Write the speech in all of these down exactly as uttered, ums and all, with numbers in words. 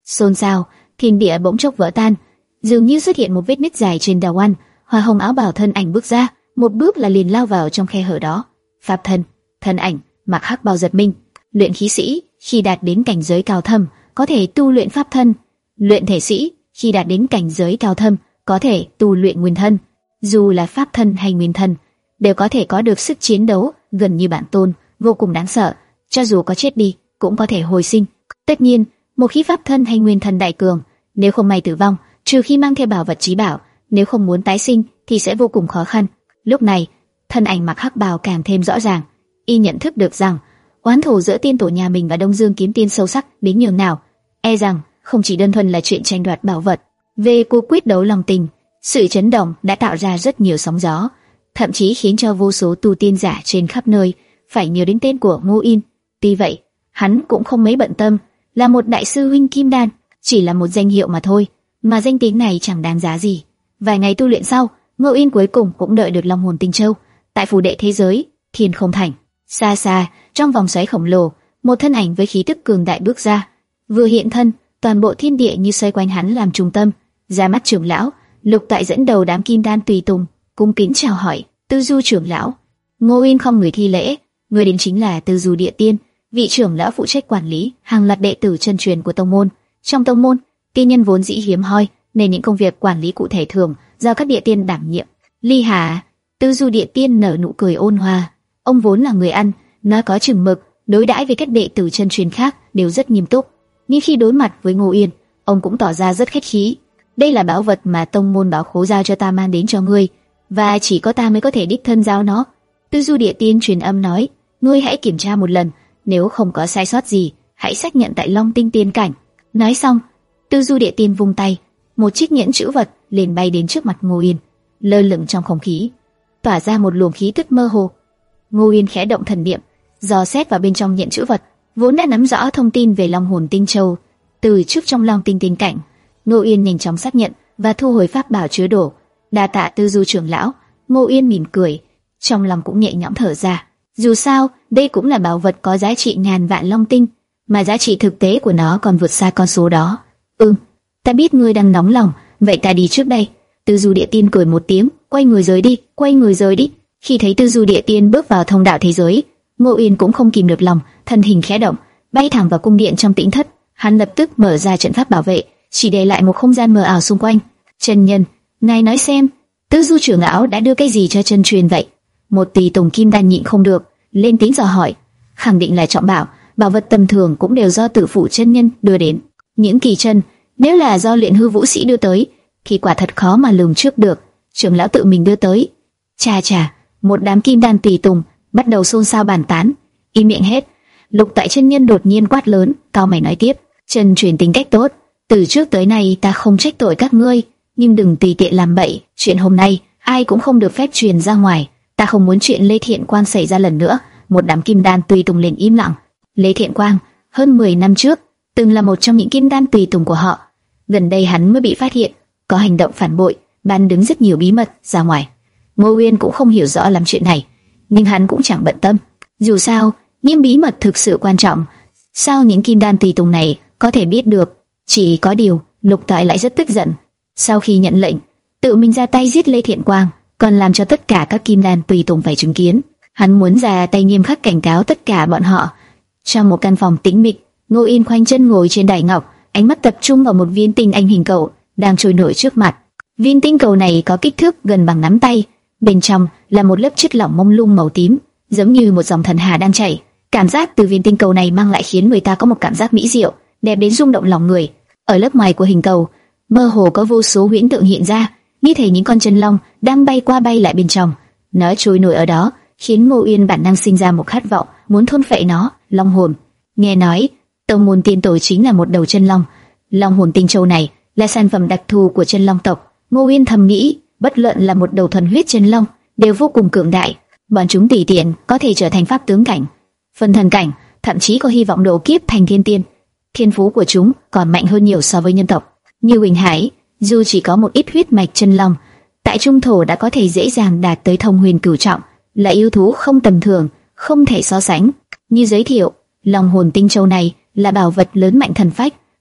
Xôn xao, thiên địa bỗng chốc vỡ tan, dường như xuất hiện một vết nứt dài trên đào ăn. Hoa hồng áo bào thân ảnh bước ra, một bước là liền lao vào trong khe hở đó. Pháp thân, thân ảnh mặc hắc bào giật mình. Luyện khí sĩ khi đạt đến cảnh giới cao thâm có thể tu luyện pháp thân, luyện thể sĩ khi đạt đến cảnh giới cao thâm có thể tu luyện nguyên thân. Dù là pháp thân hay nguyên thân, đều có thể có được sức chiến đấu gần như bản tôn, vô cùng đáng sợ. Cho dù có chết đi, cũng có thể hồi sinh. Tất nhiên, một khi pháp thân hay nguyên thân đại cường, nếu không may tử vong, trừ khi mang theo bảo vật chí bảo, nếu không muốn tái sinh thì sẽ vô cùng khó khăn. Lúc này, thân ảnh mặc hắc bào càng thêm rõ ràng, y nhận thức được rằng oán thù giữa tiên tổ nhà mình và Đông Dương kiếm tiên sâu sắc đến nhường nào, e rằng không chỉ đơn thuần là chuyện tranh đoạt bảo vật. Về cuộc quyết đấu lòng tình, sự chấn động đã tạo ra rất nhiều sóng gió, thậm chí khiến cho vô số tu tiên giả trên khắp nơi phải nhớ đến tên của Ngô Yên. Tuy vậy, hắn cũng không mấy bận tâm, là một đại sư huynh kim đan, chỉ là một danh hiệu mà thôi, mà danh tiếng này chẳng đáng giá gì. Vài ngày tu luyện sau, Ngô Yên cuối cùng cũng đợi được Long Hồn Tinh Châu. Tại phủ đệ thế giới Thiên Không Thành, xa xa trong vòng xoáy khổng lồ, một thân ảnh với khí tức cường đại bước ra. Vừa hiện thân, toàn bộ thiên địa như xoay quanh hắn làm trung tâm. Ra mắt trưởng lão, Lục Tại dẫn đầu đám kim đan tùy tùng, cung kính chào hỏi. Tư Du trưởng lão. Ngô Yên không người thi lễ. Người đến chính là Tư Du Địa Tiên, vị trưởng lão phụ trách quản lý hàng loạt đệ tử chân truyền của tông môn. Trong tông môn, tiên nhân vốn dĩ hiếm hoi, nên những công việc quản lý cụ thể thường do các địa tiên đảm nhiệm. Ly Hà. Tư Du Địa Tiên nở nụ cười ôn hòa. Ông vốn là người ăn, nói có chừng mực, đối đãi với các đệ tử chân truyền khác đều rất nghiêm túc. Nhưng khi đối mặt với Ngô Yên, ông cũng tỏ ra rất khách khí. Đây là bảo vật mà tông môn bảo khố giao cho ta mang đến cho ngươi, và chỉ có ta mới có thể đích thân giao nó. Tư Du Địa Tiên truyền âm nói, ngươi hãy kiểm tra một lần, nếu không có sai sót gì, hãy xác nhận tại Long Tinh Tiên cảnh. Nói xong, Tư Du Địa Tiên vung tay, một chiếc nhẫn chữ vật liền bay đến trước mặt Ngô Yên, lơ lửng trong không khí, tỏa ra một luồng khí tức mơ hồ. Ngô Yên khẽ động thần niệm, dò xét vào bên trong nhẫn chữ vật, vốn đã nắm rõ thông tin về Long Hồn Tinh Châu từ trước trong Long Tinh Tiên cảnh. Ngô Yên nhanh chóng xác nhận và thu hồi pháp bảo chứa đồ. Đa tạ Tư Du trưởng lão. Ngô Yên mỉm cười, trong lòng cũng nhẹ nhõm thở ra. Dù sao, đây cũng là bảo vật có giá trị ngàn vạn long tinh, mà giá trị thực tế của nó còn vượt xa con số đó. Ừm, ta biết ngươi đang nóng lòng, vậy ta đi trước đây. Tư Du Địa Tiên cười một tiếng, quay người rời đi, quay người rời đi. Khi thấy Tư Du Địa Tiên bước vào thông đạo thế giới, Ngô Yên cũng không kìm được lòng, thân hình khẽ động, bay thẳng vào cung điện trong tĩnh thất. Hắn lập tức mở ra trận pháp bảo vệ, chỉ để lại một không gian mờ ảo xung quanh. Chân nhân, ngài nói xem, Tư Du trưởng lão đã đưa cái gì cho chân truyền vậy? Một tùy tùng kim đan nhịn không được, lên tiếng dò hỏi. Khẳng định là trọng bảo, bảo vật tầm thường cũng đều do tự phụ chân nhân đưa đến. Những kỳ chân, nếu là do luyện hư vũ sĩ đưa tới, thì quả thật khó mà lường trước được. Trưởng lão tự mình đưa tới. Chà chà, một đám kim đan tùy tùng bắt đầu xôn xao bàn tán. Im miệng hết. Lục Tại chân nhân đột nhiên quát lớn, cao mày nói tiếp. Chân truyền tính cách tốt, từ trước tới nay ta không trách tội các ngươi, nhưng đừng tùy tiện làm bậy. Chuyện hôm nay ai cũng không được phép truyền ra ngoài. Ta không muốn chuyện Lê Thiện Quang xảy ra lần nữa. Một đám kim đan tùy tùng liền im lặng. Lê Thiện Quang hơn mười năm trước từng là một trong những kim đan tùy tùng của họ. Gần đây hắn mới bị phát hiện có hành động phản bội, ban đứng rất nhiều bí mật ra ngoài. Ngô Uyên cũng không hiểu rõ lắm chuyện này, nhưng hắn cũng chẳng bận tâm. Dù sao, những bí mật thực sự quan trọng, sao những kim đan tùy tùng này có thể biết được? Chỉ có điều, Lục Tại lại rất tức giận. Sau khi nhận lệnh, tự mình ra tay giết Lê Thiện Quang, còn làm cho tất cả các kim đan tùy tùng phải chứng kiến. Hắn muốn ra tay nghiêm khắc cảnh cáo tất cả bọn họ. Trong một căn phòng tĩnh mịch, Ngô Yên khoanh chân ngồi trên đài ngọc, ánh mắt tập trung vào một viên tinh anh hình cầu đang trôi nổi trước mặt. Viên tinh cầu này có kích thước gần bằng nắm tay, bên trong là một lớp chất lỏng mông lung màu tím, giống như một dòng thần hà đang chảy. Cảm giác từ viên tinh cầu này mang lại khiến người ta có một cảm giác mỹ diệu, đẹp đến rung động lòng người. Ở lớp ngoài của hình cầu, mơ hồ có vô số huyễn tượng hiện ra, như thể những con chân long đang bay qua bay lại bên trong. Nó trôi nổi ở đó, khiến Ngô Yên bản năng sinh ra một khát vọng muốn thôn phệ nó. Long hồn. Nghe nói, tông môn tiên tổ chính là một đầu chân long. Long hồn tinh châu này là sản phẩm đặc thù của chân long tộc. Ngô Yên thầm nghĩ, bất luận là một đầu thuần huyết chân long, đều vô cùng cường đại. Bọn chúng tùy tiện có thể trở thành pháp tướng cảnh, phân thần cảnh, thậm chí có hy vọng độ kiếp thành thiên tiên. Thiên phú của chúng còn mạnh hơn nhiều so với nhân tộc. Như Huỳnh Hải, dù chỉ có một ít huyết mạch chân long, tại trung thổ đã có thể dễ dàng đạt tới thông huyền cửu trọng, là yêu thú không tầm thường, không thể so sánh. Như giới thiệu, long hồn tinh châu này là bảo vật lớn mạnh thần phách,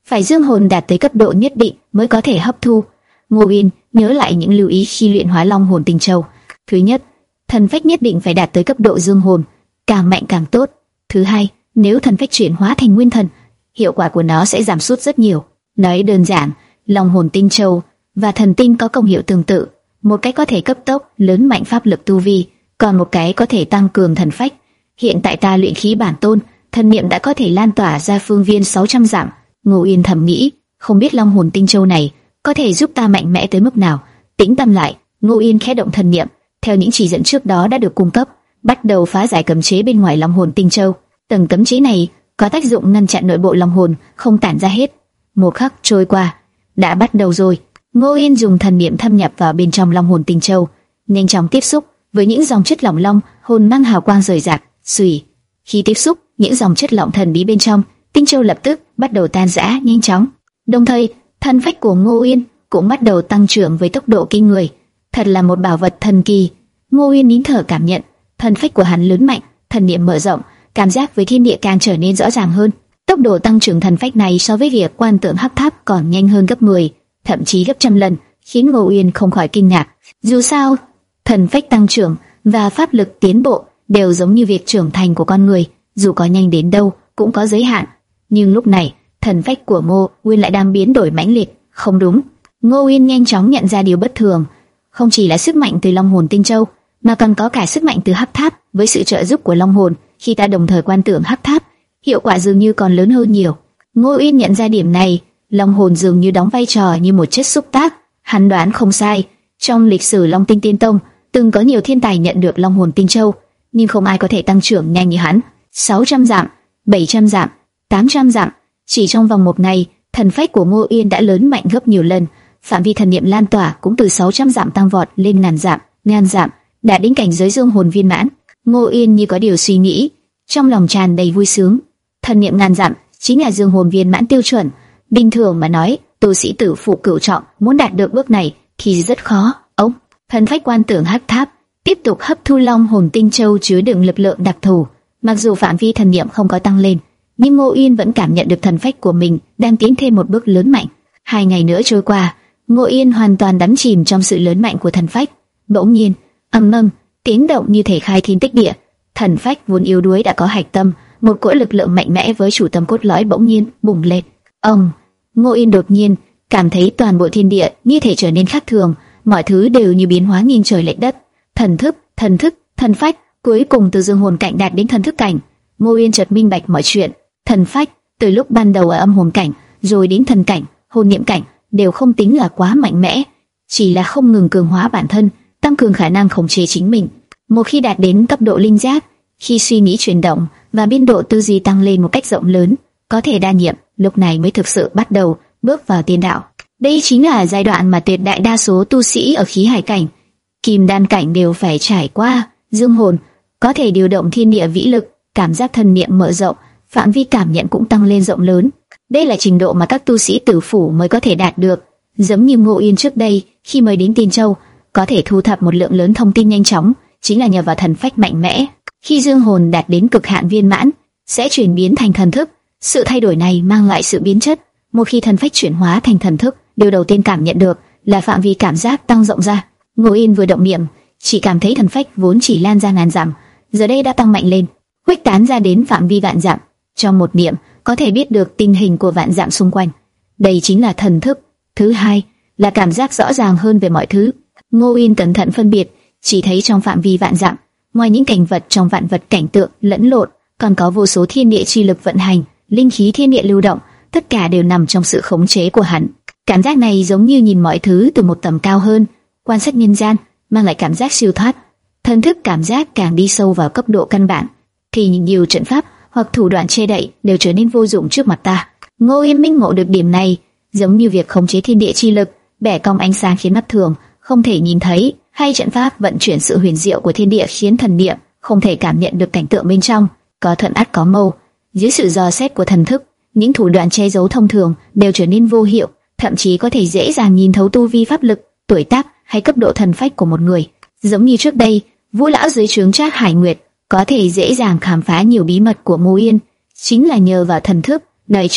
phải dương hồn đạt tới cấp độ nhất định mới có thể hấp thu. Ngô Yên nhớ lại những lưu ý khi luyện hóa Long Hồn Tinh Châu. Thứ nhất, thần phách nhất định phải đạt tới cấp độ dương hồn, càng mạnh càng tốt. Thứ hai, nếu thần phách chuyển hóa thành nguyên thần, hiệu quả của nó sẽ giảm sút rất nhiều. Nói đơn giản, Long Hồn Tinh Châu và thần tinh có công hiệu tương tự, một cái có thể cấp tốc lớn mạnh pháp lực tu vi, còn một cái có thể tăng cường thần phách. Hiện tại ta luyện khí bản tôn, thần niệm đã có thể lan tỏa ra phương viên sáu trăm dặm. Ngô Yên thầm nghĩ, không biết Long Hồn Tinh Châu này có thể giúp ta mạnh mẽ tới mức nào. Tĩnh tâm lại, Ngô Yên khẽ động thần niệm, theo những chỉ dẫn trước đó đã được cung cấp, bắt đầu phá giải cấm chế bên ngoài Long Hồn Tinh Châu. Tầng cấm chế này có tác dụng ngăn chặn nội bộ long hồn không tản ra hết. Một khắc trôi qua, đã bắt đầu rồi. Ngô Yên dùng thần niệm thâm nhập vào bên trong Long Hồn Tinh Châu, nhanh chóng tiếp xúc với những dòng chất lỏng long hồn mang hào quang rời rạc. Xùy, khi tiếp xúc những dòng chất lỏng thần bí bên trong Tinh Châu lập tức bắt đầu tan rã nhanh chóng. Đồng thời, thần phách của Ngô Yên cũng bắt đầu tăng trưởng với tốc độ kinh người. Thật là một bảo vật thần kỳ. Ngô Yên nín thở cảm nhận, thần phách của hắn lớn mạnh, thần niệm mở rộng, cảm giác với thiên địa càng trở nên rõ ràng hơn. Tốc độ tăng trưởng thần phách này so với việc quan tưởng hắc tháp còn nhanh hơn gấp mười, thậm chí gấp trăm lần, khiến Ngô Yên không khỏi kinh ngạc. Dù sao, thần phách tăng trưởng và pháp lực tiến bộ đều giống như việc trưởng thành của con người, dù có nhanh đến đâu cũng có giới hạn. Nhưng lúc này, thần phách của Ngô Uyên lại đang biến đổi mãnh liệt. Không đúng. Ngô Uyên nhanh chóng nhận ra điều bất thường. Không chỉ là sức mạnh từ Long Hồn Tinh Châu, mà còn có cả sức mạnh từ hắc tháp. Với sự trợ giúp của Long Hồn, khi ta đồng thời quan tưởng hắc tháp, hiệu quả dường như còn lớn hơn nhiều. Ngô Uyên nhận ra điểm này. Long Hồn dường như đóng vai trò như một chất xúc tác. Hắn đoán không sai. Trong lịch sử Long Tinh Tiên Tông, từng có nhiều thiên tài nhận được Long Hồn Tinh Châu, nhưng không ai có thể tăng trưởng nhanh như hắn. sáu trăm dặm, bảy trăm dặm, tám trăm dặm, chỉ trong vòng một ngày, thần phách của Ngô Uyên đã lớn mạnh gấp nhiều lần. Phạm vi thần niệm lan tỏa cũng từ sáu trăm dặm tăng vọt lên ngàn dặm, ngàn dặm, đã đến cảnh giới dương hồn viên mãn. Ngô Uyên như có điều suy nghĩ, trong lòng tràn đầy vui sướng. Thần niệm ngàn dặm chính là dương hồn viên mãn tiêu chuẩn. Bình thường mà nói, tu sĩ tử phụ cửu trọng muốn đạt được bước này thì rất khó. Ông, thần phách quan tưởng hắc tháp tiếp tục hấp thu Long Hồn Tinh Châu chứa đựng lực lượng đặc thù. Mặc dù phạm vi thần niệm không có tăng lên, nhưng Ngô Uyên vẫn cảm nhận được thần phách của mình đang tiến thêm một bước lớn mạnh. Hai ngày nữa trôi qua, Ngô Uyên hoàn toàn đắm chìm trong sự lớn mạnh của thần phách. Bỗng nhiên, ầm ầm, tiếng động như thể khai thiên tích địa. Thần phách vốn yếu đuối đã có hạch tâm, một cỗ lực lượng mạnh mẽ với chủ tâm cốt lõi bỗng nhiên bùng lên. Ông, Ngô Uyên đột nhiên cảm thấy toàn bộ thiên địa như thể trở nên khác thường, mọi thứ đều như biến hóa nghiêng trời lệch đất. Thần thức, thần thức, thần phách, cuối cùng từ dương hồn cảnh đạt đến thần thức cảnh. Ngô Uyên chợt minh bạch mọi chuyện. Thần phách từ lúc ban đầu ở âm hồn cảnh, rồi đến thần cảnh, hồn niệm cảnh đều không tính là quá mạnh mẽ, chỉ là không ngừng cường hóa bản thân, tăng cường khả năng khống chế chính mình. Một khi đạt đến cấp độ linh giác, khi suy nghĩ chuyển động và biên độ tư duy tăng lên một cách rộng lớn, có thể đa nhiệm, lúc này mới thực sự bắt đầu bước vào tiên đạo. Đây chính là giai đoạn mà tuyệt đại đa số tu sĩ ở khí hải cảnh, kim đan cảnh đều phải trải qua. Dương hồn có thể điều động thiên địa vĩ lực, cảm giác thần niệm mở rộng, phạm vi cảm nhận cũng tăng lên rộng lớn. Đây là trình độ mà các tu sĩ tử phủ mới có thể đạt được. Giống như Ngô Uyên trước đây, khi mới đến Tiên Châu, có thể thu thập một lượng lớn thông tin nhanh chóng, chính là nhờ vào thần phách mạnh mẽ. Khi dương hồn đạt đến cực hạn viên mãn, sẽ chuyển biến thành thần thức. Sự thay đổi này mang lại sự biến chất. Một khi thần phách chuyển hóa thành thần thức, điều đầu tiên cảm nhận được là phạm vi cảm giác tăng rộng ra. Ngô Uyên vừa động niệm, chỉ cảm thấy thần phách vốn chỉ lan ra ngàn dặm, giờ đây đã tăng mạnh lên, khuếch tán ra đến phạm vi vạn dặm. Trong một niệm, có thể biết được tình hình của vạn dặm xung quanh. Đây chính là thần thức. Thứ hai là cảm giác rõ ràng hơn về mọi thứ. Ngô Uyên cẩn thận phân biệt, chỉ thấy trong phạm vi vạn dặm, ngoài những cảnh vật trong vạn vật cảnh tượng lẫn lộn, còn có vô số thiên địa chi lực vận hành, linh khí thiên địa lưu động, tất cả đều nằm trong sự khống chế của hắn. Cảm giác này giống như nhìn mọi thứ từ một tầm cao hơn, quan sát nhân gian, mang lại cảm giác siêu thoát. Thần thức cảm giác càng đi sâu vào cấp độ căn bản, thì nhiều trận pháp hoặc thủ đoạn che đậy đều trở nên vô dụng trước mặt ta. Ngô Uyên minh ngộ được điểm này, giống như việc khống chế thiên địa chi lực, bẻ cong ánh sáng khiến mắt thường không thể nhìn thấy, hay trận pháp vận chuyển sự huyền diệu của thiên địa khiến thần niệm không thể cảm nhận được cảnh tượng bên trong. Có thuận ắt có mâu, dưới sự dò xét của thần thức, những thủ đoạn che giấu thông thường đều trở nên vô hiệu, thậm chí có thể dễ dàng nhìn thấu tu vi pháp lực, tuổi tác hay cấp độ thần phách của một người. Giống như trước đây, Vũ lão dưới trướng Trác Hải Nguyệt có thể dễ dàng khám phá nhiều bí mật của Ngô Uyên, chính là nhờ vào thần thức. Nói chung,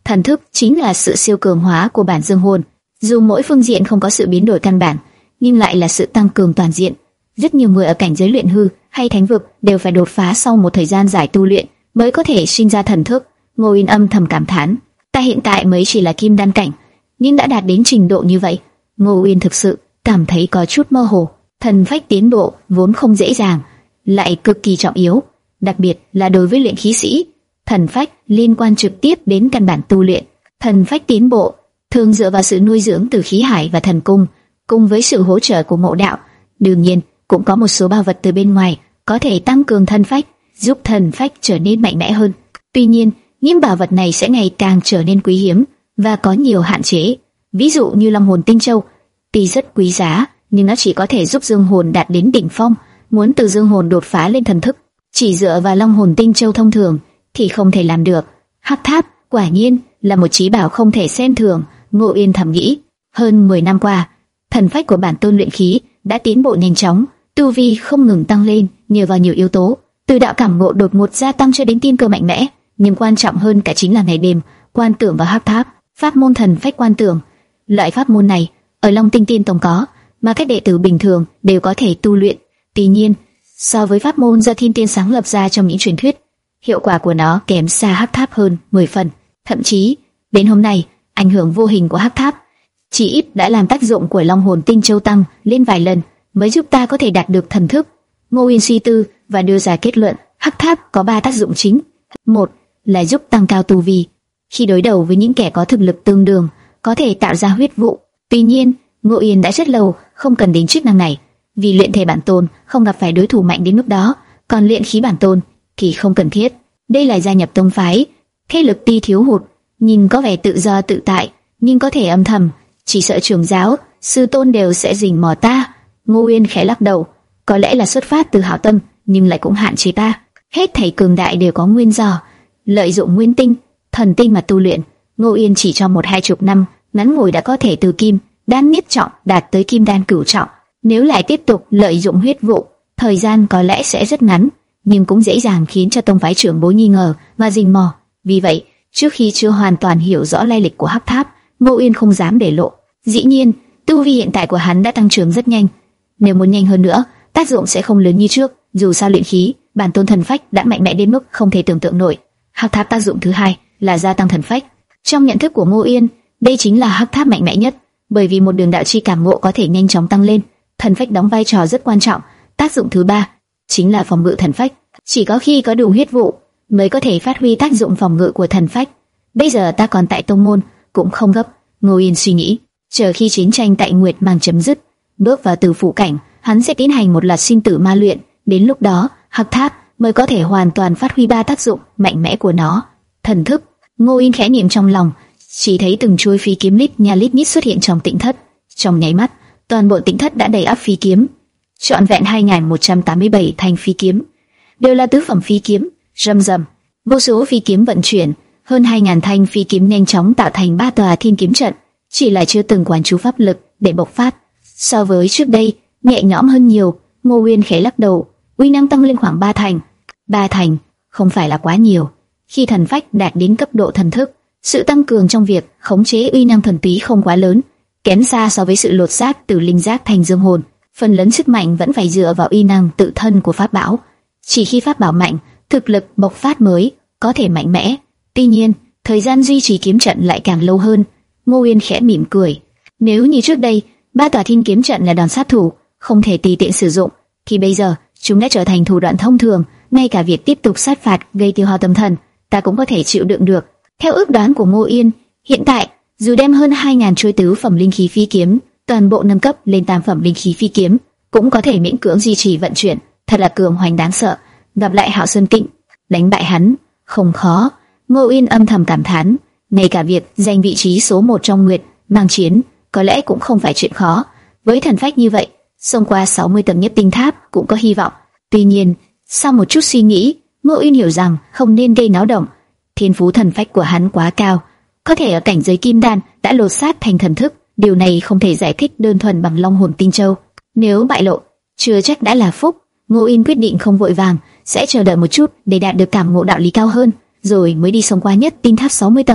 Thần thức chính là sự siêu cường hóa của bản dương hồn, dù mỗi phương diện không có sự biến đổi căn bản, nhưng lại là sự tăng cường toàn diện. Rất nhiều người ở cảnh giới luyện hư hay thánh vực đều phải đột phá sau một thời gian dài tu luyện mới có thể sinh ra thần thức. Ngô Uyên âm thầm cảm thán, ta hiện tại mới chỉ là kim đan cảnh, nhưng đã đạt đến trình độ như vậy, Ngô Uyên thực sự cảm thấy có chút mơ hồ. Thần phách tiến bộ vốn không dễ dàng, lại cực kỳ trọng yếu, đặc biệt là đối với luyện khí sĩ. Thần phách liên quan trực tiếp đến căn bản tu luyện. Thần phách tiến bộ thường dựa vào sự nuôi dưỡng từ khí hải và thần cung, cùng với sự hỗ trợ của mộ đạo. Đương nhiên, cũng có một số bảo vật từ bên ngoài có thể tăng cường thần phách, giúp thần phách trở nên mạnh mẽ hơn. Tuy nhiên, những bảo vật này sẽ ngày càng trở nên quý hiếm và có nhiều hạn chế. Ví dụ như Long Hồn Tinh Châu, tuy rất quý giá, nhưng nó chỉ có thể giúp dương hồn đạt đến đỉnh phong. Muốn từ dương hồn đột phá lên thần thức, chỉ dựa vào Long Hồn Tinh Châu thông thường thì không thể làm được. Hắc Tháp quả nhiên là một trí bảo không thể xem thường, Ngô Uyên thầm nghĩ. Hơn mười năm qua, thần phách của bản tôn luyện khí đã tiến bộ nhanh chóng, tu vi không ngừng tăng lên nhờ vào nhiều yếu tố, từ đạo cảm ngộ đột ngột gia tăng cho đến tiên cơ mạnh mẽ. Nhưng quan trọng hơn cả chính là ngày đêm quan tưởng vào Hắc Tháp, pháp môn thần phách quan tưởng. Loại pháp môn này ở Long Tinh Tiên Tông có, mà các đệ tử bình thường đều có thể tu luyện. Tuy nhiên, so với pháp môn do Thiên Tiên sáng lập ra trong những truyền thuyết, hiệu quả của nó kém xa Hắc Tháp hơn mười phần. Thậm chí, đến hôm nay, ảnh hưởng vô hình của Hắc Tháp chỉ ít đã làm tác dụng của Long Hồn Tinh Châu tăng lên vài lần, mới giúp ta có thể đạt được thần thức. Ngô Uyên suy tư và đưa ra kết luận, Hắc Tháp có ba tác dụng chính. Một là giúp tăng cao tu vi, khi đối đầu với những kẻ có thực lực tương đương, có thể tạo ra huyết vụ. Tuy nhiên, Ngô Uyên đã rất lâu không cần đến chức năng này, vì luyện thể bản tôn không gặp phải đối thủ mạnh đến lúc đó, còn luyện khí bản tôn thì không cần thiết. Đây là gia nhập tông phái, thế lực ti thiếu hụt, nhìn có vẻ tự do tự tại, nhưng có thể âm thầm, chỉ sợ trưởng giáo, sư tôn đều sẽ rình mò ta. Ngô Uyên khẽ lắc đầu, có lẽ là xuất phát từ hảo tâm, nhưng lại cũng hạn chế ta. Hết thảy cường đại đều có nguyên do, lợi dụng nguyên tinh, thần tinh mà tu luyện. Ngô Uyên chỉ trong một hai chục năm ngắn ngủi đã có thể từ kim đan nhất trọng đạt tới kim đan cửu trọng. Nếu lại tiếp tục lợi dụng huyết vụ, thời gian có lẽ sẽ rất ngắn, nhưng cũng dễ dàng khiến cho tông phái trưởng bối nghi ngờ và rình mò. Vì vậy, trước khi chưa hoàn toàn hiểu rõ lai lịch của Hắc Tháp, Ngô Uyên không dám để lộ. Dĩ nhiên, tu vi hiện tại của hắn đã tăng trưởng rất nhanh. Nếu muốn nhanh hơn nữa, tác dụng sẽ không lớn như trước. Dù sao luyện khí, bản tôn thần phách đã mạnh mẽ đến mức không thể tưởng tượng nổi. Hắc Tháp tác dụng thứ hai là gia tăng thần phách. Trong nhận thức của Ngô Uyên, đây chính là Hắc Tháp mạnh mẽ nhất, bởi vì một đường đạo chi cảm ngộ có thể nhanh chóng tăng lên, thần phách đóng vai trò rất quan trọng. Tác dụng thứ ba chính là phòng ngự thần phách. Chỉ có khi có đủ huyết vụ mới có thể phát huy tác dụng phòng ngự của thần phách. Bây giờ ta còn tại tông môn, cũng không gấp. Ngô Uyên suy nghĩ, chờ khi chiến tranh tại Nguyệt Mang chấm dứt, bước vào tử phụ cảnh, hắn sẽ tiến hành một loạt sinh tử ma luyện. Đến lúc đó, Hắc Tháp mới có thể hoàn toàn phát huy ba tác dụng mạnh mẽ của nó. Thần thức. Ngô Uyên khẽ niệm trong lòng, chỉ thấy từng chuôi phi kiếm lít nha lít nhít xuất hiện trong tĩnh thất. Trong nháy mắt, toàn bộ tĩnh thất đã đầy ắp phi kiếm, trọn vẹn hai nghìn một trăm tám mươi bảy thanh phi kiếm, đều là tứ phẩm phi kiếm. Rầm rầm, vô số phi kiếm vận chuyển, hơn hai nghìn thanh phi kiếm nhanh chóng tạo thành ba tòa thiên kiếm trận, chỉ là chưa từng quán chú pháp lực để bộc phát. So với trước đây, nhẹ nhõm hơn nhiều. Ngô Uyên khẽ lắc đầu, uy năng tăng lên khoảng ba thành. Ba thành không phải là quá nhiều. Khi thần phách đạt đến cấp độ thần thức, sự tăng cường trong việc khống chế uy năng thuần túy không quá lớn, kém xa so với sự lột xác từ linh giác thành dương hồn. Phần lớn sức mạnh vẫn phải dựa vào uy năng tự thân của pháp bảo. Chỉ khi pháp bảo mạnh, thực lực bộc phát mới có thể mạnh mẽ. Tuy nhiên, thời gian duy trì kiếm trận lại càng lâu hơn. Ngô Uyên khẽ mỉm cười. Nếu như trước đây, ba tòa thiên kiếm trận là đòn sát thủ, không thể tùy tiện sử dụng, thì bây giờ chúng đã trở thành thủ đoạn thông thường. Ngay cả việc tiếp tục sát phạt gây tiêu hao tâm thần, ta cũng có thể chịu đựng được. Theo ước đoán của Ngô Uyên, hiện tại dù đem hơn hai nghìn chuôi tứ phẩm linh khí phi kiếm toàn bộ nâng cấp lên tam phẩm linh khí phi kiếm, cũng có thể miễn cưỡng duy trì vận chuyển. Thật là cường hoành đáng sợ. Gặp lại Hạo Sơn Tịnh, đánh bại hắn không khó. Ngô Uyên âm thầm cảm thán, ngay cả việc giành vị trí số một trong Nguyệt Mang chiến có lẽ cũng không phải chuyện khó. Với thần phách như vậy, xông qua sáu mươi tầng nhất tinh tháp cũng có hy vọng. Tuy nhiên, sau một chút suy nghĩ, Ngô Uyên hiểu rằng không nên gây náo động. Thiên phú thần phách của hắn quá cao, có thể ở cảnh giới kim đan đã lột xác thành thần thức. Điều này không thể giải thích đơn thuần bằng Long Hồn Tinh Châu. Nếu bại lộ, chưa chắc đã là phúc. Ngô Uyên quyết định không vội vàng, sẽ chờ đợi một chút để đạt được cảm ngộ đạo lý cao hơn, rồi mới đi xông qua nhất tinh tháp sáu mươi tầng.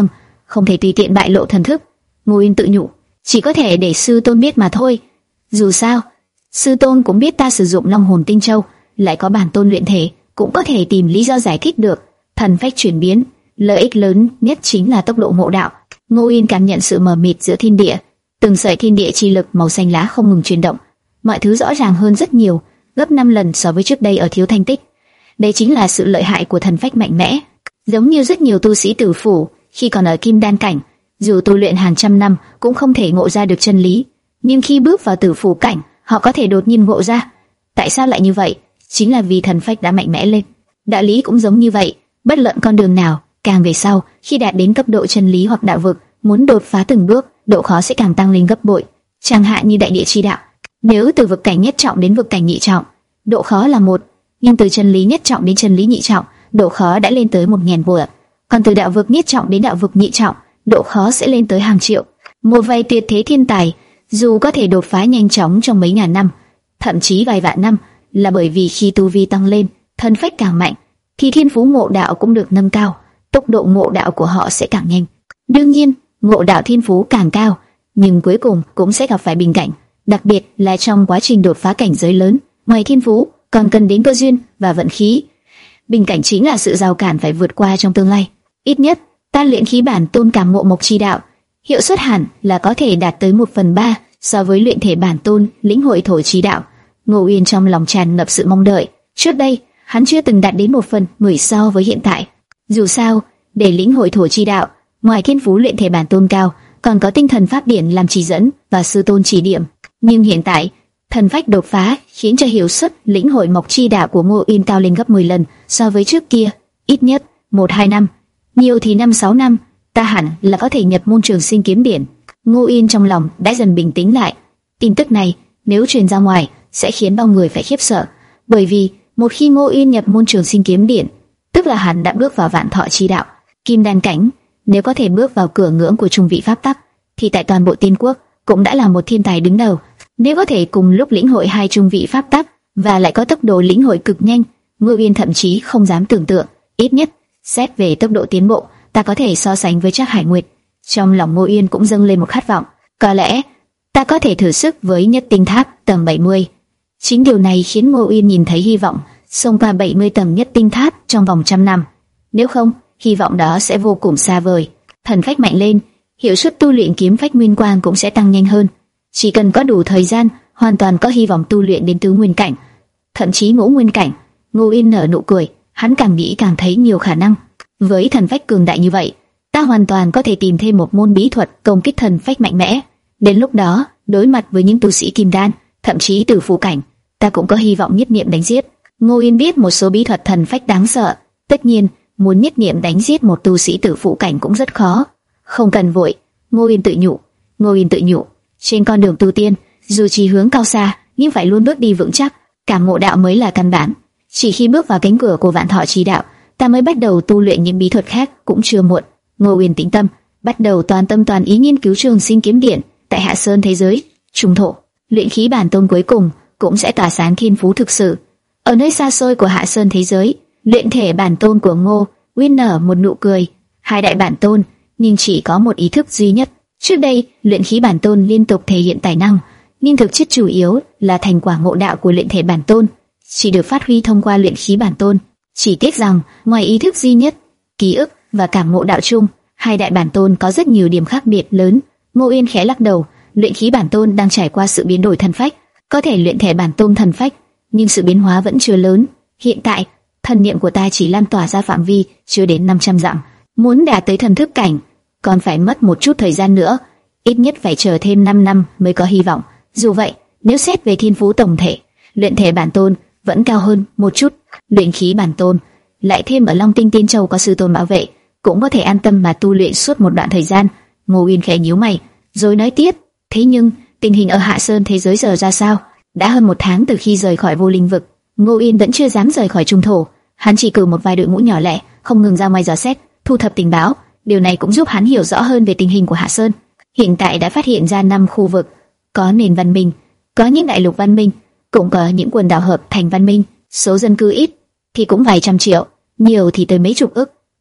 không thể tùy tiện bại lộ thần thức. Ngô Uyên tự nhủ, chỉ có thể để sư tôn biết mà thôi. Dù sao, sư tôn cũng biết ta sử dụng Long Hồn Tinh Châu, lại có bản tôn luyện thể, cũng có thể tìm lý do giải thích được. Thần phách chuyển biến, lợi ích lớn nhất chính là tốc độ ngộ đạo. Ngô Uyên cảm nhận sự mờ mịt giữa thiên địa, từng sợi thiên địa chi lực màu xanh lá không ngừng chuyển động, mọi thứ rõ ràng hơn rất nhiều, gấp năm lần so với trước đây ở Thiếu Thanh Tích. Đây chính là sự lợi hại của thần phách mạnh mẽ. Giống như rất nhiều tu sĩ tử phủ, khi còn ở kim đan cảnh, dù tu luyện hàng trăm năm cũng không thể ngộ ra được chân lý, nhưng khi bước vào tử phủ cảnh, họ có thể đột nhiên ngộ ra. Tại sao lại như vậy? Chính là vì thần phách đã mạnh mẽ lên. Đạo lý cũng giống như vậy, bất luận con đường nào, càng về sau, khi đạt đến cấp độ chân lý hoặc đạo vực, muốn đột phá từng bước, độ khó sẽ càng tăng lên gấp bội. Chẳng hạn như đại địa chi đạo, nếu từ vực cảnh nhất trọng đến vực cảnh nhị trọng, độ khó là một, nhưng từ chân lý nhất trọng đến chân lý nhị trọng, độ khó đã lên tới một ngàn bậc. Còn từ đạo vực nhất trọng đến đạo vực nhị trọng, độ khó sẽ lên tới hàng triệu. Một vài tuyệt thế thiên tài, dù có thể đột phá nhanh chóng trong mấy ngàn năm, thậm chí vài vạn năm, là bởi vì khi tu vi tăng lên, thân phách càng mạnh, thì thiên phú ngộ đạo cũng được nâng cao, tốc độ ngộ đạo của họ sẽ càng nhanh. Đương nhiên, ngộ đạo thiên phú càng cao, nhưng cuối cùng cũng sẽ gặp phải bình cảnh, đặc biệt là trong quá trình đột phá cảnh giới lớn, ngoài thiên phú còn cần đến cơ duyên và vận khí. Bình cảnh chính là sự rào cản phải vượt qua trong tương lai. Ít nhất, ta luyện khí bản tôn cảm ngộ mộc chi đạo, hiệu suất hẳn là có thể đạt tới một phần ba so với luyện thể bản tôn lĩnh hội thổ chi đạo. Ngô Uyên trong lòng tràn ngập sự mong đợi. Trước đây, hắn chưa từng đạt đến một phần mười so với hiện tại. Dù sao, để lĩnh hội thổ chi đạo, ngoài thiên phú luyện thể bản tôn cao, còn có tinh thần pháp điển làm chỉ dẫn và sư tôn chỉ điểm. Nhưng hiện tại, thần phách đột phá khiến cho hiệu suất lĩnh hội mộc chi đạo của Ngô Uyên cao lên gấp mười lần so với trước kia. Ít nhất một hai năm, nhiều thì năm sáu năm, ta hẳn là có thể nhập môn Trường Sinh Kiếm Điển. Ngô Uyên trong lòng đã dần bình tĩnh lại. Tin tức này nếu truyền ra ngoài sẽ khiến bao người phải khiếp sợ, bởi vì một khi Ngô Uyên nhập môn Trường Sinh Kiếm Điển, tức là hắn đã bước vào vạn thọ chi đạo, kim đan cảnh. Nếu có thể bước vào cửa ngưỡng của trung vị pháp tắc, thì tại toàn bộ tiên quốc cũng đã là một thiên tài đứng đầu. Nếu có thể cùng lúc lĩnh hội hai trung vị pháp tắc và lại có tốc độ lĩnh hội cực nhanh, Ngô Uyên thậm chí không dám tưởng tượng. Ít nhất xét về tốc độ tiến bộ, ta có thể so sánh với Trác Hải Nguyệt. Trong lòng Ngô Uyên cũng dâng lên một khát vọng, có lẽ ta có thể thử sức với Nhất Tinh Tháp tầng bảy mươi. Chính điều này khiến Ngô Uyên nhìn thấy hy vọng xông qua bảy mươi tầng Nhất Tinh Tháp trong vòng trăm năm. Nếu không, hy vọng đó sẽ vô cùng xa vời. Thần phách mạnh lên, hiệu suất tu luyện kiếm phách nguyên quang cũng sẽ tăng nhanh hơn. Chỉ cần có đủ thời gian, hoàn toàn có hy vọng tu luyện đến tứ nguyên cảnh, thậm chí ngũ nguyên cảnh. Ngô Uyên nở nụ cười, hắn càng nghĩ càng thấy nhiều khả năng. Với thần phách cường đại như vậy, ta hoàn toàn có thể tìm thêm một môn bí thuật công kích thần phách mạnh mẽ. Đến lúc đó, đối mặt với những tu sĩ kim đan, thậm chí tử phù cảnh, ta cũng có hy vọng nhất niệm đánh giết. Ngô Uyên biết một số bí thuật thần phách đáng sợ, tất nhiên muốn nhất niệm đánh giết một tu sĩ tử phụ cảnh cũng rất khó. Không cần vội, Ngô Uyên tự nhủ. Ngô Uyên tự nhủ, trên con đường tu tiên, dù chỉ hướng cao xa, nhưng phải luôn bước đi vững chắc. Cảm ngộ đạo mới là căn bản. Chỉ khi bước vào cánh cửa của vạn thọ chi đạo, ta mới bắt đầu tu luyện những bí thuật khác cũng chưa muộn. Ngô Uyên tĩnh tâm, bắt đầu toàn tâm toàn ý nghiên cứu Trường Sinh Kiếm Điển. Tại Hạ Sơn thế giới trung thổ, luyện khí bản tôn cuối cùng cũng sẽ tỏa sáng thiên phú thực sự. Ở nơi xa xôi của Hạ Sơn thế giới, luyện thể bản tôn của Ngô Uyên nở một nụ cười. Hai đại bản tôn, nhưng chỉ có một ý thức duy nhất. Trước đây, luyện khí bản tôn liên tục thể hiện tài năng, nhưng thực chất chủ yếu là thành quả ngộ đạo của luyện thể bản tôn, chỉ được phát huy thông qua luyện khí bản tôn. Chỉ tiếc rằng, ngoài ý thức duy nhất, ký ức và cảm ngộ đạo chung, hai đại bản tôn có rất nhiều điểm khác biệt lớn. Ngô Uyên khẽ lắc đầu, luyện khí bản tôn đang trải qua sự biến đổi thần phách, có thể luyện thể bản tôn thần phách, nhưng sự biến hóa vẫn chưa lớn. Hiện tại, thần niệm của ta chỉ lan tỏa ra phạm vi chưa đến năm trăm dặm, muốn đạt tới thần thức cảnh còn phải mất một chút thời gian nữa, ít nhất phải chờ thêm năm năm mới có hy vọng. Dù vậy, nếu xét về thiên phú tổng thể, luyện thể bản tôn vẫn cao hơn một chút. Luyện khí bản tôn lại thêm ở Long Tinh Tiên Châu có sư tôn bảo vệ, cũng có thể an tâm mà tu luyện suốt một đoạn thời gian. Ngô Uyên khẽ nhíu mày, rồi nói tiếp: thế nhưng tình hình ở Hạ Sơn thế giới giờ ra sao? Đã hơn một tháng từ khi rời khỏi Vô Linh vực, Ngô Uyên vẫn chưa dám rời khỏi trung thổ. Hắn chỉ cử một vài đội ngũ nhỏ lẻ, không ngừng ra ngoài dò xét, thu thập tình báo. Điều này cũng giúp hắn hiểu rõ hơn về tình hình của Hạ Sơn. Hiện tại đã phát hiện ra năm khu vực có nền văn minh, có những đại lục văn minh, cũng có những quần đảo hợp thành văn minh. Số dân cư ít thì cũng vài trăm triệu, nhiều thì tới mấy chục ức.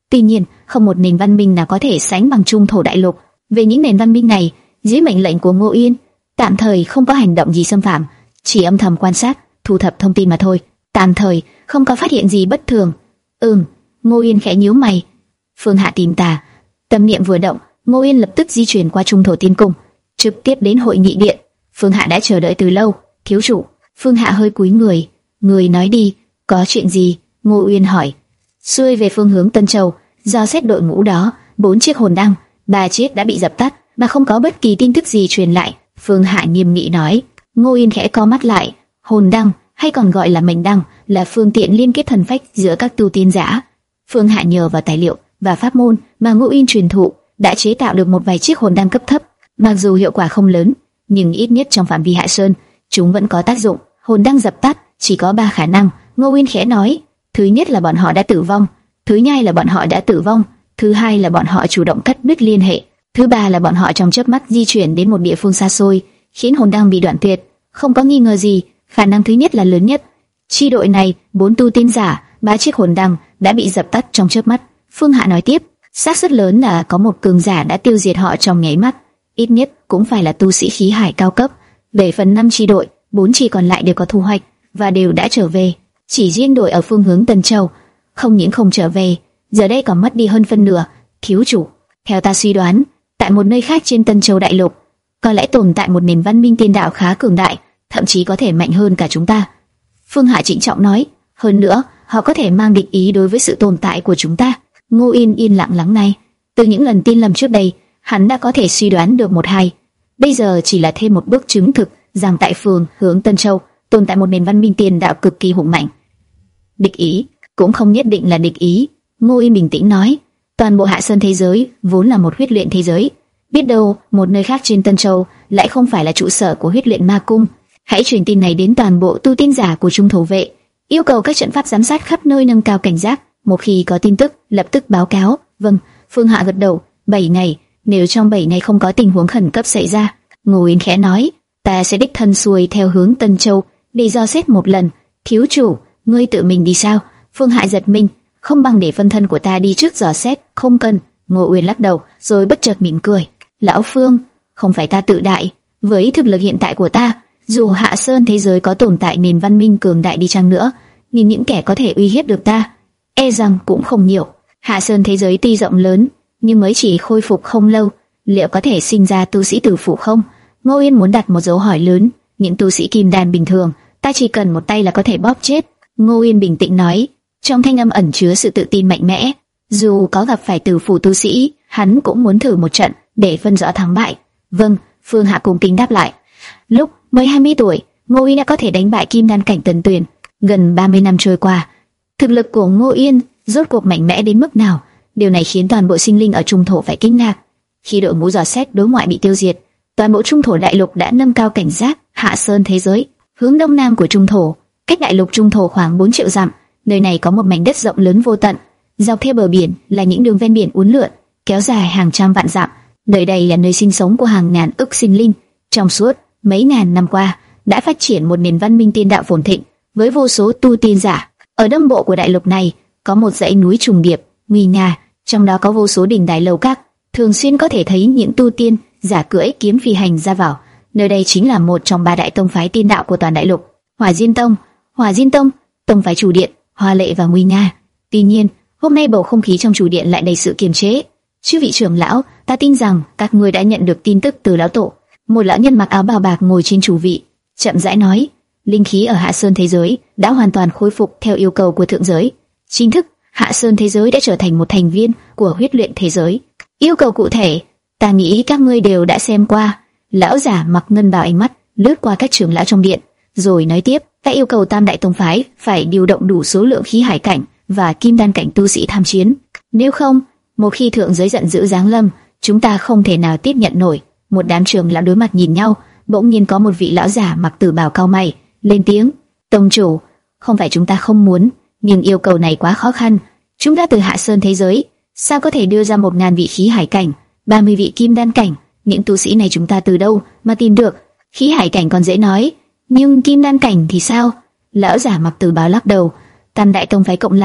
Tuy nhiên, không một nền văn minh nào có thể sánh bằng Trung Thổ Đại Lục. Về những nền văn minh này, dưới mệnh lệnh của Ngô Yên, tạm thời không có hành động gì xâm phạm, chỉ âm thầm quan sát, thu thập thông tin mà thôi. Tạm thời không có phát hiện gì bất thường. Ừm, Ngô Yên khẽ nhíu mày. Phương Hạ tìm ta. Tâm niệm vừa động, Ngô Yên lập tức di chuyển qua Trung Thổ Tiên Cung, trực tiếp đến hội nghị điện. Phương Hạ đã chờ đợi từ lâu. Thiếu chủ. Phương Hạ hơi cúi người. Người nói đi, có chuyện gì? Ngô Yên hỏi. Xuôi về phương hướng Tân Châu, do xét đội ngũ đó, bốn chiếc hồn đăng, ba chiếc đã bị dập tắt, mà không có bất kỳ tin tức gì truyền lại. Phương Hạ nghiêm nghị nói. Ngô Yên khẽ co mắt lại. Hồn đăng, hay còn gọi là mệnh đăng, là phương tiện liên kết thần phách giữa các tu tiên giả. Phương Hạ nhờ vào tài liệu và pháp môn mà Ngô Yên truyền thụ, đã chế tạo được một vài chiếc hồn đăng cấp thấp. Mặc dù hiệu quả không lớn, nhưng ít nhất trong phạm vi Hạ Sơn, chúng vẫn có tác dụng. Hồn đăng dập tắt chỉ có ba khả năng. Ngô Yên khẽ nói. Thứ nhất là bọn họ đã tử vong, thứ nhai là bọn họ đã tử vong, thứ hai là bọn họ chủ động cắt đứt liên hệ, thứ ba là bọn họ trong chớp mắt di chuyển đến một địa phương xa xôi, khiến hồn đăng bị đoạn tuyệt. Không có nghi ngờ gì, khả năng thứ nhất là lớn nhất. Chi đội này, bốn tu tiên giả, ba chiếc hồn đăng đã bị dập tắt trong chớp mắt. Phương Hạ nói tiếp, xác suất lớn là có một cường giả đã tiêu diệt họ trong nháy mắt, ít nhất cũng phải là tu sĩ khí hải cao cấp. Về phần năm chi đội, bốn chi còn lại đều có thu hoạch và đều đã trở về. Chỉ riêng đội ở phương hướng Tân Châu, không những không trở về, giờ đây còn mất đi hơn phân nửa. Thiếu chủ, theo ta suy đoán, tại một nơi khác trên Tân Châu Đại Lục, có lẽ tồn tại một nền văn minh tiên đạo khá cường đại, thậm chí có thể mạnh hơn cả chúng ta. Phương Hạ trịnh trọng nói. Hơn nữa, họ có thể mang địch ý đối với sự tồn tại của chúng ta. Ngô Yên yên lặng lắng nghe. Từ những lần tin lầm trước đây, hắn đã có thể suy đoán được một hai. Bây giờ chỉ là thêm một bước chứng thực rằng tại phương hướng Tân Châu tồn tại một nền văn minh tiên đạo cực kỳ hùng mạnh. Địch ý cũng không nhất định là địch ý. Ngô Yên bình tĩnh nói. Toàn bộ Hạ Sơn thế giới vốn là một huyết luyện thế giới. Biết đâu một nơi khác trên Tân Châu lại không phải là trụ sở của huyết luyện ma cung. Hãy truyền tin này đến toàn bộ tu tiên giả của Trung Thổ Vệ, yêu cầu các trận pháp giám sát khắp nơi nâng cao cảnh giác. Một khi có tin tức, lập tức báo cáo. Vâng. Phương Hạ gật đầu. Bảy ngày. Nếu trong bảy ngày không có tình huống khẩn cấp xảy ra, Ngô Yên khẽ nói, ta sẽ đích thân xuôi theo hướng Tân Châu để dò xét một lần. Thiếu chủ, ngươi tự mình đi sao? Phương Hạ giật mình. Không bằng để phân thân của ta đi trước dò xét. Không cần. Ngô Uyên lắc đầu, rồi bất chợt mỉm cười. Lão Phương, không phải ta tự đại. Với thực lực hiện tại của ta, dù Hạ Sơn thế giới có tồn tại nền văn minh cường đại đi chăng nữa, nhưng những kẻ có thể uy hiếp được ta, e rằng cũng không nhiều. Hạ Sơn thế giới tuy rộng lớn, nhưng mới chỉ khôi phục không lâu, liệu có thể sinh ra tu sĩ tử phụ không? Ngô Yên muốn đặt một dấu hỏi lớn. Những tu sĩ kim đan bình thường, ta chỉ cần một tay là có thể bóp chết. Ngô Yên bình tĩnh nói, trong thanh âm ẩn chứa sự tự tin mạnh mẽ. Dù có gặp phải tử phụ tu sĩ, hắn cũng muốn thử một trận để phân rõ thắng bại. Vâng. Phương Hạ cung kính đáp lại. Lúc mới hai mươi tuổi, Ngô Yên đã có thể đánh bại kim đan cảnh Tần Tuyền. Gần ba mươi năm trôi qua, thực lực của Ngô Yên rốt cuộc mạnh mẽ đến mức nào? Điều này khiến toàn bộ sinh linh ở Trung Thổ phải kinh ngạc. Khi đội ngũ dò xét đối ngoại bị tiêu diệt, toàn bộ Trung Thổ Đại Lục đã nâng cao cảnh giác. Hạ Sơn thế giới, hướng đông nam của Trung Thổ, cách Đại Lục Trung Thổ khoảng bốn triệu dặm. Nơi này có một mảnh đất rộng lớn vô tận, dọc theo bờ biển là những đường ven biển uốn lượn, kéo dài hàng trăm vạn dặm. Nơi đây là nơi sinh sống của hàng ngàn ức sinh linh. Trong suốt mấy ngàn năm qua, đã phát triển một nền văn minh tiên đạo phồn thịnh, với vô số tu tiên giả. Ở đông bộ của đại lục này, có một dãy núi trùng điệp, nguy nga, trong đó có vô số đình đài lầu các, thường xuyên có thể thấy những tu tiên giả cưỡi kiếm phi hành ra vào. Nơi đây chính là một trong ba đại tông phái tiên đạo của toàn đại lục, Hỏa Diên Tông. Hỏa Diên Tông, tông phái chủ điện, hoa lệ và nguy nga. Tuy nhiên, hôm nay bầu không khí trong chủ điện lại đầy sự kiềm chế. Chư vị trưởng lão, ta tin rằng các ngươi đã nhận được tin tức từ lão tổ. Một lão nhân mặc áo bào bạc ngồi trên chủ vị, chậm rãi nói, linh khí ở Hạ Sơn thế giới đã hoàn toàn khôi phục theo yêu cầu của thượng giới. Chính thức, Hạ Sơn thế giới đã trở thành một thành viên của huyết luyện thế giới. Yêu cầu cụ thể, ta nghĩ các ngươi đều đã xem qua. Lão giả mặc ngân bào ánh mắt lướt qua các trưởng lão trong điện, rồi nói tiếp, ta yêu cầu Tam đại tông phái phải điều động đủ số lượng khí hải cảnh và kim đan cảnh tu sĩ tham chiến. Nếu không, một khi thượng giới giận dữ giáng lâm, chúng ta không thể nào tiếp nhận nổi. Một đám trưởng lão đối mặt nhìn nhau, bỗng nhiên có một vị lão giả mặc tử bào cau mày, lên tiếng, tông chủ, không phải chúng ta không muốn, nhưng yêu cầu này quá khó khăn. Chúng ta từ Hạ Sơn thế giới, sao có thể đưa ra một ngàn vị khí hải cảnh, ba mươi vị kim đan cảnh? Những tu sĩ này chúng ta từ đâu mà tìm được? Khí hải cảnh còn dễ nói, nhưng kim đan cảnh thì sao? Lão giả mặc tử bào lắc đầu, Tam đại tông phái cộng lại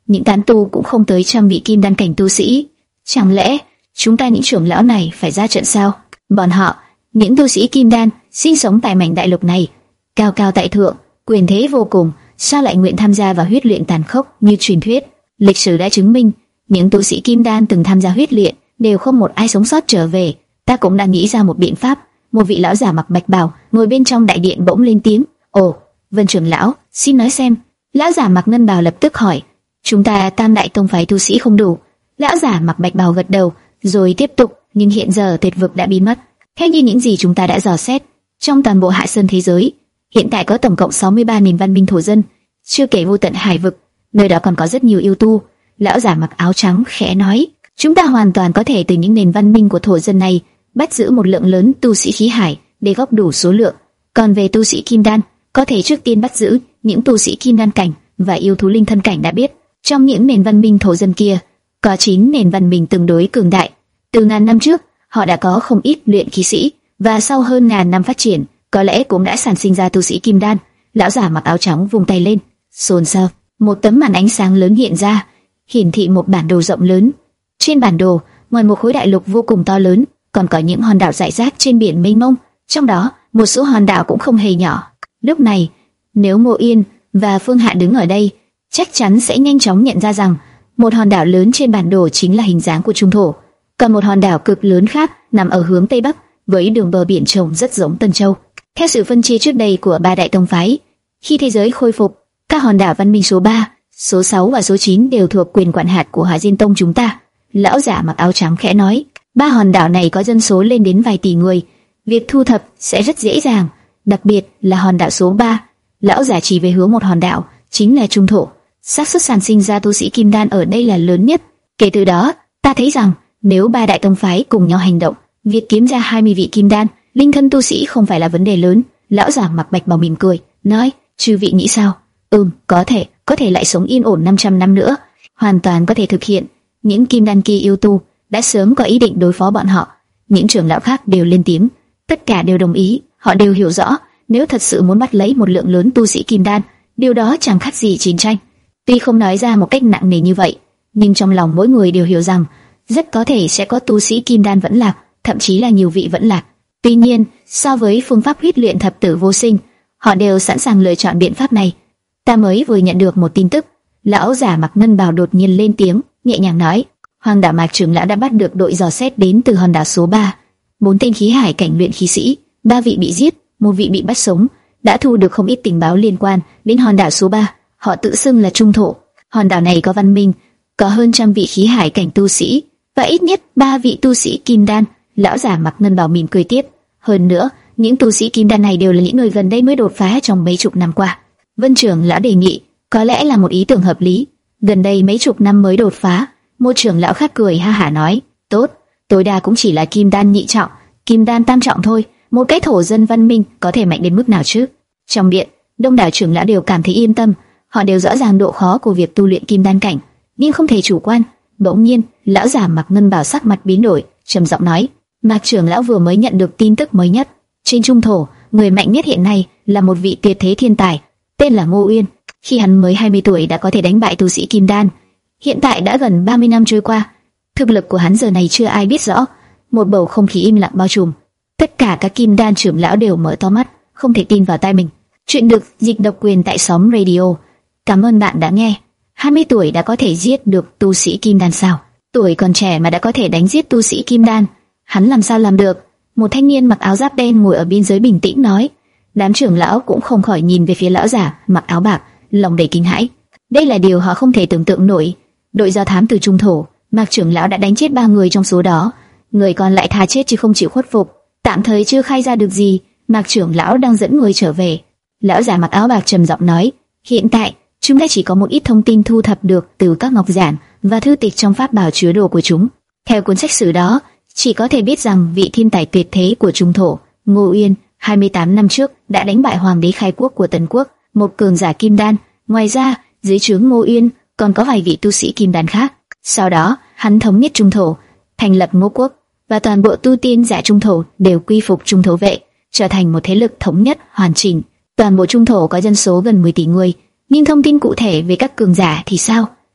những tán tu cũng không tới trăm vị kim đan cảnh tu sĩ. Chẳng lẽ chúng ta những trưởng lão này phải ra trận sao? Bọn họ, những tu sĩ kim đan sinh sống tại mảnh đại lục này, cao cao tại thượng, quyền thế vô cùng, sao lại nguyện tham gia vào huyết luyện tàn khốc như truyền thuyết? Lịch sử đã chứng minh, những tu sĩ kim đan từng tham gia huyết luyện đều không một ai sống sót trở về. Ta cũng đã nghĩ ra một biện pháp. Một vị lão giả mặc bạch bào ngồi bên trong đại điện bỗng lên tiếng. Ồ, Vân trưởng lão, xin nói xem. Lão giả mặc ngân bào lập tức hỏi. Chúng ta tam đại tông phái tu sĩ không đủ. Lão giả mặc bạch bào gật đầu, rồi tiếp tục. Nhưng hiện giờ tuyệt vực đã biến mất. Theo như những gì chúng ta đã dò xét, trong toàn bộ Hạ Sơn thế giới, hiện tại có tổng cộng sáu mươi ba nền văn minh thổ dân, chưa kể vô tận hải vực, nơi đó còn có rất nhiều yêu tu. Lão giả mặc áo trắng khẽ nói, chúng ta hoàn toàn có thể từ những nền văn minh của thổ dân này bắt giữ một lượng lớn tu sĩ khí hải để góp đủ số lượng. Còn về tu sĩ kim đan, có thể trước tiên bắt giữ những tu sĩ kim đan cảnh và yêu thú linh thân cảnh đã biết. Trong những nền văn minh thổ dân kia, có chín nền văn minh tương đối cường đại. Từ ngàn năm trước, họ đã có không ít luyện khí sĩ, và sau hơn ngàn năm phát triển, có lẽ cũng đã sản sinh ra tu sĩ kim đan. Lão giả mặc áo trắng vung tay lên, xôn xao, một tấm màn ánh sáng lớn hiện ra, hiển thị một bản đồ rộng lớn. Trên bản đồ, ngoài một khối đại lục vô cùng to lớn, còn có những hòn đảo rải rác trên biển mênh mông, trong đó một số hòn đảo cũng không hề nhỏ. Lúc này, nếu Ngô Yên và Phương Hạ đứng ở đây, chắc chắn sẽ nhanh chóng nhận ra rằng một hòn đảo lớn trên bản đồ chính là hình dáng của trung thổ, còn một hòn đảo cực lớn khác nằm ở hướng tây bắc với đường bờ biển trông rất giống Tân Châu. Theo sự phân chia trước đây của ba đại tông phái, khi thế giới khôi phục, các hòn đảo văn minh số ba, số sáu và số chín đều thuộc quyền quản hạt của Hỏa Diên Tông chúng ta. Lão giả mặc áo trắng khẽ nói, ba hòn đảo này có dân số lên đến vài tỷ người, việc thu thập sẽ rất dễ dàng, đặc biệt là hòn đảo số ba. Lão giả chỉ về hướng một hòn đảo, chính là trung thổ. Xác suất sản sinh ra tu sĩ kim đan ở đây là lớn nhất. Kể từ đó, ta thấy rằng nếu ba đại tông phái cùng nhau hành động, việc kiếm ra hai mươi vị kim đan, linh thân tu sĩ không phải là vấn đề lớn. Lão giả mặc bạch bào mỉm cười, nói, chư vị nghĩ sao? Ừm, có thể, có thể lại sống yên ổn năm trăm năm nữa, hoàn toàn có thể thực hiện. Những kim đan kia yêu tu đã sớm có ý định đối phó bọn họ. Những trưởng lão khác đều lên tiếng, tất cả đều đồng ý. Họ đều hiểu rõ, nếu thật sự muốn bắt lấy một lượng lớn tu sĩ kim đan, điều đó chẳng khác gì chiến tranh. Tuy không nói ra một cách nặng nề như vậy, nhưng trong lòng mỗi người đều hiểu rằng rất có thể sẽ có tu sĩ kim đan vẫn lạc, thậm chí là nhiều vị vẫn lạc. Tuy nhiên, so với phương pháp huyết luyện thập tử vô sinh, họ đều sẵn sàng lựa chọn biện pháp này. Ta mới vừa nhận được một tin tức. Lão giả mặc ngân bào đột nhiên lên tiếng, nhẹ nhàng nói, Hoàng đảo Mạc trưởng lão đã bắt được đội dò xét đến từ hòn đảo số ba, bốn tên khí hải cảnh luyện khí sĩ, ba vị bị giết, một vị bị bắt sống, đã thu được không ít tình báo liên quan đến hòn đảo số ba. Họ tự xưng là trung thổ. Hòn đảo này có văn minh, có hơn trăm vị khí hải cảnh tu sĩ và ít nhất ba vị tu sĩ kim đan. Lão giả mặc ngân bào mỉm cười tiếp, hơn nữa, những tu sĩ kim đan này đều là những người gần đây mới đột phá trong mấy chục năm qua. Vân trưởng lão đề nghị, có lẽ là một ý tưởng hợp lý. Gần đây mấy chục năm mới đột phá. Một trưởng lão khác cười ha hả nói, tốt, tối đa cũng chỉ là kim đan nhị trọng, kim đan tam trọng thôi. Một cái thổ dân văn minh có thể mạnh đến mức nào chứ? Trong điện, đông đảo trưởng lão đều cảm thấy yên tâm. Họ đều rõ ràng độ khó của việc tu luyện kim đan cảnh, nhưng không thể chủ quan. Bỗng nhiên, lão giả mặc ngân bào sắc mặt biến đổi, trầm giọng nói, Mạc trưởng lão vừa mới nhận được tin tức mới nhất. Trên trung thổ, người mạnh nhất hiện nay là một vị tuyệt thế thiên tài, tên là Ngô Uyên. Khi hắn mới hai mươi tuổi đã có thể đánh bại tu sĩ kim đan. Hiện tại đã gần ba mươi năm trôi qua, thực lực của hắn giờ này chưa ai biết rõ. Một bầu không khí im lặng bao trùm. Tất cả các kim đan trưởng lão đều mở to mắt, không thể tin vào tai mình. Chuyện được dịch độc quyền tại Sóng Radio. Cảm ơn bạn đã nghe. hai mươi tuổi đã có thể giết được tu sĩ kim đan sao? Tuổi còn trẻ mà đã có thể đánh giết tu sĩ kim đan, hắn làm sao làm được? Một thanh niên mặc áo giáp đen ngồi ở biên giới bình tĩnh nói. Đám trưởng lão cũng không khỏi nhìn về phía lão giả mặc áo bạc, lòng đầy kinh hãi. Đây là điều họ không thể tưởng tượng nổi. Đội do thám từ trung thổ, Mạc trưởng lão đã đánh chết ba người trong số đó, người còn lại thà chết chứ không chịu khuất phục. Tạm thời chưa khai ra được gì, Mạc trưởng lão đang dẫn người trở về. Lão giả mặc áo bạc trầm giọng nói, hiện tại chúng ta chỉ có một ít thông tin thu thập được từ các ngọc giản và thư tịch trong pháp bảo chứa đồ của chúng. Theo cuốn sách sử đó, chỉ có thể biết rằng vị thiên tài tuyệt thế của trung thổ, Ngô Uyên, hai mươi tám năm trước đã đánh bại hoàng đế khai quốc của Tần quốc, một cường giả kim đan. Ngoài ra, dưới trướng Ngô Uyên còn có vài vị tu sĩ kim đan khác. Sau đó, hắn thống nhất trung thổ, thành lập Ngô quốc, và toàn bộ tu tiên giả trung thổ đều quy phục trung thổ vệ, trở thành một thế lực thống nhất hoàn chỉnh. Toàn bộ trung thổ có dân số gần mười tỷ người, nhưng thông tin cụ thể về các cường giả thì sao?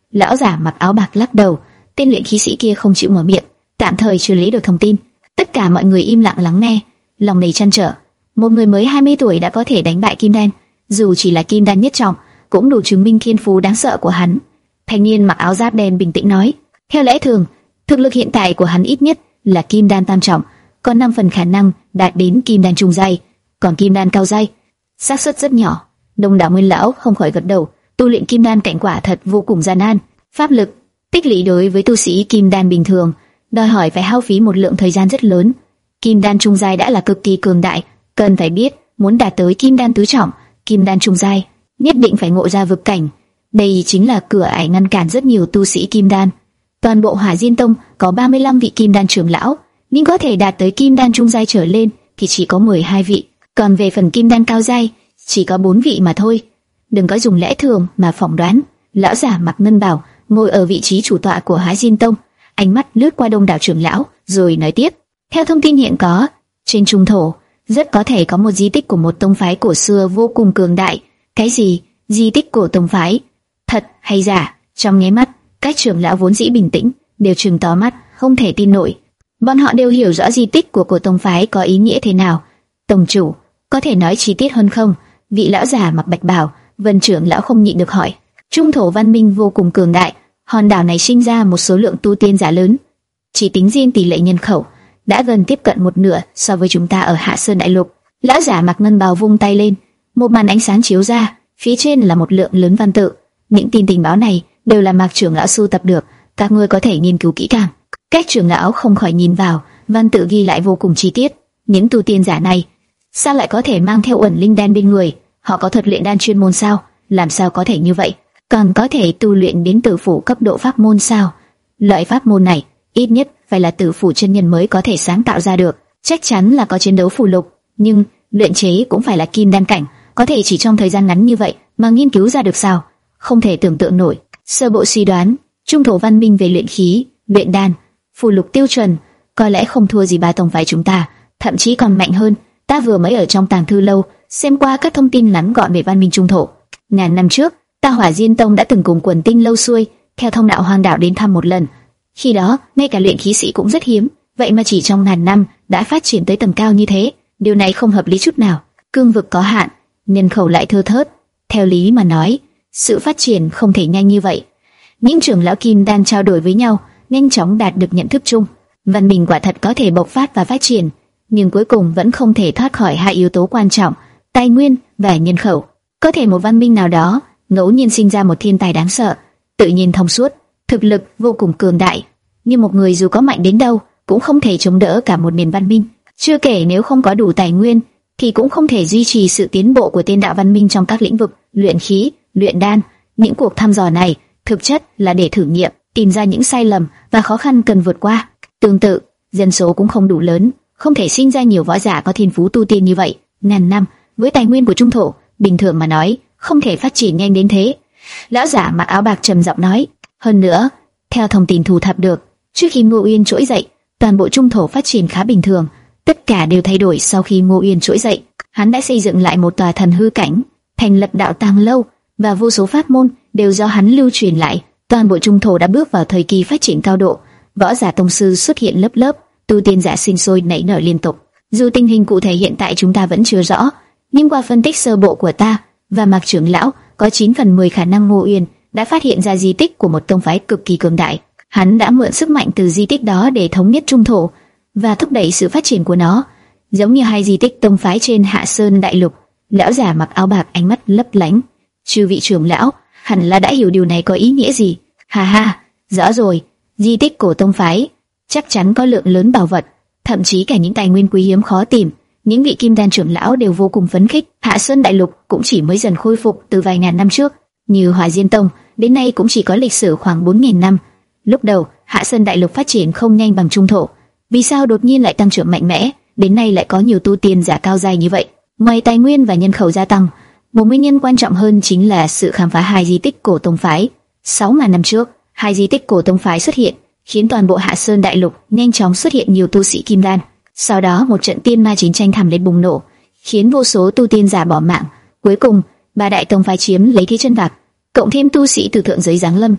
Lão giả mặc áo bạc lắc đầu, tên luyện khí sĩ kia không chịu mở miệng, tạm thời chưa lấy được thông tin. Tất cả mọi người im lặng lắng nghe, lòng đầy trăn trở. Một người mới hai mươi tuổi đã có thể đánh bại kim đan, dù chỉ là kim đan nhất trọng, cũng đủ chứng minh thiên phú đáng sợ của hắn. Thanh niên mặc áo giáp đen bình tĩnh nói, theo lẽ thường, thực lực hiện tại của hắn ít nhất là kim đan tam trọng, có năm phần khả năng đạt đến kim đan trung giai, còn kim đan cao giai, xác suất rất nhỏ. Đông đảo nguyên lão không khỏi gật đầu, tu luyện kim đan cảnh quả thật vô cùng gian nan, pháp lực, tích lũy đối với tu sĩ kim đan bình thường, đòi hỏi phải hao phí một lượng thời gian rất lớn. Kim đan trung giai đã là cực kỳ cường đại, cần phải biết, muốn đạt tới kim đan tứ trọng, kim đan trung giai, nhất định phải ngộ ra vực cảnh. Đây chính là cửa ải ngăn cản rất nhiều tu sĩ kim đan. Toàn bộ Hỏa Diên Tông có ba mươi lăm vị kim đan trưởng lão, nhưng có thể đạt tới kim đan trung giai trở lên thì chỉ có mười hai vị, còn về phần kim đan cao giai chỉ có bốn vị mà thôi. Đừng có dùng lẽ thường mà phỏng đoán. Lão giả mặc ngân bào ngồi ở vị trí chủ tọa của Hỏa Diên Tông, ánh mắt lướt qua đông đảo trưởng lão, rồi nói tiếp: theo thông tin hiện có, trên trung thổ rất có thể có một di tích của một tông phái cổ xưa vô cùng cường đại. Cái gì? Di tích của tông phái? Thật hay giả? Trong nháy mắt, các trưởng lão vốn dĩ bình tĩnh đều trừng to mắt, không thể tin nổi. Bọn họ đều hiểu rõ di tích của cổ tông phái có ý nghĩa thế nào. Tông chủ, có thể nói chi tiết hơn không? Vị lão giả mặc bạch bào, Vân trưởng lão không nhịn được hỏi. Trung thổ văn minh vô cùng cường đại, hòn đảo này sinh ra một số lượng tu tiên giả lớn. Chỉ tính riêng tỷ lệ nhân khẩu đã gần tiếp cận một nửa so với chúng ta ở Hạ Sơn Đại Lục. Lão giả mặc ngân bào vung tay lên, một màn ánh sáng chiếu ra, phía trên là một lượng lớn văn tự. Những tin tình báo này đều là Mạc trưởng lão sưu tập được, các ngươi có thể nghiên cứu kỹ càng. Các trưởng lão không khỏi nhìn vào, văn tự ghi lại vô cùng chi tiết. Những tu tiên giả này sao lại có thể mang theo uẩn linh đan bên người? Họ có thuật luyện đan chuyên môn sao? Làm sao có thể như vậy? Còn có thể tu luyện đến tử phủ cấp độ pháp môn sao? Loại pháp môn này ít nhất phải là tử phủ chân nhân mới có thể sáng tạo ra được. Chắc chắn là có chiến đấu phù lục, nhưng luyện chế cũng phải là kim đan cảnh, có thể chỉ trong thời gian ngắn như vậy mà nghiên cứu ra được sao? Không thể tưởng tượng nổi. Sơ bộ suy đoán, trung thổ văn minh về luyện khí, luyện đan, phù lục tiêu chuẩn có lẽ không thua gì ba tông phái chúng ta, thậm chí còn mạnh hơn. Ta vừa mới ở trong tàng thư lâu xem qua các thông tin ngắn gọn về văn minh trung thổ. Ngàn năm trước, ta Hỏa Diên Tông đã từng cùng Quần Tinh lâu xuôi theo thông đạo hoang đảo đến thăm một lần. Khi đó, ngay cả luyện khí sĩ cũng rất hiếm, vậy mà chỉ trong ngàn năm đã phát triển tới tầm cao như thế, điều này không hợp lý chút nào. Cương vực có hạn, nhân khẩu lại thưa thớt, theo lý mà nói, sự phát triển không thể nhanh như vậy. Những trưởng lão kim đan trao đổi với nhau, nhanh chóng đạt được nhận thức chung. Văn minh quả thật có thể bộc phát và phát triển, nhưng cuối cùng vẫn không thể thoát khỏi hai yếu tố quan trọng: tài nguyên và nhân khẩu. Có thể một văn minh nào đó ngẫu nhiên sinh ra một thiên tài đáng sợ, tự nhiên thông suốt, thực lực vô cùng cường đại, nhưng một người dù có mạnh đến đâu cũng không thể chống đỡ cả một nền văn minh. Chưa kể nếu không có đủ tài nguyên thì cũng không thể duy trì sự tiến bộ của tiên đạo văn minh trong các lĩnh vực luyện khí, luyện đan. Những cuộc thăm dò này thực chất là để thử nghiệm, tìm ra những sai lầm và khó khăn cần vượt qua. Tương tự, dân số cũng không đủ lớn, không thể sinh ra nhiều võ giả có thiên phú tu tiên như vậy. Ngàn năm với tài nguyên của trung thổ, bình thường mà nói không thể phát triển nhanh đến thế. Lão giả mặc áo bạc trầm giọng nói. Hơn nữa, theo thông tin thu thập được, trước khi Ngô Uyên trỗi dậy, toàn bộ trung thổ phát triển khá bình thường. Tất cả đều thay đổi sau khi Ngô Uyên trỗi dậy. Hắn đã xây dựng lại một tòa thần hư cảnh, thành lập đạo tàng lâu, và vô số pháp môn đều do hắn lưu truyền lại. Toàn bộ trung thổ đã bước vào thời kỳ phát triển cao độ, võ giả tông sư xuất hiện lớp lớp, tu tiên giả sinh sôi nảy nở liên tục. Dù tình hình cụ thể hiện tại chúng ta vẫn chưa rõ, nhưng qua phân tích sơ bộ của ta và Mạc trưởng lão, có chín phần mười khả năng Ngô Uyên đã phát hiện ra di tích của một tông phái cực kỳ cường đại. Hắn đã mượn sức mạnh từ di tích đó để thống nhất trung thổ và thúc đẩy sự phát triển của nó, giống như hai di tích tông phái trên Hạ Sơn Đại Lục. Lão giả mặc áo bạc ánh mắt lấp lánh. Chư vị trưởng lão hẳn là đã hiểu điều này có ý nghĩa gì. Ha ha, rõ rồi. Di tích cổ tông phái chắc chắn có lượng lớn bảo vật, thậm chí cả những tài nguyên quý hiếm khó tìm. Những vị kim đan trưởng lão đều vô cùng phấn khích. Hạ Sơn Đại Lục cũng chỉ mới dần khôi phục từ vài ngàn năm trước, như Hỏa Diên Tông đến nay cũng chỉ có lịch sử khoảng bốn nghìn năm. Lúc đầu Hạ Sơn Đại Lục phát triển không nhanh bằng trung thổ, vì sao đột nhiên lại tăng trưởng mạnh mẽ, đến nay lại có nhiều tu tiên giả cao giai như vậy? Ngoài tài nguyên và nhân khẩu gia tăng, một nguyên nhân quan trọng hơn chính là sự khám phá hai di tích cổ tông phái. Sáu ngàn năm trước, hai di tích cổ tông phái xuất hiện, khiến toàn bộ Hạ Sơn Đại Lục nhanh chóng xuất hiện nhiều tu sĩ kim đan. Sau đó một trận tiên ma chiến tranh thảm liệt bùng nổ, khiến vô số tu tiên giả bỏ mạng. Cuối cùng, ba đại tông phái chiếm lấy thế chân vạc, cộng thêm tu sĩ từ thượng giới giáng lâm,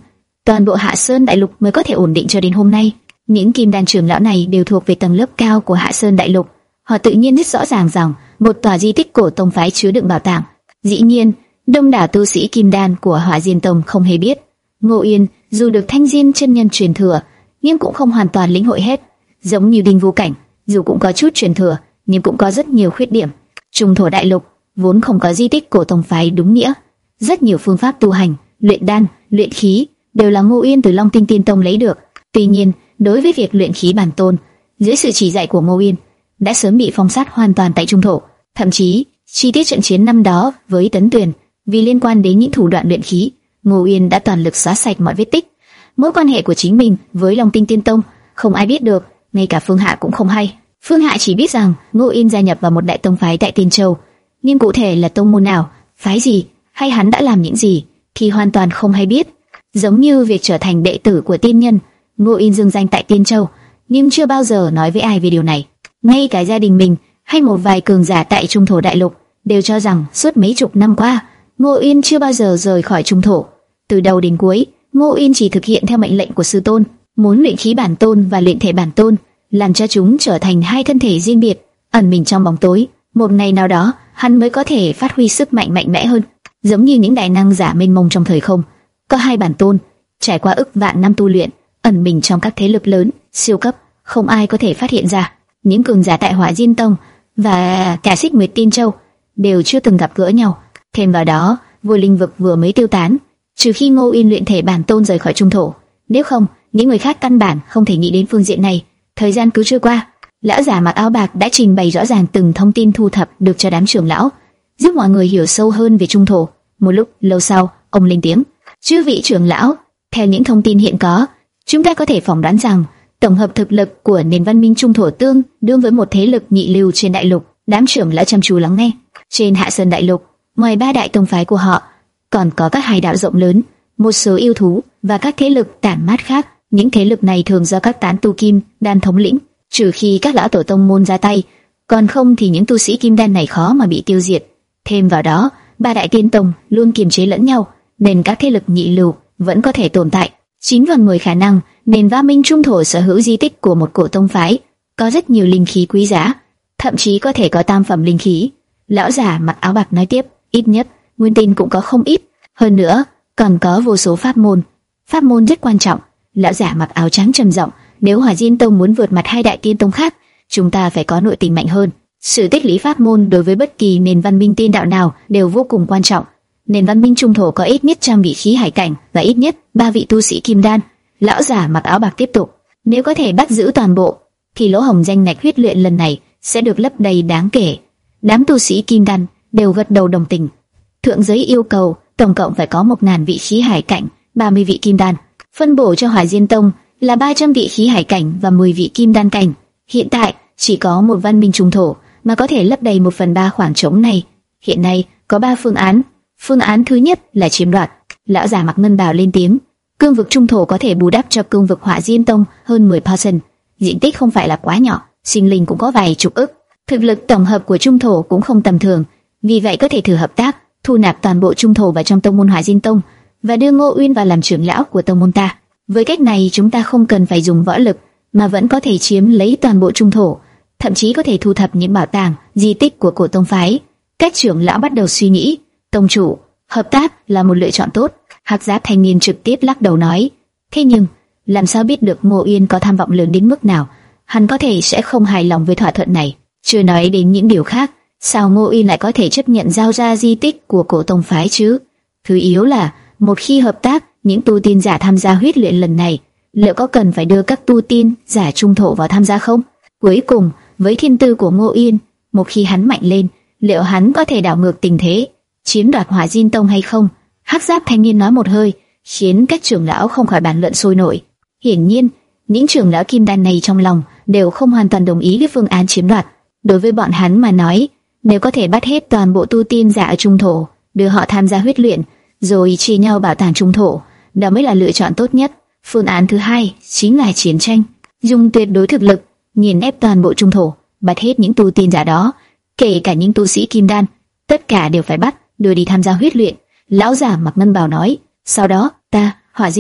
toàn bộ Hạ Sơn Đại Lục mới có thể ổn định cho đến hôm nay. Những kim đan trưởng lão này đều thuộc về tầng lớp cao của Hạ Sơn Đại Lục, họ tự nhiên rất rõ ràng rằng một tòa di tích cổ tông phái chứa đựng bảo tàng. Dĩ nhiên, đông đảo tu sĩ kim đan của Hỏa Diên Tông không hề biết. Ngô Yên dù được Thanh Diên chân nhân truyền thừa, nhưng cũng không hoàn toàn lĩnh hội hết. Giống như Đinh Vũ Cảnh, dù cũng có chút truyền thừa, nhưng cũng có rất nhiều khuyết điểm. Trung thổ đại lục vốn không có di tích cổ tông phái đúng nghĩa, rất nhiều phương pháp tu hành, luyện đan, luyện khí đều là Ngô Yên từ Long Tinh Tiên Tông lấy được. Tuy nhiên, đối với việc luyện khí bản tôn, dưới sự chỉ dạy của Ngô Yên, đã sớm bị phong sát hoàn toàn tại Trung thổ. Thậm chí, chi tiết trận chiến năm đó với Tấn Tuyền, vì liên quan đến những thủ đoạn luyện khí, Ngô Yên đã toàn lực xóa sạch mọi vết tích. Mối quan hệ của chính mình với Long Tinh Tiên Tông không ai biết được, ngay cả Phương Hạ cũng không hay. Phương Hạ chỉ biết rằng Ngô Yên gia nhập vào một đại tông phái tại Tiên Châu, nhưng cụ thể là tông môn nào, phái gì, hay hắn đã làm những gì thì hoàn toàn không hay biết. Giống như việc trở thành đệ tử của tiên nhân, Ngô Yên dương danh tại Tiên Châu, nhưng chưa bao giờ nói với ai về điều này. Ngay cả gia đình mình hay một vài cường giả tại Trung thổ đại lục đều cho rằng suốt mấy chục năm qua, Ngô Yên chưa bao giờ rời khỏi Trung thổ. Từ đầu đến cuối, Ngô Yên chỉ thực hiện theo mệnh lệnh của sư tôn, muốn luyện khí bản tôn và luyện thể bản tôn, làm cho chúng trở thành hai thân thể riêng biệt, ẩn mình trong bóng tối. Một ngày nào đó, hắn mới có thể phát huy sức mạnh mạnh mẽ hơn, giống như những đại năng giả mênh mông trong thời không. Có hai bản tôn, trải qua ức vạn năm tu luyện, ẩn mình trong các thế lực lớn, siêu cấp, không ai có thể phát hiện ra. Những cường giả tại Hỏa Diên Tông và cả Xích Nguyệt Tiên Châu đều chưa từng gặp gỡ nhau. Thêm vào đó, vô linh vực vừa mới tiêu tán, trừ khi Ngô Yên luyện thể bản tôn rời khỏi Trung thổ, nếu không, những người khác căn bản không thể nghĩ đến phương diện này. Thời gian cứ trôi qua, lão giả mặc áo bạc đã trình bày rõ ràng từng thông tin thu thập được cho đám trưởng lão, giúp mọi người hiểu sâu hơn về Trung thổ. Một lúc lâu sau, ông lên tiếng: "Chư vị trưởng lão, theo những thông tin hiện có, chúng ta có thể phỏng đoán rằng tổng hợp thực lực của nền văn minh Trung thổ tương đương với một thế lực nhị lưu trên đại lục." Đám trưởng lão chăm chú lắng nghe. Trên Hạ Sơn Đại Lục, ngoài ba đại tông phái của họ, còn có các hải đảo rộng lớn, một số yêu thú và các thế lực tản mát khác. Những thế lực này thường do các tán tu kim đan thống lĩnh, trừ khi các lão tổ tông môn ra tay, còn không thì những tu sĩ kim đan này khó mà bị tiêu diệt. Thêm vào đó, ba đại tiên tông luôn kiềm chế lẫn nhau, nên các thế lực nhị lưu vẫn có thể tồn tại. Chín phần mười khả năng nền văn minh Trung thổ sở hữu di tích của một cổ tông phái, có rất nhiều linh khí quý giá, thậm chí có thể có tam phẩm linh khí. Lão giả mặc áo bạc nói tiếp: "Ít nhất nguyên tinh cũng có không ít, hơn nữa còn có vô số pháp môn. Pháp môn rất quan trọng." Lão giả mặc áo trắng trầm giọng: "Nếu Hỏa Diên Tông muốn vượt mặt hai đại tiên tông khác, chúng ta phải có nội tình mạnh hơn. Sự tích lũy pháp môn đối với bất kỳ nền văn minh tiên đạo nào đều vô cùng quan trọng. Nền văn minh Trung thổ có ít nhất trăm vị khí hải cảnh và ít nhất ba vị tu sĩ kim đan." Lão giả mặc áo bạc tiếp tục: "Nếu có thể bắt giữ toàn bộ, thì lỗ hổng danh ngạch huyết luyện lần này sẽ được lấp đầy đáng kể." Đám tu sĩ kim đan đều gật đầu đồng tình. Thượng giới yêu cầu tổng cộng phải có một ngàn vị khí hải cảnh, ba mươi vị kim đan. Phân bổ cho Hỏa Diên Tông là ba trăm vị khí hải cảnh và mười vị kim đan cảnh. Hiện tại chỉ có một văn minh Trung thổ mà có thể lấp đầy một phần ba khoảng trống này. Hiện nay có ba phương án. Phương án thứ nhất là chiếm đoạt. Lão giả mặc ngân bào lên tiếng: "Cương vực Trung thổ có thể bù đắp cho cương vực Hỏa Diên Tông hơn mười phần trăm, diện tích không phải là quá nhỏ, sinh linh cũng có vài chục ức. Thực lực tổng hợp của Trung thổ cũng không tầm thường, vì vậy có thể thử hợp tác, thu nạp toàn bộ Trung thổ vào trong tông môn Hỏa Diên Tông và đưa Ngô Uyên vào làm trưởng lão của tông môn ta. Với cách này chúng ta không cần phải dùng võ lực mà vẫn có thể chiếm lấy toàn bộ Trung thổ, thậm chí có thể thu thập những bảo tàng, di tích của cổ tông phái." Các trưởng lão bắt đầu suy nghĩ. "Tông chủ, hợp tác là một lựa chọn tốt." Hắc Giáp thanh niên trực tiếp lắc đầu nói: "Thế nhưng làm sao biết được Ngô Uyên có tham vọng lớn đến mức nào? Hắn có thể sẽ không hài lòng với thỏa thuận này. Chưa nói đến những điều khác, sao Ngô Uyên lại có thể chấp nhận giao ra di tích của cổ tông phái chứ? Thứ yếu là, một khi hợp tác, những tu tiên giả tham gia huyết luyện lần này, liệu có cần phải đưa các tu tiên giả trung thổ vào tham gia không? Cuối cùng, với thiên tư của Ngô Uyên, một khi hắn mạnh lên, liệu hắn có thể đảo ngược tình thế, chiếm đoạt Hỏa Diên Tông hay không?" Hắc Giáp thanh niên nói một hơi, khiến các trưởng lão không khỏi bàn luận sôi nổi. Hiển nhiên, những trưởng lão kim đan này trong lòng đều không hoàn toàn đồng ý với phương án chiếm đoạt. Đối với bọn hắn mà nói, nếu có thể bắt hết toàn bộ tu tiên giả ở Trung thổ, đưa họ tham gia huyết luyện, rồi chia nhau bảo tàng Trung thổ, đó mới là lựa chọn tốt nhất. Phương án thứ hai chính là chiến tranh, dùng tuyệt đối thực lực nghiền ép toàn bộ Trung thổ, bắt hết những tu tiên giả đó, kể cả những tu sĩ kim đan, tất cả đều phải bắt, đưa đi tham gia huyết luyện. Lão giả mặc ngân bào nói: "Sau đó, ta, Hỏa Diên Tông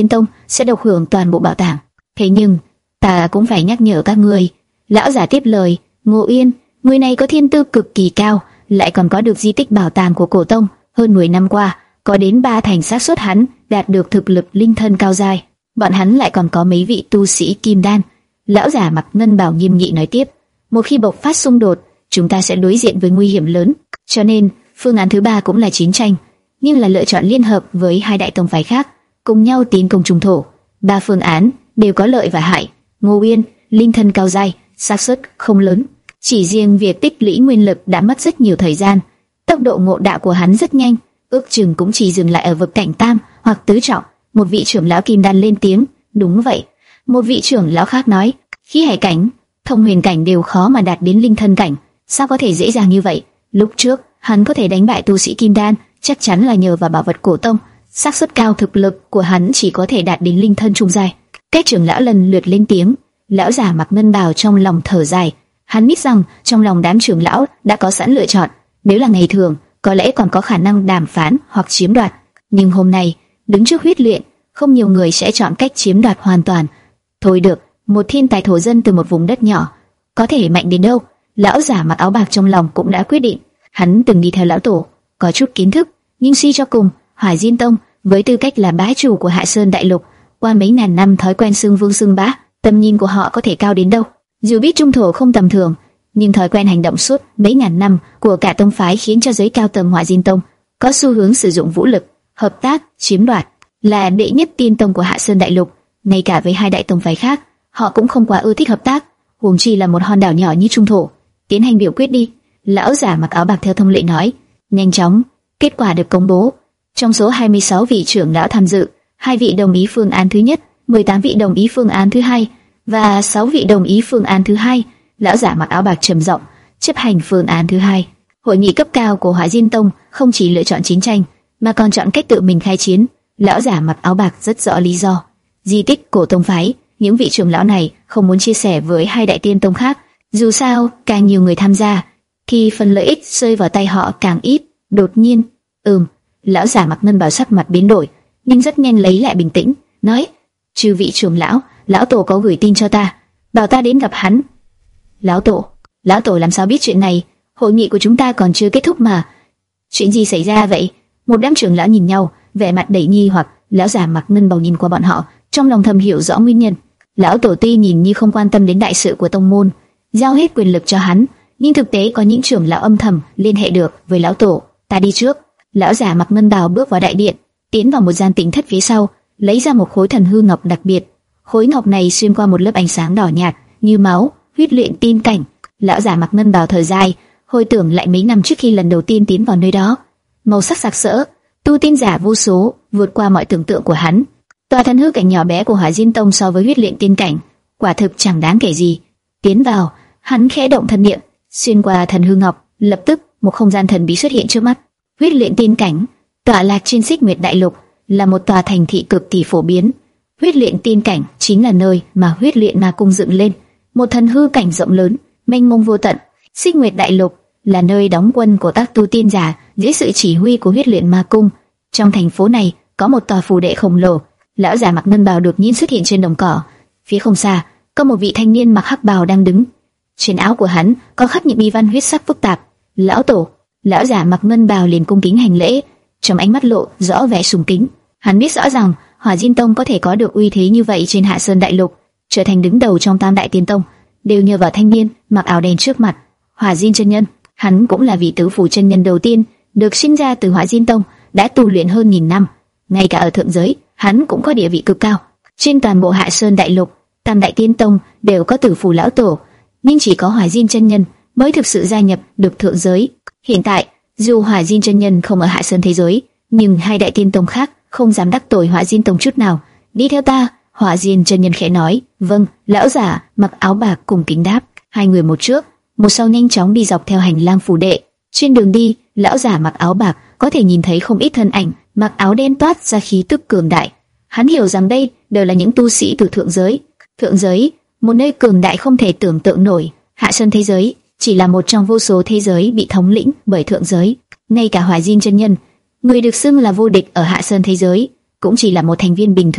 sẽ độc hưởng toàn bộ bảo tàng. Thế nhưng, ta cũng phải nhắc nhở các ngươi. Lão giả tiếp lời, Ngô Uyên, người này có thiên tư cực kỳ cao, lại còn có được di tích bảo tàng của cổ tông. Hơn mười năm qua, có đến ba thành xác suất hắn đạt được thực lực linh thân cao giai. Bọn hắn lại còn có mấy vị tu sĩ kim đan. Lão giả mặc ngân bào nghiêm nghị nói tiếp, một khi bộc phát xung đột, chúng ta sẽ đối diện với nguy hiểm lớn. Cho nên, phương án thứ ba cũng là chiến tranh, nhưng là lựa chọn liên hợp với hai đại tông phái khác, cùng nhau tiến công trung thổ. Ba phương án đều có lợi và hại. Ngô Uyên, linh thân cao giai, xác suất không lớn. Chỉ riêng việc tích lũy nguyên lực đã mất rất nhiều thời gian. Tốc độ ngộ đạo của hắn rất nhanh, ước chừng cũng chỉ dừng lại ở vực cảnh tam hoặc tứ trọng. Một vị trưởng lão kim đan lên tiếng, đúng vậy. Một vị trưởng lão khác nói, khí hải cảnh, thông huyền cảnh đều khó mà đạt đến linh thân cảnh, sao có thể dễ dàng như vậy? Lúc trước hắn có thể đánh bại tu sĩ kim đan, chắc chắn là nhờ vào bảo vật cổ tông. Xác suất cao thực lực của hắn chỉ có thể đạt đến linh thân trung giai. Các trưởng lão lần lượt lên tiếng. Lão giả mặc ngân bào trong lòng thở dài. Hắn biết rằng trong lòng đám trưởng lão đã có sẵn lựa chọn. Nếu là ngày thường, có lẽ còn có khả năng đàm phán hoặc chiếm đoạt. Nhưng hôm nay, đứng trước huyết luyện, không nhiều người sẽ chọn cách chiếm đoạt hoàn toàn. Thôi được, một thiên tài thổ dân từ một vùng đất nhỏ, có thể mạnh đến đâu? Lão giả mặc áo bạc trong lòng cũng đã quyết định. Hắn từng đi theo lão tổ, có chút kiến thức, nhưng suy cho cùng, Hỏa Diên Tông với tư cách là bá chủ của Hạ Sơn Đại Lục, qua mấy ngàn năm thói quen xưng vương xưng bá, tầm nhìn của họ có thể cao đến đâu? Dù biết trung thổ không tầm thường, nhưng thói quen hành động suốt mấy ngàn năm của cả tông phái khiến cho giới cao tầng Hỏa Diên Tông có xu hướng sử dụng vũ lực, hợp tác, chiếm đoạt. Là đệ nhất tiên tông của Hạ Sơn Đại Lục, ngay cả với hai đại tông phái khác, họ cũng không quá ưa thích hợp tác, huống chi là một hòn đảo nhỏ như trung thổ. Tiến hành biểu quyết đi. Lão giả mặc áo bạc theo thông lệ nói. Nhanh chóng, kết quả được công bố. Trong số hai mươi sáu vị trưởng lão tham dự, hai vị đồng ý phương án thứ nhất, mười tám vị đồng ý phương án thứ hai và sáu vị đồng ý phương án thứ hai. Lão giả mặc áo bạc trầm giọng chấp hành phương án thứ hai. Hội nghị cấp cao của Hỏa Diên Tông không chỉ lựa chọn chiến tranh, mà còn chọn cách tự mình khai chiến. Lão giả mặc áo bạc rất rõ lý do. Di tích cổ tông phái, những vị trưởng lão này không muốn chia sẻ với hai đại tiên tông khác. Dù sao, càng nhiều người tham gia, thì phần lợi ích rơi vào tay họ càng ít. Đột nhiên, ừm, lão giả mặc ngân bào sắc mặt biến đổi, nhưng rất nhanh lấy lại bình tĩnh, nói: "Chư vị trưởng lão, lão tổ có gửi tin cho ta, bảo ta đến gặp hắn." Lão tổ, lão tổ làm sao biết chuyện này? Hội nghị của chúng ta còn chưa kết thúc mà. Chuyện gì xảy ra vậy? Một đám trưởng lão nhìn nhau, vẻ mặt đầy nghi hoặc. Lão giả mặc ngân bào nhìn qua bọn họ, trong lòng thầm hiểu rõ nguyên nhân. Lão tổ tuy nhìn như không quan tâm đến đại sự của tông môn, giao hết quyền lực cho hắn, nhưng thực tế có những trưởng lão âm thầm liên hệ được với lão tổ. Ta đi trước. Lão giả mặc ngân bào bước vào đại điện, tiến vào một gian tĩnh thất phía sau, lấy ra một khối thần hư ngọc đặc biệt. Khối ngọc này xuyên qua một lớp ánh sáng đỏ nhạt như máu, huyết luyện tiên cảnh. Lão giả mặc ngân bào thở dài, hồi tưởng lại mấy năm trước khi lần đầu tiên tiến vào nơi đó, màu sắc sặc sỡ, tu tiên giả vô số, vượt qua mọi tưởng tượng của hắn. Tòa thần hư cảnh nhỏ bé của Hỏa Diên Tông so với huyết luyện tiên cảnh, quả thực chẳng đáng kể gì. Tiến vào, hắn khẽ động thần niệm, xuyên qua thần hư ngọc, lập tức một không gian thần bí xuất hiện trước mắt. Huyết luyện tiên cảnh, tọa lạc trên Xích Nguyệt Đại Lục, là một tòa thành thị cực kỳ phổ biến. Huyết luyện tiên cảnh chính là nơi mà huyết luyện ma cung dựng lên, một thần hư cảnh rộng lớn, mênh mông vô tận. Xích Nguyệt Đại Lục là nơi đóng quân của các tu tiên giả dưới sự chỉ huy của huyết luyện ma cung. Trong thành phố này có một tòa phù đệ khổng lồ. Lão giả mặc ngân bào đột nhiên xuất hiện trên đồng cỏ. Phía không xa có một vị thanh niên mặc hắc bào đang đứng. Trên áo của hắn có khắc những bi văn huyết sắc phức tạp. Lão tổ. Lão giả mặc ngân bào liền cung kính hành lễ, trong ánh mắt lộ rõ vẻ sùng kính. Hắn biết rõ rằng Hỏa Diên Tông có thể có được uy thế như vậy trên Hạ Sơn Đại Lục, trở thành đứng đầu trong Tam Đại Tiên Tông, đều nhờ vào thanh niên mặc áo đen trước mặt, Hỏa Diên chân nhân. Hắn cũng là vị tứ phủ chân nhân đầu tiên được sinh ra từ Hỏa Diên Tông, đã tu luyện hơn nghìn năm. Ngay cả ở thượng giới, hắn cũng có địa vị cực cao. Trên toàn bộ Hạ Sơn Đại Lục, Tam Đại Tiên Tông đều có tử phủ lão tổ, nhưng chỉ có Hỏa Diên chân nhân mới thực sự gia nhập được thượng giới. Hiện tại, dù Hỏa Diên chân nhân không ở Hạ Sơn thế giới, nhưng hai đại tiên tông khác không dám đắc tội Hỏa Diên Tông chút nào. Đi theo ta. Hỏa Diên chân nhân khẽ nói. Vâng. Lão giả mặc áo bạc cùng kính đáp. Hai người một trước, một sau nhanh chóng đi dọc theo hành lang phủ đệ. Trên đường đi, lão giả mặc áo bạc có thể nhìn thấy không ít thân ảnh mặc áo đen toát ra khí tức cường đại. Hắn hiểu rằng đây đều là những tu sĩ từ thượng giới. Thượng giới, một nơi cường đại không thể tưởng tượng nổi. Hạ Sơn thế giới chỉ là một trong vô số thế giới bị thống lĩnh bởi thượng giới. Ngay cả Hỏa Diên chân nhân, người được xưng là vô địch ở Hạ Sơn thế giới, cũng chỉ là một thành viên bình thường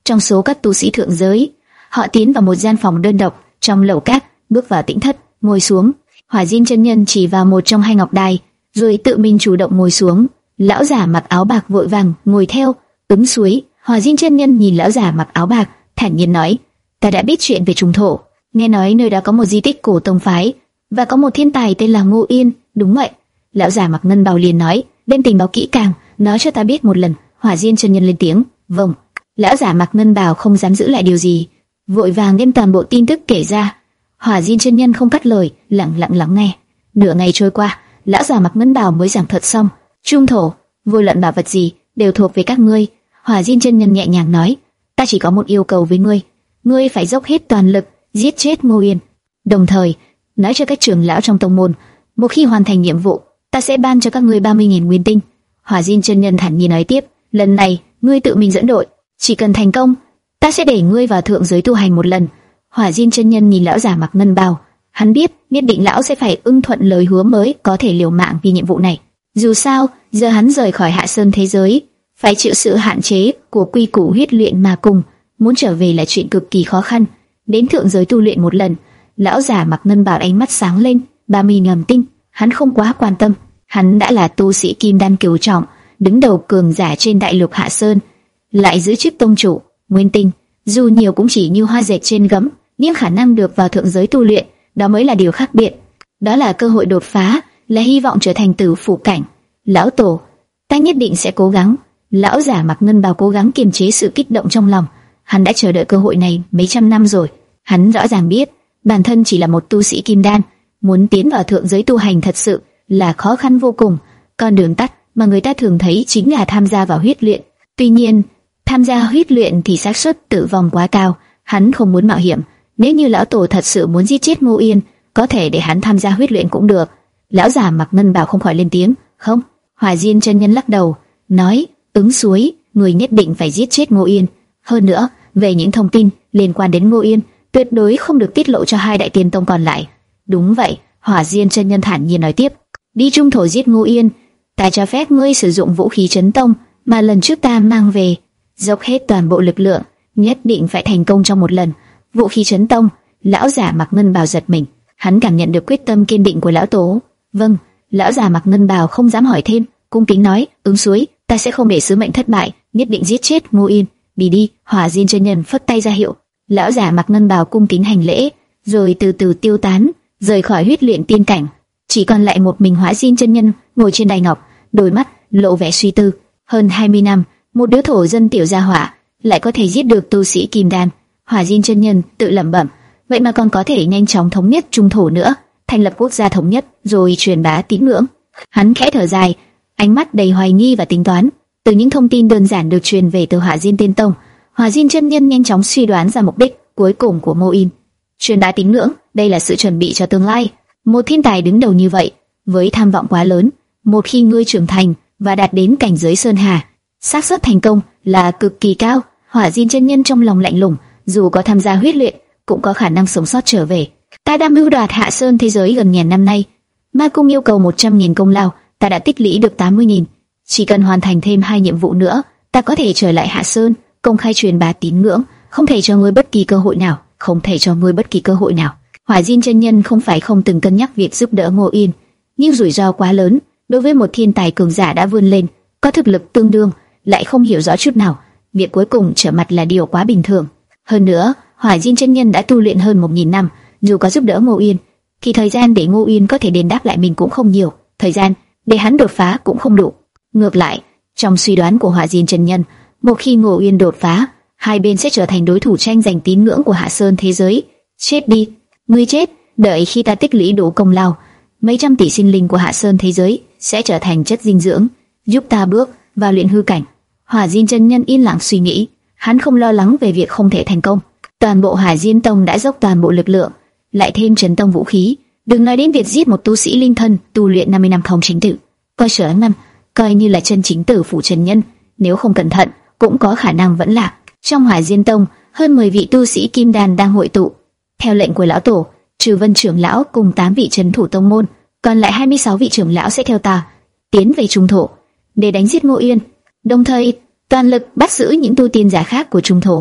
trong số các tu sĩ thượng giới. Họ tiến vào một gian phòng đơn độc trong lầu cát, bước vào tĩnh thất, ngồi xuống. Hỏa Diên chân nhân chỉ vào một trong hai ngọc đài, rồi tự mình chủ động ngồi xuống. Lão giả mặc áo bạc vội vàng ngồi theo, ứng suối. Hỏa Diên chân nhân nhìn lão giả mặc áo bạc, thản nhiên nói: "Ta đã biết chuyện về Trung Thổ, nghe nói nơi đó có một di tích cổ tông phái và có một thiên tài tên là Ngô Yên." "Đúng vậy." Lão giả mặc ngân bào liền nói: "Đem tình báo kỹ càng, nói cho ta biết một lần." Hỏa Diên chân nhân lên tiếng: "Vâng." Lão giả mặc ngân bào không dám giữ lại điều gì, vội vàng đem toàn bộ tin tức kể ra. Hỏa Diên chân nhân không cắt lời, lặng lặng lắng nghe. Nửa ngày trôi qua, lão giả mặc ngân bào mới giảng thuật xong. "Trung Thổ, vô luận bảo vật gì đều thuộc về các ngươi." Hỏa Diên chân nhân nhẹ nhàng nói: "Ta chỉ có một yêu cầu với ngươi, ngươi phải dốc hết toàn lực giết chết Ngô Yên. Đồng thời, nói cho các trưởng lão trong tông môn, một khi hoàn thành nhiệm vụ, ta sẽ ban cho các ngươi ba mươi nghìn nguyên tinh." Hỏa Diên chân nhân thản nhiên nói tiếp: "Lần này, ngươi tự mình dẫn đội, chỉ cần thành công, ta sẽ để ngươi vào thượng giới tu hành một lần." Hỏa Diên chân nhân nhìn lão giả mặc ngân bào, hắn biết nhất định lão sẽ phải ưng thuận lời hứa mới có thể liều mạng vì nhiệm vụ này. Dù sao, giờ hắn rời khỏi Hạ Sơn thế giới, phải chịu sự hạn chế của quy củ huyết luyện mà cùng, muốn trở về là chuyện cực kỳ khó khăn. Đến thượng giới tu luyện một lần, lão giả mặc ngân bào ánh mắt sáng lên. ba mươi ngầm tinh, hắn không quá quan tâm. Hắn đã là tu sĩ kim đan cửu trọng, đứng đầu cường giả trên đại lục Hạ Sơn, lại giữ chức tông chủ. Nguyên tinh dù nhiều cũng chỉ như hoa dệt trên gấm, nhưng khả năng được vào thượng giới tu luyện, đó mới là điều khác biệt. Đó là cơ hội đột phá, là hy vọng trở thành tử phủ cảnh. Lão tổ, ta nhất định sẽ cố gắng. Lão giả mặc ngân bào cố gắng kiềm chế sự kích động trong lòng. Hắn đã chờ đợi cơ hội này mấy trăm năm rồi. Hắn rõ ràng biết bản thân chỉ là một tu sĩ kim đan, muốn tiến vào thượng giới tu hành thật sự là khó khăn vô cùng. Con đường tắt mà người ta thường thấy chính là tham gia vào huyết luyện. Tuy nhiên, tham gia huyết luyện thì xác suất tử vong quá cao, hắn không muốn mạo hiểm. Nếu như lão tổ thật sự muốn giết chết Ngô Yên, có thể để hắn tham gia huyết luyện cũng được. Lão giả mặc ngân bào không khỏi lên tiếng: "Không." Hỏa Diên chân nhân lắc đầu, nói: "Ứng suối, người nhất định phải giết chết Ngô Yên. Hơn nữa, về những thông tin liên quan đến Ngô Yên, tuyệt đối không được tiết lộ cho hai đại tiên tông còn lại." "Đúng vậy." Hỏa Diên chân nhân thản nhiên nói tiếp: "Đi Trung Thổ giết Ngô Yên, ta cho phép ngươi sử dụng vũ khí chấn tông mà lần trước ta mang về, dốc hết toàn bộ lực lượng, nhất định phải thành công trong một lần." Vũ khí chấn tông? Lão giả mặc ngân bào giật mình, hắn cảm nhận được quyết tâm kiên định của lão tổ. "Vâng." Lão giả mặc ngân bào không dám hỏi thêm, cung kính nói: "Ứng suối, ta sẽ không để sứ mệnh thất bại, nhất định giết chết Ngô Yên. Đi đi." Hỏa Diên chân nhân phất tay ra hiệu. Lão giả mặc ngân bào cung kính hành lễ, rồi từ từ tiêu tán, rời khỏi huyết luyện tiên cảnh. Chỉ còn lại một mình Hỏa Diên chân nhân ngồi trên đài ngọc, đôi mắt lộ vẻ suy tư. Hơn hai mươi năm, một đứa thổ dân tiểu gia hỏa lại có thể giết được tu sĩ kim đan. Hỏa Diên chân nhân tự lẩm bẩm, vậy mà còn có thể nhanh chóng thống nhất Trung Thổ nữa, thành lập quốc gia thống nhất, rồi truyền bá tín ngưỡng. Hắn khẽ thở dài, ánh mắt đầy hoài nghi và tính toán. Từ những thông tin đơn giản được truyền về từ Hỏa Diên Tiên Tông, Hỏa Diên chân nhân nhanh chóng suy đoán ra mục đích cuối cùng của Ngô Yên. Truyền bá tín ngưỡng, đây là sự chuẩn bị cho tương lai. Một thiên tài đứng đầu như vậy, với tham vọng quá lớn, một khi ngươi trưởng thành và đạt đến cảnh giới sơn hà, xác suất thành công là cực kỳ cao. Hỏa Diên chân nhân trong lòng lạnh lùng, dù có tham gia huyết luyện, cũng có khả năng sống sót trở về. Ta đã mưu đoạt Hạ Sơn thế giới gần ngàn năm nay, Ma Cung yêu cầu một trăm nghìn công lao, ta đã tích lũy được tám mươi nghìn. Chỉ cần hoàn thành thêm hai nhiệm vụ nữa, ta có thể trở lại Hạ Sơn, công khai truyền bá tín ngưỡng. Không thể cho ngươi bất kỳ cơ hội nào, không thể cho ngươi bất kỳ cơ hội nào. Hỏa Diên chân nhân không phải không từng cân nhắc việc giúp đỡ Ngô Yên, nhưng rủi ro quá lớn. Đối với một thiên tài cường giả đã vươn lên, có thực lực tương đương, lại không hiểu rõ chút nào, việc cuối cùng trở mặt là điều quá bình thường. Hơn nữa, Hỏa Diên chân nhân đã tu luyện hơn một nghìn năm, dù có giúp đỡ Ngô Yên, thì thời gian để Ngô Yên có thể đền đáp lại mình cũng không nhiều, thời gian để hắn đột phá cũng không đủ. Ngược lại, trong suy đoán của Hỏa Diên chân nhân, một khi Ngô Yên đột phá, hai bên sẽ trở thành đối thủ tranh giành tín ngưỡng của Hạ Sơn thế giới. Chết đi, ngươi chết, đợi khi ta tích lũy đủ công lao, mấy trăm tỷ sinh linh của Hạ Sơn thế giới sẽ trở thành chất dinh dưỡng, giúp ta bước vào luyện hư cảnh. Hỏa Diên chân nhân yên lặng suy nghĩ, hắn không lo lắng về việc không thể thành công. Toàn bộ Hỏa Diên tông đã dốc toàn bộ lực lượng, lại thêm trấn tông vũ khí, đừng nói đến việc giết một tu sĩ linh thân tu luyện năm mươi năm không chính tử, coi sở năm coi như là chân chính tử phủ chân nhân, nếu không cẩn thận cũng có khả năng vẫn lạc. Trong Hỏa Diên tông, hơn mười vị tu sĩ kim đan đang hội tụ. Theo lệnh của lão tổ, trừ Vân trưởng lão cùng tám vị trấn thủ tông môn, còn lại hai mươi sáu vị trưởng lão sẽ theo ta tiến về Trung Thổ để đánh giết Ngô Yên, đồng thời toàn lực bắt giữ những tu tiên giả khác của Trung Thổ.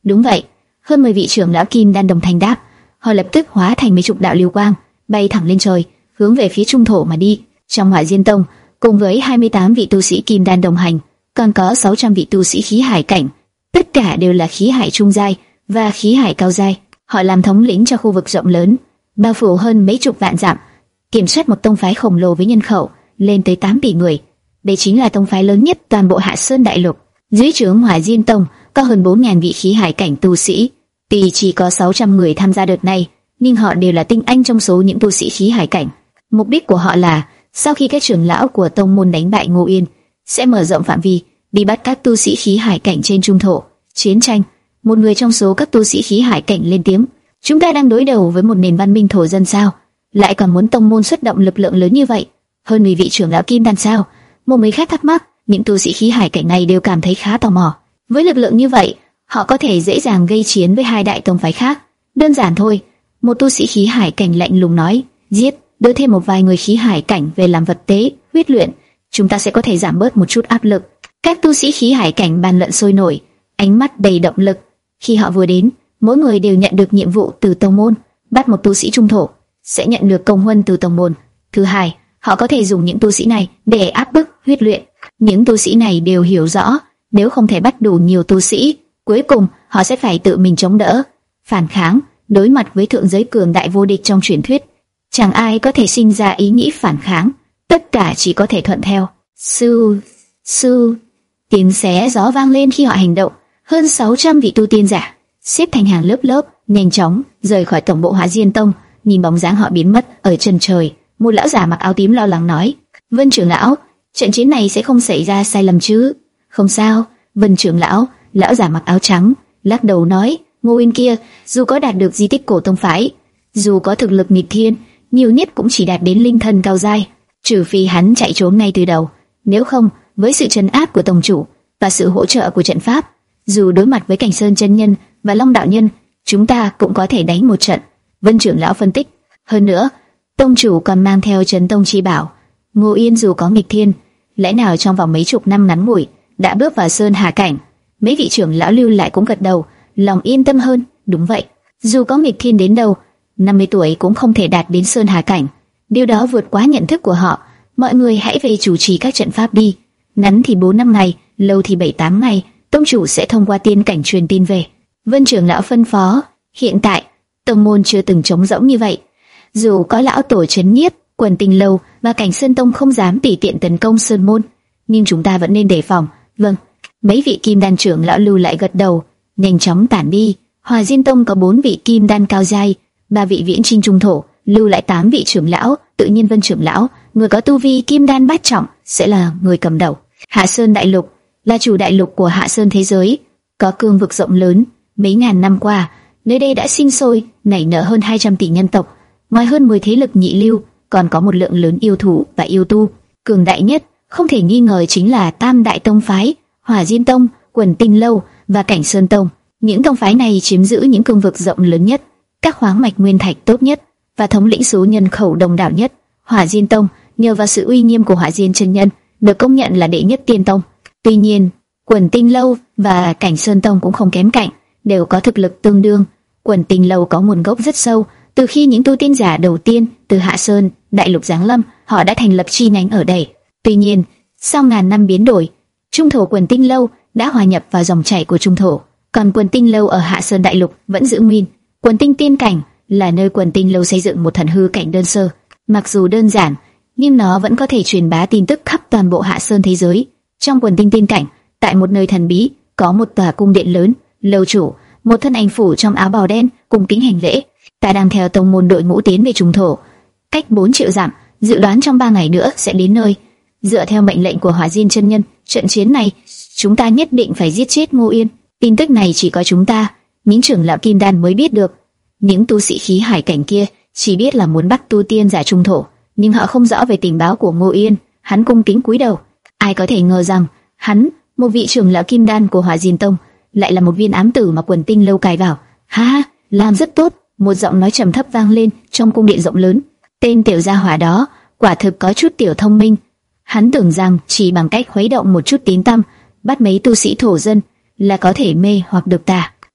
Đúng vậy. Hơn mười vị trưởng lão kim đan đồng thanh đáp. Họ lập tức hóa thành mấy chục đạo lưu quang, bay thẳng lên trời, hướng về phía trung thổ mà đi. Trong Hỏa Diên Tông, cùng với hai mươi tám vị tu sĩ kim đan đồng hành, còn có sáu trăm vị tu sĩ khí hải cảnh, tất cả đều là khí hải trung giai và khí hải cao giai. Họ làm thống lĩnh cho khu vực rộng lớn, bao phủ hơn mấy chục vạn dặm, kiểm soát một tông phái khổng lồ với nhân khẩu lên tới tám tỷ người. Đây chính là tông phái lớn nhất toàn bộ Hạ Sơn Đại Lục. Dưới trướng Hỏa Diên Tông có hơn bốn nghìn vị khí hải cảnh tu sĩ. Tuy chỉ có sáu trăm người tham gia đợt này, nhưng họ đều là tinh anh trong số những tu sĩ khí hải cảnh. Mục đích của họ là sau khi các trưởng lão của tông môn đánh bại Ngô Yên, sẽ mở rộng phạm vi đi bắt các tu sĩ khí hải cảnh trên trung thổ. Chiến tranh. Một người trong số các tu sĩ khí hải cảnh lên tiếng: chúng ta đang đối đầu với một nền văn minh thổ dân sao? Lại còn muốn tông môn xuất động lực lượng lớn như vậy? Hơn mười vị trưởng lão kim đan sao? Một người khác thắc mắc. Những tu sĩ khí hải cảnh này đều cảm thấy khá tò mò. Với lực lượng như vậy, họ có thể dễ dàng gây chiến với hai đại tông phái khác. Đơn giản thôi. Một tu sĩ khí hải cảnh lạnh lùng nói: giết, đưa thêm một vài người khí hải cảnh về làm vật tế, huyết luyện, chúng ta sẽ có thể giảm bớt một chút áp lực. Các tu sĩ khí hải cảnh bàn luận sôi nổi, ánh mắt đầy động lực. Khi họ vừa đến, mỗi người đều nhận được nhiệm vụ từ tông môn. Bắt một tu sĩ trung thổ sẽ nhận được công huân từ tông môn. Thứ hai, họ có thể dùng những tu sĩ này để áp bức, huyết luyện. Những tu sĩ này đều hiểu rõ, nếu không thể bắt đủ nhiều tu sĩ, cuối cùng họ sẽ phải tự mình chống đỡ, phản kháng, đối mặt với thượng giới cường đại vô địch trong truyền thuyết. Chẳng ai có thể sinh ra ý nghĩ phản kháng, tất cả chỉ có thể thuận theo. Sư, sư, tiếng xé gió vang lên khi họ hành động. Hơn sáu trăm vị tu tiên giả xếp thành hàng lớp lớp, nhanh chóng rời khỏi tổng bộ Hỏa Diên Tông. Nhìn bóng dáng họ biến mất ở chân trời, một lão giả mặc áo tím lo lắng nói: Vân trưởng lão, trận chiến này sẽ không xảy ra sai lầm chứ? Không sao, Vân trưởng lão. Lão giả mặc áo trắng lắc đầu nói: Ngô Yên kia, dù có đạt được di tích cổ tông phái, dù có thực lực nghịch thiên, nhiều nhất cũng chỉ đạt đến linh thần cao giai, trừ phi hắn chạy trốn ngay từ đầu. Nếu không, với sự trấn áp của tông chủ và sự hỗ trợ của trận pháp, dù đối mặt với Cảnh Sơn chân nhân và Long đạo nhân, chúng ta cũng có thể đánh một trận. Vân trưởng lão phân tích. Hơn nữa, tông chủ còn mang theo Trấn Tông chi bảo. Ngô Yên dù có nghịch thiên, lẽ nào trong vòng mấy chục năm ngắn ngủi đã bước vào Sơn Hà cảnh? Mấy vị trưởng lão lưu lại cũng gật đầu, lòng yên tâm hơn. Đúng vậy, dù có nghịch thiên đến đâu, năm mươi tuổi cũng không thể đạt đến Sơn Hà cảnh. Điều đó vượt quá nhận thức của họ. Mọi người hãy về chủ trì các trận pháp đi. Ngắn thì bốn năm ngày, lâu thì bảy tám ngày, tông chủ sẽ thông qua tiên cảnh truyền tin về. Vân trưởng lão phân phó. Hiện tại, tông môn chưa từng trống rỗng như vậy. Dù có lão tổ trấn nhiếp, Quần Tinh Lâu và Cảnh Sơn Tông không dám tùy tiện tấn công sơn môn, nhưng chúng ta vẫn nên đề phòng. Vâng. Mấy vị kim đan trưởng lão lưu lại gật đầu, nhanh chóng tản đi. Hỏa Diên Tông có bốn vị kim đan cao giai, ba vị viễn trinh trung thổ, lưu lại tám vị trưởng lão. Tự nhiên Vân trưởng lão, người có tu vi kim đan bát trọng, sẽ là người cầm đầu. Hạ Sơn Đại Lục là chủ đại lục của Hạ Sơn thế giới, có cương vực rộng lớn. Mấy ngàn năm qua, nơi đây đã sinh sôi nảy nở hơn hai trăm tỷ nhân tộc. Ngoài hơn mười thế lực nhị lưu, còn có một lượng lớn yêu thú và yêu tu. Cường đại nhất, không thể nghi ngờ chính là Tam Đại Tông phái, Hỏa Diên Tông, Quần Tinh Lâu và Cảnh Sơn Tông. Những tông phái này chiếm giữ những cương vực rộng lớn nhất, các khoáng mạch nguyên thạch tốt nhất và thống lĩnh số nhân khẩu đông đảo nhất. Hỏa Diên Tông nhờ vào sự uy nghiêm của Hỏa Diên chân nhân, được công nhận là đệ nhất tiên tông. Tuy nhiên, Quần Tinh Lâu và Cảnh Sơn Tông cũng không kém cạnh, đều có thực lực tương đương. Quần Tinh Lâu có nguồn gốc rất sâu, từ khi những tu tiên giả đầu tiên từ Hạ Sơn Đại Lục giáng lâm, họ đã thành lập chi nhánh ở đây. Tuy nhiên, sau ngàn năm biến đổi, trung thổ Quần Tinh Lâu đã hòa nhập vào dòng chảy của trung thổ, còn Quần Tinh Lâu ở Hạ Sơn Đại Lục vẫn giữ nguyên. Quần Tinh Tiên Cảnh là nơi Quần Tinh Lâu xây dựng một thần hư cảnh đơn sơ, mặc dù đơn giản, nhưng nó vẫn có thể truyền bá tin tức khắp toàn bộ Hạ Sơn thế giới. Trong Quần Tinh Tiên Cảnh, tại một nơi thần bí, có một tòa cung điện lớn. Lâu chủ, một thân ảnh phủ trong áo bào đen, cung kính hành lễ. Ta đang theo tông môn đội ngũ tiến về trung thổ, cách bốn triệu dặm, dự đoán trong ba ngày nữa sẽ đến nơi. Dựa theo mệnh lệnh của Hỏa Diên chân nhân, trận chiến này chúng ta nhất định phải giết chết Ngô Yên. Tin tức này chỉ có chúng ta, những trưởng lão kim đan mới biết được. Những tu sĩ khí hải cảnh kia chỉ biết là muốn bắt tu tiên giả trung thổ, nhưng họ không rõ về tình báo của Ngô Yên. Hắn cung kính cúi đầu. Ai có thể ngờ rằng hắn, một vị trưởng lão kim đan của Hỏa Diên Tông, lại là một viên ám tử mà Quần Tinh Lâu cài vào. Ha ha, làm rất tốt. Một giọng nói trầm thấp vang lên trong cung điện rộng lớn. Tên tiểu gia hỏa đó quả thực có chút tiểu thông minh. Hắn tưởng rằng chỉ bằng cách khuấy động một chút tín tâm, bắt mấy tu sĩ thổ dân là có thể mê hoặc được ta.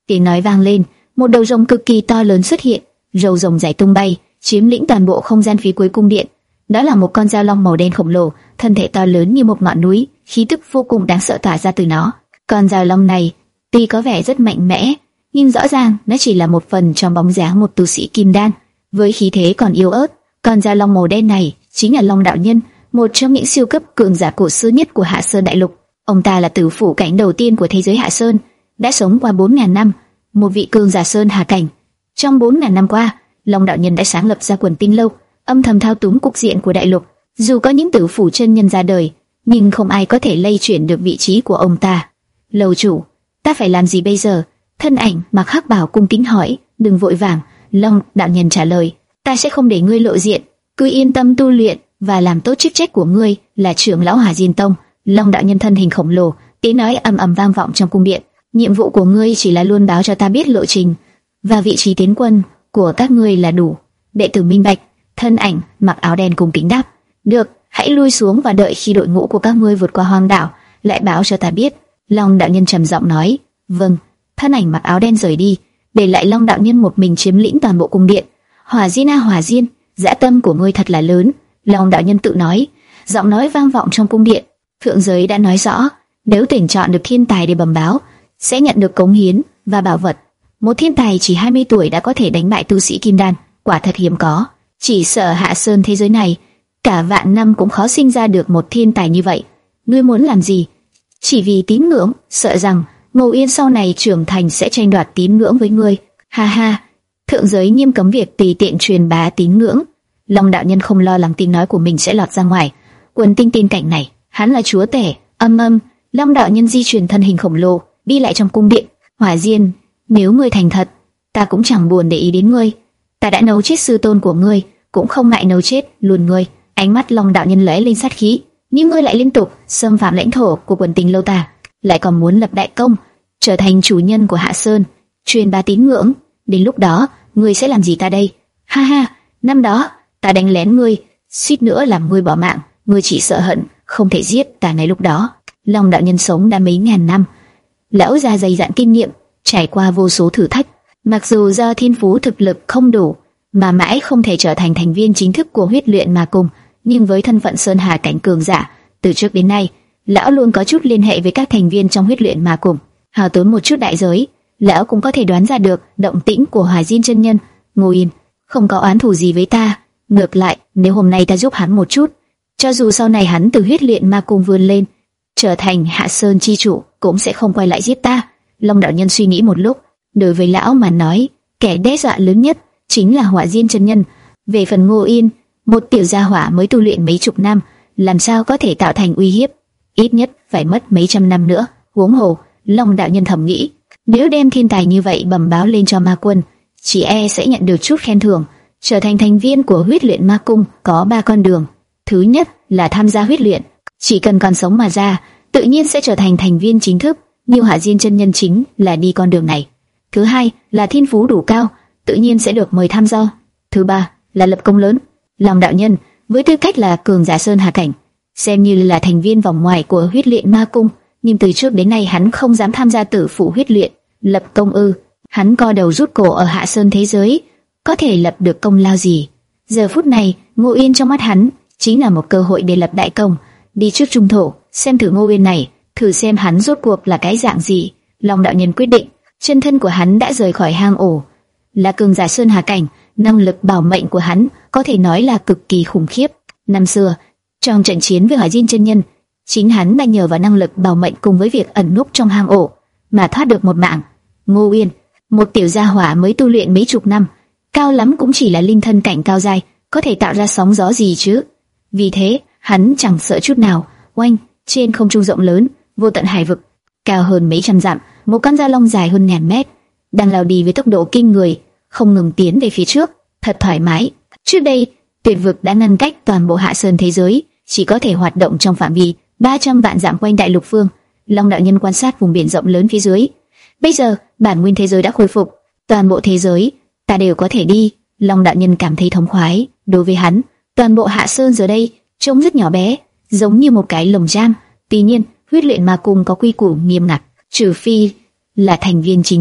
Tiếng nói vang lên, một đầu rồng cực kỳ to lớn xuất hiện, râu rồng dài tung bay, chiếm lĩnh toàn bộ không gian phía cuối cung điện. Đó là một con dao long màu đen khổng lồ, thân thể to lớn như một ngọn núi, khí tức vô cùng đáng sợ tỏa ra từ nó. Con dao long này tuy có vẻ rất mạnh mẽ, nhưng rõ ràng nó chỉ là một phần trong bóng dáng một tu sĩ kim đan, với khí thế còn yếu ớt. Con dao long màu đen này chính là Long đạo nhân, một trong những siêu cấp cường giả cổ xưa nhất của Hạ Sơn đại lục. Ông ta là tử phủ cảnh đầu tiên của thế giới Hạ Sơn, đã sống qua bốn nghìn năm, một vị cường giả sơn hà cảnh. Trong bốn nghìn năm qua, Long đạo nhân đã sáng lập ra Quần Tinh lâu, âm thầm thao túng cục diện của đại lục. Dù có những tử phủ chân nhân ra đời, nhưng không ai có thể lay chuyển được vị trí của ông ta. Lâu chủ, ta phải làm gì bây giờ? Thân ảnh mặc hắc bào cung kính hỏi. Đừng vội vàng, Long đạo nhân trả lời. Ta sẽ không để ngươi lộ diện, cứ yên tâm tu luyện và làm tốt chức trách của ngươi là trưởng lão Hỏa Diên Tông. Long đạo nhân thân hình khổng lồ, tiếng nói ầm ầm vang vọng trong cung điện. Nhiệm vụ của ngươi chỉ là luôn báo cho ta biết lộ trình và vị trí tiến quân của các ngươi là đủ. Đệ tử minh bạch. Thân ảnh mặc áo đen cung kính đáp. Được, hãy lui xuống và đợi khi đội ngũ của các ngươi vượt qua hoang đảo, lại báo cho ta biết. Long đạo nhân trầm giọng nói. Vâng. Thân ảnh mặc áo đen rời đi, để lại Long đạo nhân một mình chiếm lĩnh toàn bộ cung điện. Hỏa Diên a Hỏa Diên, dã tâm của ngươi thật là lớn. Long đạo nhân tự nói. Giọng nói vang vọng trong cung điện. Thượng giới đã nói rõ, nếu tuyển chọn được thiên tài để bẩm báo, sẽ nhận được cống hiến và bảo vật. Một thiên tài chỉ hai mươi tuổi đã có thể đánh bại tu sĩ kim đan, quả thật hiếm có. Chỉ sợ Hạ Sơn thế giới này, cả vạn năm cũng khó sinh ra được một thiên tài như vậy. Ngươi muốn làm gì? Chỉ vì tín ngưỡng? Sợ rằng Ngô Yên sau này trưởng thành sẽ tranh đoạt tín ngưỡng với ngươi. Ha ha, thượng giới nghiêm cấm việc tùy tiện truyền bá tín ngưỡng. Long đạo nhân không lo lắng tiếng nói của mình sẽ lọt ra ngoài. Quần Tinh tin cảnh này, hắn là chúa tể. Âm âm, Long đạo nhân di chuyển thân hình khổng lồ, đi lại trong cung điện. Hỏa Diên, nếu ngươi thành thật, ta cũng chẳng buồn để ý đến ngươi. Ta đã nấu chết sư tôn của ngươi, cũng không ngại nấu chết luôn ngươi. Ánh mắt Long đạo nhân lóe lên sát khí. Nhưng ngươi lại liên tục xâm phạm lãnh thổ của Quần Tinh lâu ta, lại còn muốn lập đại công, trở thành chủ nhân của Hạ Sơn, truyền bá tín ngưỡng. Đến lúc đó, ngươi sẽ làm gì ta đây? Ha ha, năm đó ta đánh lén ngươi, suýt nữa làm ngươi bỏ mạng. Ngươi chỉ sợ hận không thể giết ta ngay lúc đó. Long đạo nhân sống đã mấy ngàn năm, lão già dày dặn kinh nghiệm, trải qua vô số thử thách. Mặc dù do thiên phú thực lực không đủ mà mãi không thể trở thành thành viên chính thức của Huyết Luyện Ma Cung, nhưng với thân phận sơn hà cảnh cường giả, từ trước đến nay lão luôn có chút liên hệ với các thành viên trong Huyết Luyện Ma Cung. Hao tốn một chút đại giới, lão cũng có thể đoán ra được động tĩnh của Hỏa Diên chân nhân. Ngô Yên không có oán thù gì với ta, ngược lại nếu hôm nay ta giúp hắn một chút, cho dù sau này hắn từ Huyết Luyện Ma Cung vươn lên trở thành Hạ Sơn chi chủ, cũng sẽ không quay lại giết ta. Long đạo nhân suy nghĩ một lúc. Đối với lão mà nói, kẻ đe dọa lớn nhất chính là Hỏa Diên chân nhân. Về phần Ngô Yên, một tiểu gia hỏa mới tu luyện mấy chục năm, làm sao có thể tạo thành uy hiếp? Ít nhất phải mất mấy trăm năm nữa. Huống hồ, Long đạo nhân thầm nghĩ, nếu đem thiên tài như vậy bẩm báo lên cho Ma Quân, chỉ e sẽ nhận được chút khen thưởng. Trở thành thành viên của Huyết Luyện Ma Cung có ba con đường. Thứ nhất là tham gia huyết luyện, chỉ cần còn sống mà ra, tự nhiên sẽ trở thành thành viên chính thức, như Hỏa Diên chân nhân chính là đi con đường này. Thứ hai là thiên phú đủ cao, tự nhiên sẽ được mời tham gia. Thứ ba là lập công lớn. Long đạo nhân với tư cách là cường giả sơn hà cảnh, xem như là thành viên vòng ngoài của Huyết Luyện Ma Cung, nhưng từ trước đến nay hắn không dám tham gia tử phụ huyết luyện. Lập công ư? Hắn co đầu rút cổ ở Hạ Sơn thế giới, có thể lập được công lao gì? Giờ phút này, Ngô Yên trong mắt hắn chính là một cơ hội để lập đại công, đi trước trung thổ, xem thử Ngô Yên này, thử xem hắn rốt cuộc là cái dạng gì. Long đạo nhân quyết định, chân thân của hắn đã rời khỏi hang ổ, là cường giả sơn hà cảnh, năng lực bảo mệnh của hắn có thể nói là cực kỳ khủng khiếp. Năm xưa, trong trận chiến với Hỏa Diên chân nhân, chính hắn đã nhờ vào năng lực bảo mệnh cùng với việc ẩn núp trong hang ổ mà thoát được một mạng. Ngô Yên, một tiểu gia hỏa mới tu luyện mấy chục năm, cao lắm cũng chỉ là linh thân cảnh cao giai, có thể tạo ra sóng gió gì chứ? Vì thế, hắn chẳng sợ chút nào. Oanh, trên không trung rộng lớn, vô tận hải vực, cao hơn mấy trăm dặm, một con dao long dài hơn ngàn mét, đang lao đi với tốc độ kinh người, không ngừng tiến về phía trước, thật thoải mái. Trước đây, tuyệt vực đã ngăn cách toàn bộ Hạ Sơn thế giới, chỉ có thể hoạt động trong phạm vi ba trăm vạn dặm quanh đại lục phương. Long đạo nhân quan sát vùng biển rộng lớn phía dưới. Bây giờ, bản nguyên thế giới đã khôi phục, toàn bộ thế giới ta đều có thể đi. Long đạo nhân cảm thấy thống khoái. Đối với hắn, toàn bộ Hạ Sơn giờ đây trông rất nhỏ bé, giống như một cái lồng giam. Tuy nhiên, Huyết Luyện Ma Cung có quy củ nghiêm ngặt, trừ phi là thành viên chính thức,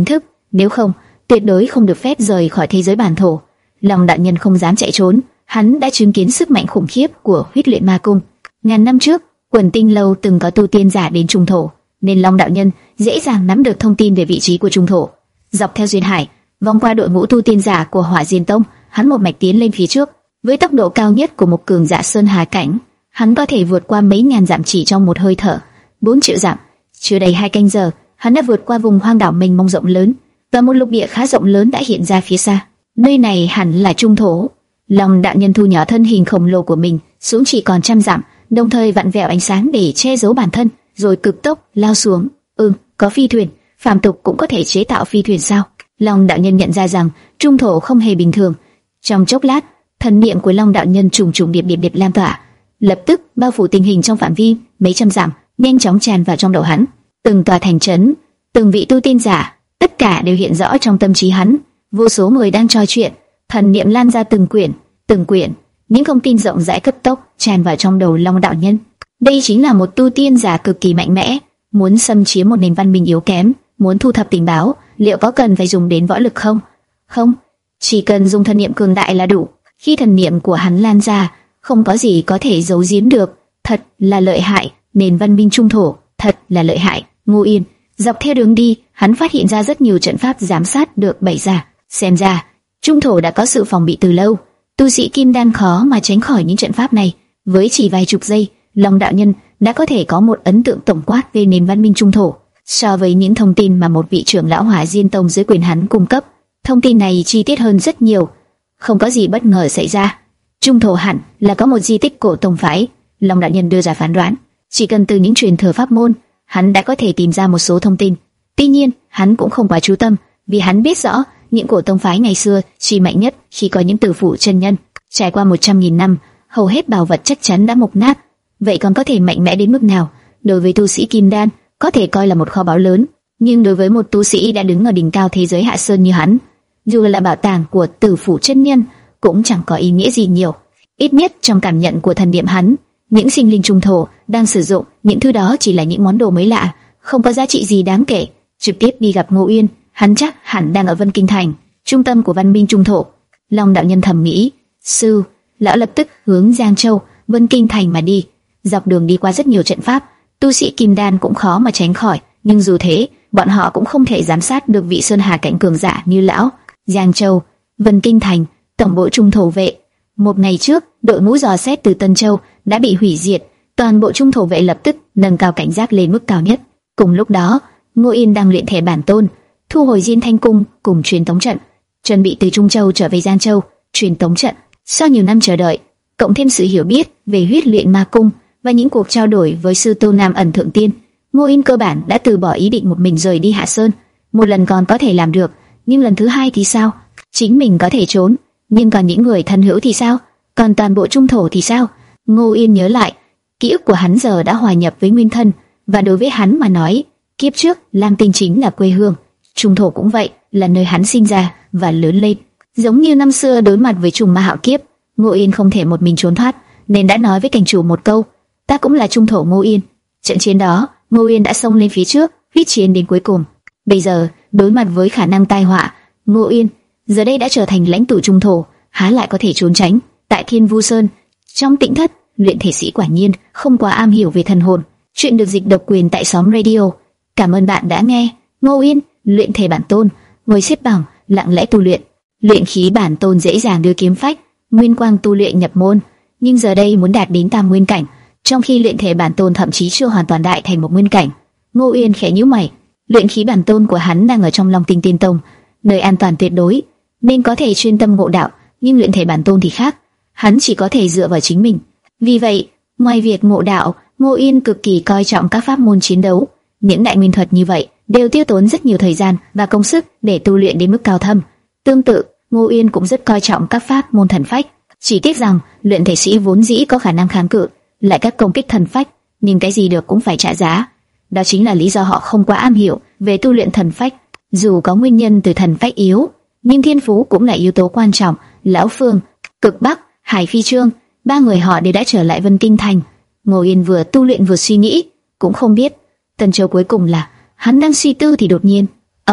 nếu không, tuyệt đối không được phép rời khỏi thế giới bản thổ. Long đạo nhân không dám chạy trốn, hắn đã chứng kiến sức mạnh khủng khiếp của huyết luyện ma cung. Ngàn năm trước, Quần Tinh lâu từng có tu tiên giả đến trung thổ, nên Long đạo nhân dễ dàng nắm được thông tin về vị trí của trung thổ. Dọc theo duyên hải, vòng qua đội ngũ tu tiên giả của Hỏa Diên Tông, hắn một mạch tiến lên phía trước. Với tốc độ cao nhất của một cường giả sơn hà cảnh, hắn có thể vượt qua mấy ngàn dặm chỉ trong một hơi thở. Bốn triệu dặm, chưa đầy hai canh giờ, hắn đã vượt qua vùng hoang đảo mênh mông rộng lớn, và một lục địa khá rộng lớn đã hiện ra phía xa. Nơi này hẳn là trung thổ. Long đạo nhân thu nhỏ thân hình khổng lồ của mình xuống chỉ còn trăm dặm, đồng thời vặn vẹo ánh sáng để che giấu bản thân, rồi cực tốc lao xuống. Ừm, có phi thuyền, phàm tục cũng có thể chế tạo phi thuyền sao? Long đạo nhân nhận ra rằng trung thổ không hề bình thường. Trong chốc lát, thần niệm của Long đạo nhân trùng trùng điệp điệp điệp lan tỏa, lập tức bao phủ tình hình trong phạm vi mấy trăm dặm, nhanh chóng tràn vào trong đầu hắn. Từng tòa thành trấn, từng vị tu tiên giả, tất cả đều hiện rõ trong tâm trí hắn. Vô số người đang trò chuyện, thần niệm lan ra từng quyển, từng quyển, những thông tin rộng rãi cấp tốc tràn vào trong đầu Long đạo nhân. Đây chính là một tu tiên giả cực kỳ mạnh mẽ, muốn xâm chiếm một nền văn minh yếu kém, muốn thu thập tình báo, liệu có cần phải dùng đến võ lực không? Không, chỉ cần dùng thần niệm cường đại là đủ. Khi thần niệm của hắn lan ra, không có gì có thể giấu giếm được. Thật là lợi hại, nền văn minh trung thổ, thật là lợi hại. Ngô Yên, dọc theo đường đi, hắn phát hiện ra rất nhiều trận pháp giám sát được bày ra. Xem ra, trung thổ đã có sự phòng bị từ lâu. Tu sĩ kim đan khó mà tránh khỏi những trận pháp này. Với chỉ vài chục giây, Long đạo nhân đã có thể có một ấn tượng tổng quát về nền văn minh trung thổ. So với những thông tin mà một vị trưởng lão Hỏa Diên Tông dưới quyền hắn cung cấp, thông tin này chi tiết hơn rất nhiều. Không có gì bất ngờ xảy ra. Trung thổ hẳn là có một di tích cổ tông phái. Long đạo nhân đưa ra phán đoán, chỉ cần từ những truyền thừa pháp môn, hắn đã có thể tìm ra một số thông tin. Tuy nhiên, hắn cũng không quá chú tâm, vì hắn biết rõ những cổ tông phái ngày xưa chỉ mạnh nhất khi có những tử phụ chân nhân. Trải qua một trăm nghìn năm, hầu hết bảo vật chắc chắn đã mục nát. Vậy còn có thể mạnh mẽ đến mức nào? Đối với tu sĩ kim đan, có thể coi là một kho báu lớn, nhưng đối với một tu sĩ đã đứng ở đỉnh cao thế giới hạ sơn như hắn, dù là bảo tàng của tử phụ chân nhân cũng chẳng có ý nghĩa gì nhiều. Ít nhất trong cảm nhận của thần niệm hắn, những sinh linh trung thổ đang sử dụng những thứ đó chỉ là những món đồ mới lạ, không có giá trị gì đáng kể. Trực tiếp đi gặp Ngô Uyên, hắn chắc hẳn đang ở Vân Kinh Thành, trung tâm của văn minh trung thổ. Long đạo nhân thầm nghĩ. Sư, lão lập tức hướng Giang Châu, Vân Kinh Thành mà đi. Dọc đường đi qua rất nhiều trận pháp, tu sĩ kim đan cũng khó mà tránh khỏi, nhưng dù thế, bọn họ cũng không thể giám sát được vị sơn hà cảnh cường giả như lão. Giang Châu, Vân Kinh Thành, tổng bộ trung thổ vệ. Một ngày trước, đội ngũ dò xét từ Tân Châu đã bị hủy diệt, toàn bộ trung thổ vệ lập tức nâng cao cảnh giác lên mức cao nhất. Cùng lúc đó, Ngô Yên đang luyện thể bản tôn, thu hồi Diên Thanh cung cùng truyền tống trận, chuẩn bị từ Trung Châu trở về Giang Châu truyền tống trận. Sau nhiều năm chờ đợi, cộng thêm sự hiểu biết về huyết luyện ma cung và những cuộc trao đổi với sư Tô Nam ẩn thượng tiên, Ngô Yên cơ bản đã từ bỏ ý định một mình rời đi Hạ Sơn. Một lần còn có thể làm được, nhưng lần thứ hai thì sao? Chính mình có thể trốn, nhưng còn những người thân hữu thì sao? Còn toàn bộ trung thổ thì sao? Ngô Yên nhớ lại, ký ức của hắn giờ đã hòa nhập với nguyên thân, và đối với hắn mà nói, kiếp trước Lam Tinh chính là quê hương, trung thổ cũng vậy, là nơi hắn sinh ra và lớn lên. Giống như năm xưa đối mặt với trùng ma hạo kiếp, Ngô Yên không thể một mình trốn thoát, nên đã nói với cảnh chủ một câu: ta cũng là trung thổ Ngô Yên. Trận chiến đó, Ngô Yên đã xông lên phía trước, huyết chiến đến cuối cùng. Bây giờ, đối mặt với khả năng tai họa, Ngô Yên giờ đây đã trở thành lãnh tụ trung thổ, há lại có thể trốn tránh. Tại Thiên Vu Sơn, trong tĩnh thất, luyện thể sĩ quả nhiên không quá am hiểu về thần hồn. Chuyện được dịch độc quyền tại Xóm Radio. Cảm ơn bạn đã nghe. Ngô Yên, luyện thể bản tôn, ngồi xếp bằng, lặng lẽ tu luyện. Luyện khí bản tôn dễ dàng đưa kiếm phách, nguyên quang tu luyện nhập môn, nhưng giờ đây muốn đạt đến tam nguyên cảnh, trong khi luyện thể bản tôn thậm chí chưa hoàn toàn đại thành một nguyên cảnh. Ngô Yên khẽ nhíu mày, luyện khí bản tôn của hắn đang ở trong Long Tinh Tiên Tông, nơi an toàn tuyệt đối, nên có thể chuyên tâm ngộ đạo, nhưng luyện thể bản tôn thì khác, hắn chỉ có thể dựa vào chính mình. Vì vậy, ngoài việc ngộ đạo, Ngô Yên cực kỳ coi trọng các pháp môn chiến đấu. Những đại nguyên thuật như vậy đều tiêu tốn rất nhiều thời gian và công sức để tu luyện đến mức cao thâm. Tương tự, Ngô Yên cũng rất coi trọng các pháp môn thần phách. Chỉ tiếc rằng luyện thể sĩ vốn dĩ có khả năng kháng cự lại các công kích thần phách, nhưng cái gì được cũng phải trả giá. Đó chính là lý do họ không quá am hiểu về tu luyện thần phách. Dù có nguyên nhân từ thần phách yếu, nhưng thiên phú cũng là yếu tố quan trọng. Lão Phương, Cực Bắc, Hải Phi Trương, ba người họ đều đã trở lại Vân Kinh Thành. Ngô Yên vừa tu luyện vừa suy nghĩ, cũng không biết Tân Châu cuối cùng là hắn đang suy tư thì đột nhiên, ông,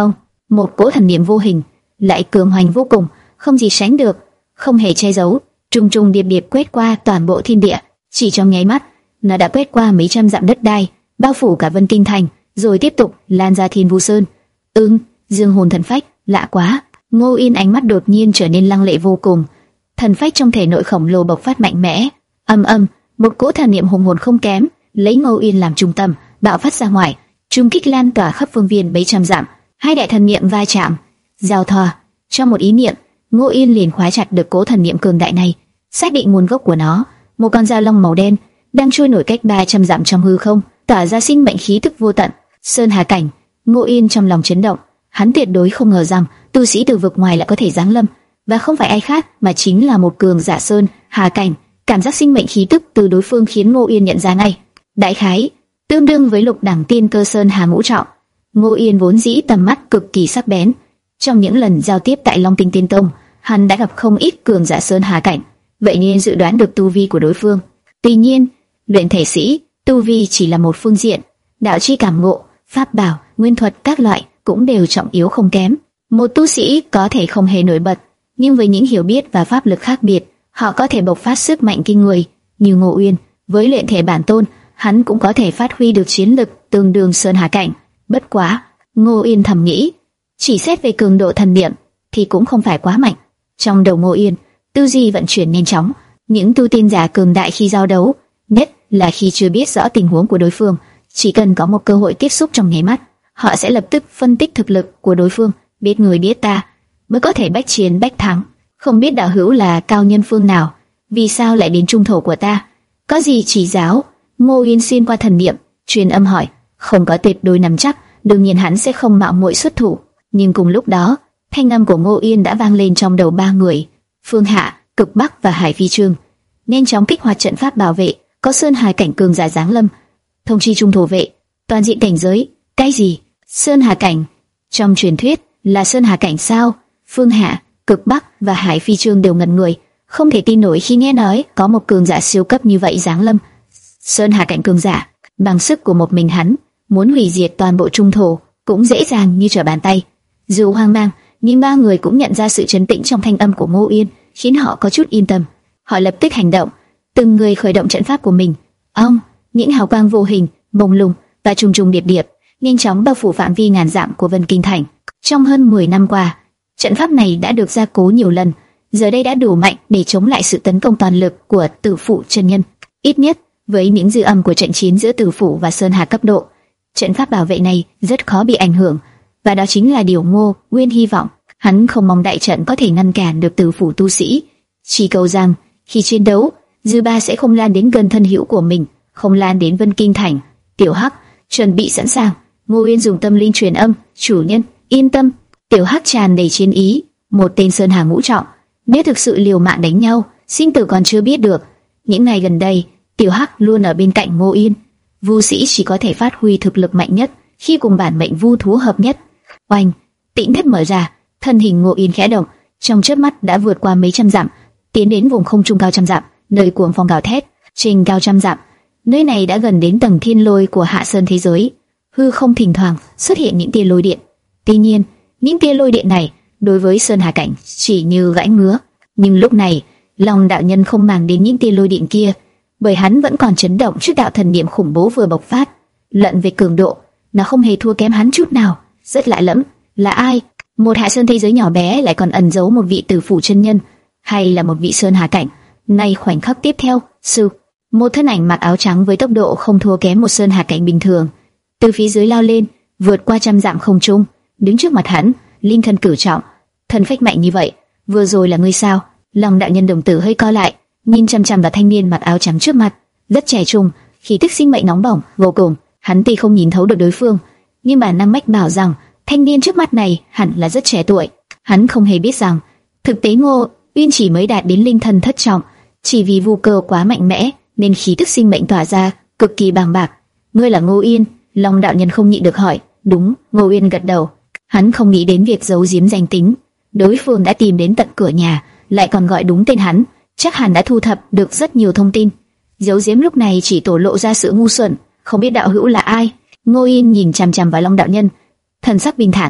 một cỗ thần niệm vô hình, lại cường hoành vô cùng, không gì sánh được, không hề che giấu, trùng trùng điệp điệp quét qua toàn bộ thiên địa. Chỉ trong nháy mắt, nó đã quét qua mấy trăm dặm đất đai, bao phủ cả Vân Kinh Thành, rồi tiếp tục lan ra Thiên Vu Sơn. Ưng, dương hồn thần phách, lạ quá. Ngô Yên ánh mắt đột nhiên trở nên lăng lệ vô cùng. Thần phách trong thể nội khổng lồ bộc phát mạnh mẽ, âm âm, một cỗ thần niệm hùng hồn không kém, lấy Ngô Yên làm trung tâm, bạo phát ra ngoài, trung kích lan tỏa khắp phương viên mấy trăm dặm. Hai đại thần niệm va chạm, giao thoa, trong một ý niệm, Ngô Yên liền khóa chặt được cỗ thần niệm cường đại này, xác định nguồn gốc của nó. Một con dao long màu đen đang trôi nổi cách ba trăm dặm trong hư không, tỏa ra sinh mệnh khí tức vô tận. Sơn Hà cảnh, Ngô Yên trong lòng chấn động, hắn tuyệt đối không ngờ rằng tu sĩ từ vực ngoài lại có thể giáng lâm, và không phải ai khác mà chính là một cường giả Sơn Hà cảnh. Cảm giác sinh mệnh khí tức từ đối phương khiến Ngô Yên nhận ra ngay, đại khái tương đương với lục đẳng tiên cơ Sơn Hà ngũ trọng. Ngô Yên vốn dĩ tầm mắt cực kỳ sắc bén, trong những lần giao tiếp tại Long Tinh Tiên Tông, hắn đã gặp không ít cường giả Sơn Hà cảnh, vậy nên dự đoán được tu vi của đối phương. Tuy nhiên, luyện thể sĩ, tu vi chỉ là một phương diện, đạo chi cảm ngộ, pháp bảo, nguyên thuật các loại cũng đều trọng yếu không kém. Một tu sĩ có thể không hề nổi bật, nhưng với những hiểu biết và pháp lực khác biệt, họ có thể bộc phát sức mạnh kinh người. Như Ngô Uyên, với luyện thể bản tôn, hắn cũng có thể phát huy được chiến lực tương đương Sơn Hà cảnh. Bất quá, Ngô Uyên thầm nghĩ, chỉ xét về cường độ thần niệm thì cũng không phải quá mạnh. Trong đầu Ngô Uyên, tư duy vận chuyển nhanh chóng. Những tu tiên giả cường đại khi giao đấu, nhất là khi chưa biết rõ tình huống của đối phương, chỉ cần có một cơ hội tiếp xúc trong nháy mắt, họ sẽ lập tức phân tích thực lực của đối phương, biết người biết ta, mới có thể bách chiến bách thắng. Không biết đạo hữu là cao nhân phương nào, vì sao lại đến trung thổ của ta, có gì chỉ giáo? Ngô Uyên xuyên qua thần niệm, truyền âm hỏi. Không có tuyệt đối nắm chắc, đương nhiên hắn sẽ không mạo muội xuất thủ. Nhưng cùng lúc đó, thanh âm của Ngô Uyên đã vang lên trong đầu ba người: Phương Hạ, Cực Bắc và Hải Phi Trương. Nhanh chóng kích hoạt trận pháp bảo vệ, có Sơn Hà cảnh cường giả giáng lâm. Thông chi trung thổ vệ, toàn diện cảnh giới. Cái gì? Sơn Hà cảnh? Trong truyền thuyết là Sơn Hà cảnh sao? Phương Hạ, Cực Bắc và Hải Phi Trương đều ngẩn người, không thể tin nổi khi nghe nói có một cường giả siêu cấp như vậy giáng lâm. Sơn Hà cảnh cường giả, bằng sức của một mình hắn, muốn hủy diệt toàn bộ trung thổ cũng dễ dàng như trở bàn tay. Dù hoang mang, nhưng ba người cũng nhận ra sự trấn tĩnh trong thanh âm của Ngô Uyên, khiến họ có chút yên tâm. Họ lập tức hành động, từng người khởi động trận pháp của mình. Ông, những hào quang vô hình, mông lung và trùng trùng điệp điệp, nhanh chóng bao phủ phạm vi ngàn dặm của Vân Kinh Thành. Trong hơn mười năm qua, trận pháp này đã được gia cố nhiều lần, giờ đây đã đủ mạnh để chống lại sự tấn công toàn lực của Tử Phụ chân nhân. Ít nhất, với những dư âm của trận chiến giữa Tử Phụ và Sơn Hà cấp độ, trận pháp bảo vệ này rất khó bị ảnh hưởng, và đó chính là điều Ngô Uyên hy vọng. Hắn không mong đại trận có thể ngăn cản được Tử Phụ tu sĩ, chỉ cầu rằng khi chiến đấu, dư ba sẽ không lan đến gần thân hữu của mình, không lan đến Vân Kinh Thành. Tiểu Hắc, chuẩn bị sẵn sàng. Ngô Uyên dùng tâm linh truyền âm, chủ nhân, yên tâm. Tiểu Hắc tràn đầy chiến ý, một tên Sơn Hà ngũ trọng, nếu thực sự liều mạng đánh nhau, sinh tử còn chưa biết được. Những ngày gần đây, Tiểu Hắc luôn ở bên cạnh Ngô Uyên. Vu sĩ chỉ có thể phát huy thực lực mạnh nhất khi cùng bản mệnh vu thú hợp nhất. Oanh, tĩnh thất mở ra, thân hình Ngô Uyên khẽ động, trong chớp mắt đã vượt qua mấy trăm dặm, tiến đến vùng không trung cao trăm dặm, nơi cuồng phong gào thét. Trên cao trăm dặm, nơi này đã gần đến tầng thiên lôi của hạ sơn thế giới. Hư không thỉnh thoảng xuất hiện những tia lôi điện. Tuy nhiên, những tia lôi điện này đối với Sơn Hà cảnh chỉ như gãi ngứa. Nhưng lúc này, lòng đạo nhân không màng đến những tia lôi điện kia, bởi hắn vẫn còn chấn động trước đạo thần niệm khủng bố vừa bộc phát. Luận về cường độ, nó không hề thua kém hắn chút nào. Rất lạ lẫm, là ai? Một hạ sơn thế giới nhỏ bé lại còn ẩn giấu một vị Tử Phụ chân nhân, hay là một vị Sơn Hà cảnh? Nay khoảnh khắc tiếp theo, sư, một thân ảnh mặc áo trắng với tốc độ không thua kém một Sơn Hà cảnh bình thường, từ phía dưới lao lên, vượt qua trăm dặm không trung, đứng trước mặt hắn, linh thân cử trọng, thần phách mạnh như vậy, vừa rồi là ngươi sao? Lòng đạo nhân đồng tử hơi co lại, nhìn chăm chăm vào thanh niên mặc áo trắng trước mặt, rất trẻ trung, khí tức sinh mệnh nóng bỏng vô cùng. Hắn tuy không nhìn thấu được đối phương, nhưng bản năng mách bảo rằng thanh niên trước mắt này hẳn là rất trẻ tuổi. Hắn không hề biết rằng thực tế Ngô Uyên chỉ mới đạt đến linh thân thất trọng, chỉ vì vu cơ quá mạnh mẽ nên khí tức sinh mệnh tỏa ra cực kỳ bàng bạc. Ngươi là Ngô Uyên? Long đạo nhân không nhịn được hỏi. Đúng, Ngô Uyên gật đầu. Hắn không nghĩ đến việc giấu giếm danh tính, đối phương đã tìm đến tận cửa nhà, lại còn gọi đúng tên hắn, chắc hẳn đã thu thập được rất nhiều thông tin. Giấu giếm lúc này chỉ tổ lộ ra sự ngu xuẩn, không biết đạo hữu là ai. Ngô Uyên nhìn chằm chằm vào Long đạo nhân, thần sắc bình thản,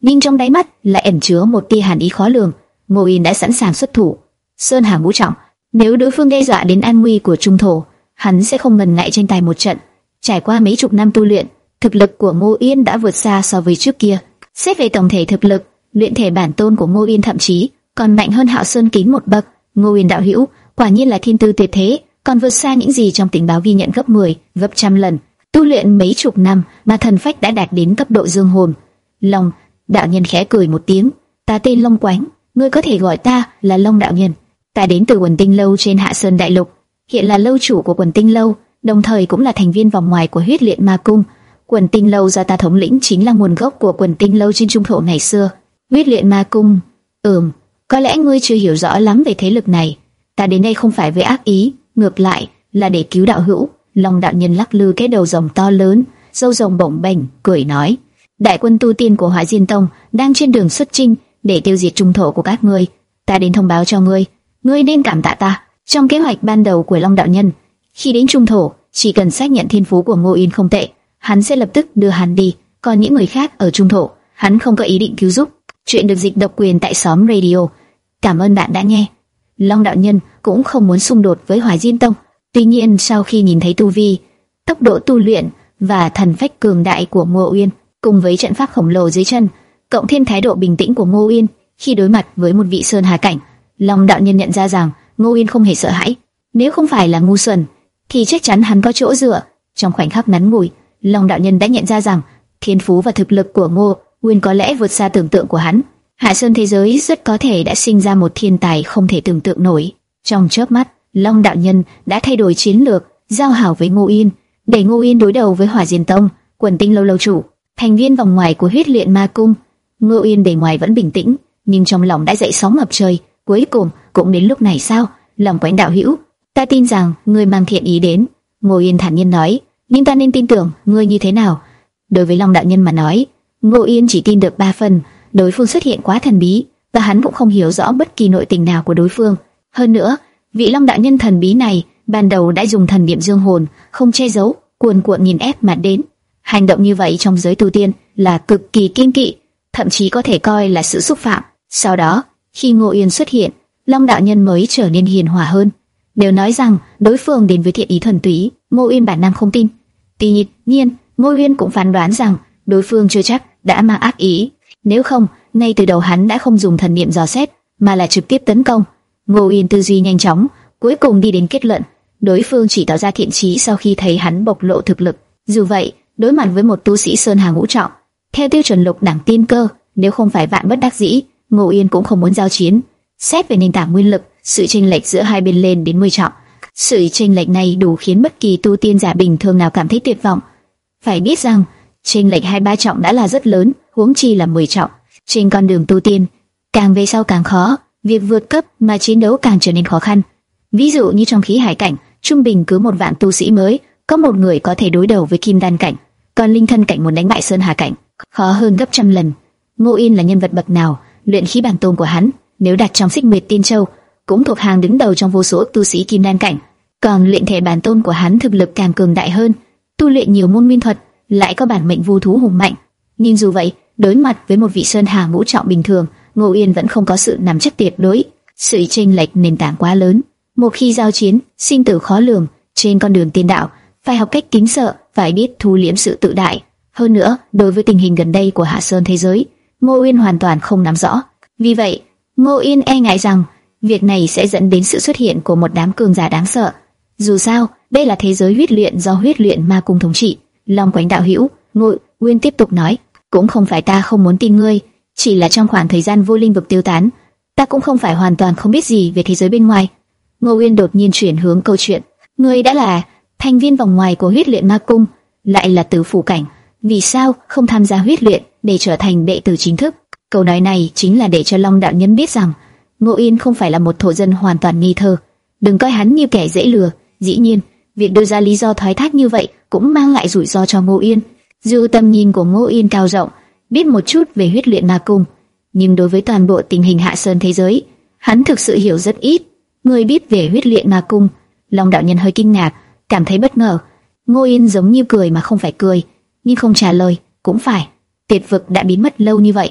nhưng trong đáy mắt lại ẩn chứa một tia hàn ý khó lường. Ngô Yên đã sẵn sàng xuất thủ. Sơn Hà ngũ trọng, nếu đối phương đe dọa đến an nguy của trung thổ, hắn sẽ không ngần ngại tranh tài một trận. Trải qua mấy chục năm tu luyện, thực lực của Ngô Yên đã vượt xa so với trước kia. Xét về tổng thể thực lực, luyện thể bản tôn của Ngô Yên thậm chí còn mạnh hơn Hạo Sơn Kính một bậc. Ngô Yên đạo hữu, quả nhiên là thiên tư tuyệt thế, còn vượt xa những gì trong tình báo ghi nhận gấp mười, gấp trăm lần. Tu luyện mấy chục năm mà thần phách đã đạt đến cấp độ dương hồn. Long đạo nhân khẽ cười một tiếng, ta tên Long Quánh, ngươi có thể gọi ta là Long đạo nhân. Ta đến từ Quần Tinh lâu trên Hạ Sơn Đại Lục, hiện là lâu chủ của Quần Tinh lâu, đồng thời cũng là thành viên vòng ngoài của Huyết Luyện Ma Cung. Quần Tinh lâu do ta thống lĩnh chính là nguồn gốc của Quần Tinh lâu trên trung thổ ngày xưa. Huyết Luyện Ma Cung, ừm, có lẽ ngươi chưa hiểu rõ lắm về thế lực này. Ta đến đây không phải với ác ý, ngược lại là để cứu đạo hữu. Long đạo nhân lắc lư cái đầu rồng to lớn, râu rồng bổng bềnh, cười nói: đại quân tu tiên của Hỏa Diên Tông đang trên đường xuất chinh để tiêu diệt trung thổ của các ngươi. Ta đến thông báo cho ngươi, ngươi nên cảm tạ ta. Trong kế hoạch ban đầu của Long đạo nhân, khi đến trung thổ, chỉ cần xác nhận thiên phú của Ngô Yên không tệ, hắn sẽ lập tức đưa hắn đi. Còn những người khác ở trung thổ, hắn không có ý định cứu giúp. Chuyện được dịch độc quyền tại xóm radio. Cảm ơn bạn đã nghe. Long đạo nhân cũng không muốn xung đột với Hỏa Diên Tông. Tuy nhiên sau khi nhìn thấy tu vi, tốc độ tu luyện và thần phách cường đại của Ngô Uyên, cùng với trận pháp khổng lồ dưới chân, cộng thêm thái độ bình tĩnh của Ngô Uyên khi đối mặt với một vị sơn hà cảnh, Long đạo nhân nhận ra rằng Ngô Uyên không hề sợ hãi. Nếu không phải là ngu xuẩn, thì chắc chắn hắn có chỗ dựa. Trong khoảnh khắc ngắn ngủi, Long đạo nhân đã nhận ra rằng thiên phú và thực lực của Ngô Uyên có lẽ vượt xa tưởng tượng của hắn. Hạ Sơn thế giới rất có thể đã sinh ra một thiên tài không thể tưởng tượng nổi. Trong chớp mắt, Long đạo nhân đã thay đổi chiến lược, giao hảo với Ngô Uyên, để Ngô Uyên đối đầu với Hỏa Diên Tông, Quần Tinh lâu lâu chủ, thành viên vòng ngoài của Huyết Luyện Ma Cung. Ngô Uyên bề ngoài vẫn bình tĩnh, nhưng trong lòng đã dậy sóng ngập trời. Cuối cùng cũng đến lúc này sao? Long Quánh đạo hữu, ta tin rằng ngươi mang thiện ý đến. Ngô Uyên thản nhiên nói, nhưng ta nên tin tưởng ngươi như thế nào? Đối với Long đạo nhân mà nói, Ngô Uyên chỉ tin được ba phần. Đối phương xuất hiện quá thần bí, và hắn cũng không hiểu rõ bất kỳ nội tình nào của đối phương. Hơn nữa, vị Long đạo nhân thần bí này ban đầu đã dùng thần niệm dương hồn, không che giấu, cuồn cuộn nhìn ép mà đến. Hành động như vậy trong giới tu tiên là cực kỳ kiêng kỵ, thậm chí có thể coi là sự xúc phạm. Sau đó, khi Ngô Uyên xuất hiện, Long đạo nhân mới trở nên hiền hòa hơn. Nếu nói rằng đối phương đến với thiện ý thuần túy, Ngô Uyên bản năng không tin. Tuy nhiên, Ngô Uyên cũng phán đoán rằng đối phương chưa chắc đã mang ác ý. Nếu không, ngay từ đầu hắn đã không dùng thần niệm dò xét, mà là trực tiếp tấn công. Ngô Uyên tư duy nhanh chóng, cuối cùng đi đến kết luận, đối phương chỉ tỏ ra thiện chí sau khi thấy hắn bộc lộ thực lực. Dù vậy, đối mặt với một tu sĩ sơn hà ngũ trọng, theo tiêu chuẩn lục đẳng tiên cơ, nếu không phải vạn bất đắc dĩ, Ngô Uyên cũng không muốn giao chiến. Xét về nền tảng nguyên lực, sự chênh lệch giữa hai bên lên đến mười trọng. Sự chênh lệch này đủ khiến bất kỳ tu tiên giả bình thường nào cảm thấy tuyệt vọng. Phải biết rằng, chênh lệch hai ba trọng đã là rất lớn, huống chi là mười trọng. Trên con đường tu tiên, càng về sau càng khó, việc vượt cấp mà chiến đấu càng trở nên khó khăn. Ví dụ như trong khí hải cảnh, trung bình cứ một vạn tu sĩ mới có một người có thể đối đầu với kim đan cảnh, còn linh thân cảnh muốn đánh bại sơn hà cảnh khó hơn gấp trăm lần. Ngô Yên là nhân vật bậc nào? Luyện khí bản tôn của hắn nếu đặt trong Xích Nguyệt Tiên Châu cũng thuộc hàng đứng đầu trong vô số tu sĩ kim đan cảnh, còn luyện thể bản tôn của hắn thực lực càng cường đại hơn, tu luyện nhiều môn nguyên thuật, lại có bản mệnh vu thú hùng mạnh. Nhưng dù vậy, đối mặt với một vị sơn hà ngũ trọng bình thường, Ngô Yên vẫn không có sự nắm chắc tuyệt đối. Sự chênh lệch nền tảng quá lớn, một khi giao chiến, sinh tử khó lường. Trên con đường tiên đạo, phải học cách kính sợ, phải biết thu liễm sự tự đại. Hơn nữa, đối với tình hình gần đây của Hạ Sơn thế giới, Ngô Uyên hoàn toàn không nắm rõ. Vì vậy, Ngô Uyên e ngại rằng việc này sẽ dẫn đến sự xuất hiện của một đám cường giả đáng sợ. Dù sao, đây là thế giới huyết luyện do Huyết Luyện Ma Cung thống trị. Long Quánh đạo hữu, Ngô Uyên tiếp tục nói, cũng không phải ta không muốn tin ngươi, chỉ là trong khoảng thời gian vô linh vực tiêu tán, ta cũng không phải hoàn toàn không biết gì về thế giới bên ngoài. Ngô Uyên đột nhiên chuyển hướng câu chuyện, ngươi đã là thành viên vòng ngoài của Huyết Luyện Ma Cung, lại là tử phủ cảnh, vì sao không tham gia huyết luyện để trở thành đệ tử chính thức? Câu nói này chính là để cho Long đạo nhân biết rằng Ngô Uyên không phải là một thổ dân hoàn toàn nghi thơ, đừng coi hắn như kẻ dễ lừa. Dĩ nhiên, việc đưa ra lý do thoái thác như vậy cũng mang lại rủi ro cho Ngô Uyên. Dù tầm nhìn của Ngô Uyên cao rộng, biết một chút về Huyết Luyện Ma Cung, nhưng đối với toàn bộ tình hình Hạ Sơn thế giới, hắn thực sự hiểu rất ít. Người biết về Huyết Luyện Ma Cung? Long đạo nhân hơi kinh ngạc, cảm thấy bất ngờ. Ngô Uyên giống như cười mà không phải cười, nhưng không trả lời. Cũng phải, tuyệt vực đã biến mất lâu như vậy,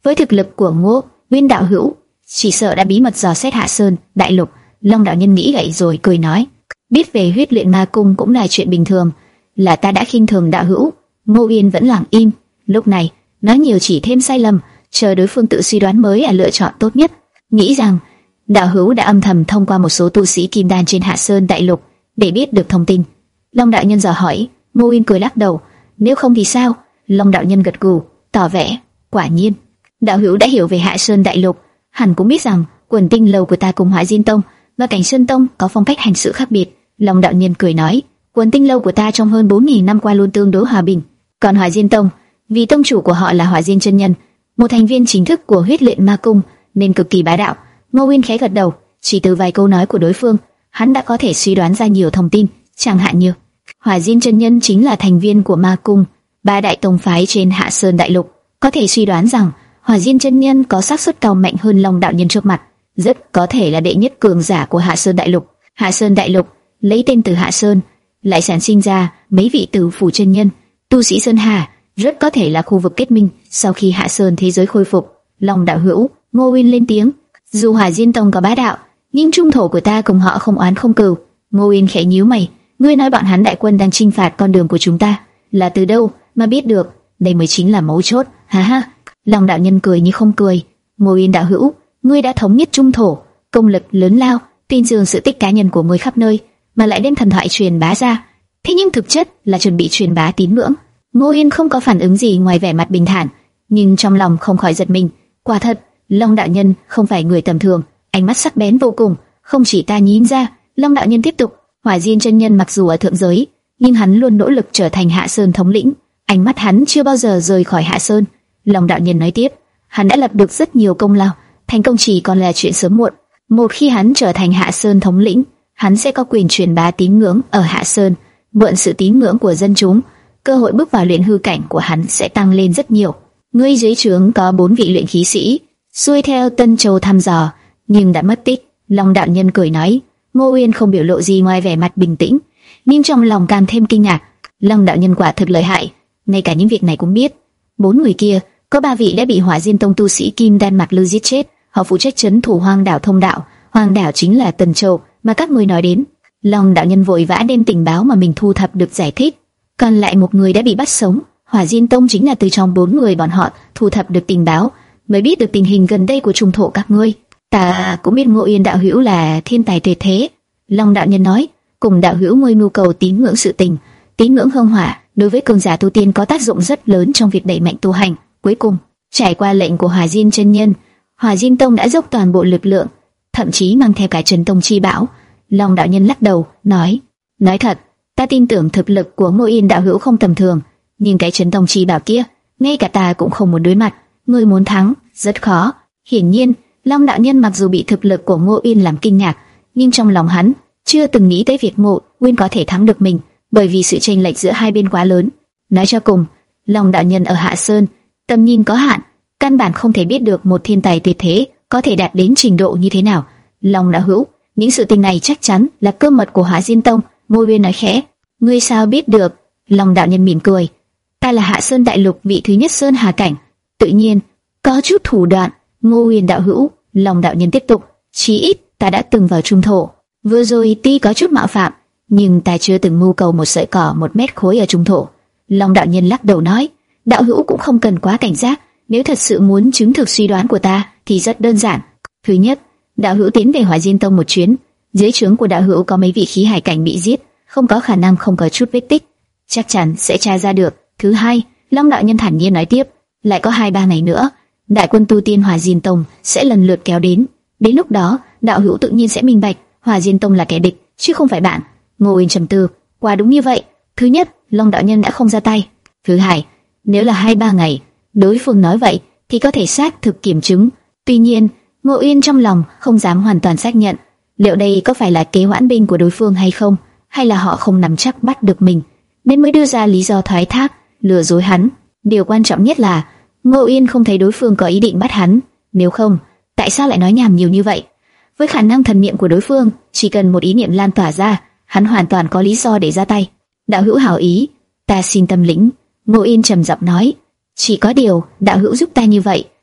Với thực lực của Ngô Nguyên đạo hữu, chỉ sợ đã bí mật dò xét Hạ Sơn đại lục. Long đạo nhân nghĩ vậy rồi cười nói, biết về huyết luyện ma cung cũng là chuyện bình thường, là ta đã khinh thường đạo hữu. Ngô Uyên vẫn lặng im, lúc này nói nhiều chỉ thêm sai lầm, chờ đối phương tự suy đoán mới là lựa chọn tốt nhất. Nghĩ rằng đạo hữu đã âm thầm thông qua một số tu sĩ kim đan trên Hạ Sơn đại lục để biết được thông tin. Long đạo nhân dò hỏi. Ngô Uyên cười lắc đầu, nếu không thì sao? Long đạo nhân gật gù, tỏ vẻ quả nhiên. Đạo hữu đã hiểu về Hạ Sơn đại lục, hẳn cũng biết rằng Quần Tinh Lâu của ta cùng Hỏa Diên Tông và Cảnh Sơn Tông có phong cách hành sự khác biệt. Long đạo nhân cười nói, Quần Tinh Lâu của ta trong hơn bốn nghìn năm qua luôn tương đối hòa bình, còn Hỏa Diên Tông, vì tông chủ của họ là Hỏa Diên chân nhân, một thành viên chính thức của huyết luyện ma cung, nên cực kỳ bá đạo. Ngô Uyên khẽ gật đầu, chỉ từ vài câu nói của đối phương, hắn đã có thể suy đoán ra nhiều thông tin, chẳng hạn như Hỏa Diên chân nhân chính là thành viên của ma cung, ba đại tông phái trên Hạ Sơn đại lục, có thể suy đoán rằng Hỏa Diên chân nhân có xác suất cao mạnh hơn Long đạo nhân trước mặt, rất có thể là đệ nhất cường giả của Hạ Sơn đại lục. Hạ Sơn đại lục lấy tên từ Hạ Sơn, lại sản sinh ra mấy vị tử phủ chân nhân, tu sĩ Sơn Hà, rất có thể là khu vực kết minh sau khi Hạ Sơn thế giới khôi phục. Long đạo hữu, Ngô Uyên lên tiếng, dù Hỏa Diên tông có bá đạo, nhưng trung thổ của ta cùng họ không oán không cừu. Ngô Uyên khẽ nhíu mày, ngươi nói bọn hắn đại quân đang chinh phạt con đường của chúng ta, là từ đâu mà biết được? Đây mới chính là mấu chốt. Ha ha. Long đạo nhân cười như không cười. Ngô Uyên đạo hữu, ngươi đã thống nhất trung thổ, công lực lớn lao, tuyên dương sự tích cá nhân của ngươi khắp nơi, mà lại đem thần thoại truyền bá ra, thế nhưng thực chất là chuẩn bị truyền bá tín ngưỡng. Ngô Uyên không có phản ứng gì ngoài vẻ mặt bình thản, nhưng trong lòng không khỏi giật mình. Quả thật, Long đạo nhân không phải người tầm thường, ánh mắt sắc bén vô cùng, không chỉ ta nhìn ra. Long đạo nhân tiếp tục, Hỏa Diên chân nhân mặc dù ở thượng giới, nhưng hắn luôn nỗ lực trở thành Hạ Sơn thống lĩnh, ánh mắt hắn chưa bao giờ rời khỏi Hạ Sơn. Long đạo nhân nói tiếp, hắn đã lập được rất nhiều công lao, thành công chỉ còn là chuyện sớm muộn. Một khi hắn trở thành Hạ Sơn thống lĩnh, hắn sẽ có quyền truyền bá tín ngưỡng ở Hạ Sơn, mượn sự tín ngưỡng của dân chúng, cơ hội bước vào luyện hư cảnh của hắn sẽ tăng lên rất nhiều. Ngươi dưới trướng có bốn vị luyện khí sĩ, xuôi theo Tân Châu thăm dò, nhưng đã mất tích. Long đạo nhân cười nói. Ngô Uyên không biểu lộ gì ngoài vẻ mặt bình tĩnh, nhưng trong lòng càng thêm kinh ngạc. Long đạo nhân quả thực lợi hại, ngay cả những việc này cũng biết. Bốn người kia, có ba vị đã bị Hỏa Diên tông tu sĩ Kim Đan Mạc Lư giết chết, họ phụ trách trấn thủ Hoang đảo thông đạo. Hoang đảo chính là Tần Châu mà các ngươi nói đến. Long đạo nhân vội vã đem tình báo mà mình thu thập được giải thích. Còn lại một người đã bị bắt sống. Hỏa Diên tông chính là từ trong bốn người bọn họ thu thập được tình báo, mới biết được tình hình gần đây của trung thổ các ngươi. Ta cũng biết Ngô Uyên đạo hữu là thiên tài tuyệt thế. Long đạo nhân nói, cùng đạo hữu ngươi mưu cầu tín ngưỡng sự tình, tín ngưỡng hương hỏa đối với cường giả tu tiên có tác dụng rất lớn trong việc đẩy mạnh tu hành. Cuối cùng, trải qua lệnh của Hỏa Diên chân nhân, Hỏa Diên tông đã dốc toàn bộ lực lượng, thậm chí mang theo cả Trấn Tông chi bảo. Long đạo nhân lắc đầu, nói, nói thật, ta tin tưởng thực lực của Ngô Uyên đạo hữu không tầm thường, nhưng cái Trấn Tông chi bảo kia, ngay cả ta cũng không muốn đối mặt. Ngươi muốn thắng, rất khó. Hiển nhiên, Long đạo nhân mặc dù bị thực lực của Ngô Uyên làm kinh ngạc, nhưng trong lòng hắn chưa từng nghĩ tới việc Ngô Uyên có thể thắng được mình, bởi vì sự chênh lệch giữa hai bên quá lớn. Nói cho cùng, Long đạo nhân ở Hạ Sơn, tầm nhìn có hạn, căn bản không thể biết được một thiên tài tuyệt thế có thể đạt đến trình độ như thế nào. Long đạo hữu, những sự tình này chắc chắn là cơ mật của Hỏa Diên tông. Ngô Uyên nói khẽ. Ngươi sao biết được? Long đạo nhân mỉm cười. Ta là Hạ Sơn đại lục vị thứ nhất Sơn Hà cảnh, tự nhiên có chút thủ đoạn. Ngô Uyên đạo hữu, Long đạo nhân tiếp tục, chí ít ta đã từng vào trung thổ, vừa rồi tuy có chút mạo phạm, nhưng ta chưa từng mưu cầu một sợi cỏ một mét khối ở trung thổ. Long đạo nhân lắc đầu nói, đạo hữu cũng không cần quá cảnh giác, nếu thật sự muốn chứng thực suy đoán của ta thì rất đơn giản. Thứ nhất, đạo hữu tiến về Hỏa Diên tông một chuyến, dưới trướng của đạo hữu có mấy vị khí hải cảnh bị giết, không có khả năng không có chút vết tích, chắc chắn sẽ tra ra được. Thứ hai, Long đạo nhân thản nhiên nói tiếp, lại có hai ba ngày nữa, đại quân tu tiên Hỏa Diên tông sẽ lần lượt kéo đến, đến lúc đó đạo hữu tự nhiên sẽ minh bạch Hỏa Diên tông là kẻ địch chứ không phải bạn. Ngô Uyên trầm tư, quả đúng như vậy. Thứ nhất, Long đạo nhân đã không ra tay. Thứ hai, nếu là hai ba ngày đối phương nói vậy thì có thể xác thực kiểm chứng. Tuy nhiên, Ngô Uyên trong lòng không dám hoàn toàn xác nhận liệu đây có phải là kế hoãn binh của đối phương hay không, hay là họ không nắm chắc bắt được mình nên mới đưa ra lý do thoái thác lừa dối hắn. Điều quan trọng nhất là Ngô Uyên không thấy đối phương có ý định bắt hắn, nếu không, tại sao lại nói nhảm nhiều như vậy? Với khả năng thần niệm của đối phương, chỉ cần một ý niệm lan tỏa ra, hắn hoàn toàn có lý do để ra tay. Đạo hữu hảo ý, ta xin tâm lĩnh. Ngô Uyên trầm giọng nói, chỉ có điều đạo hữu giúp ta như vậy,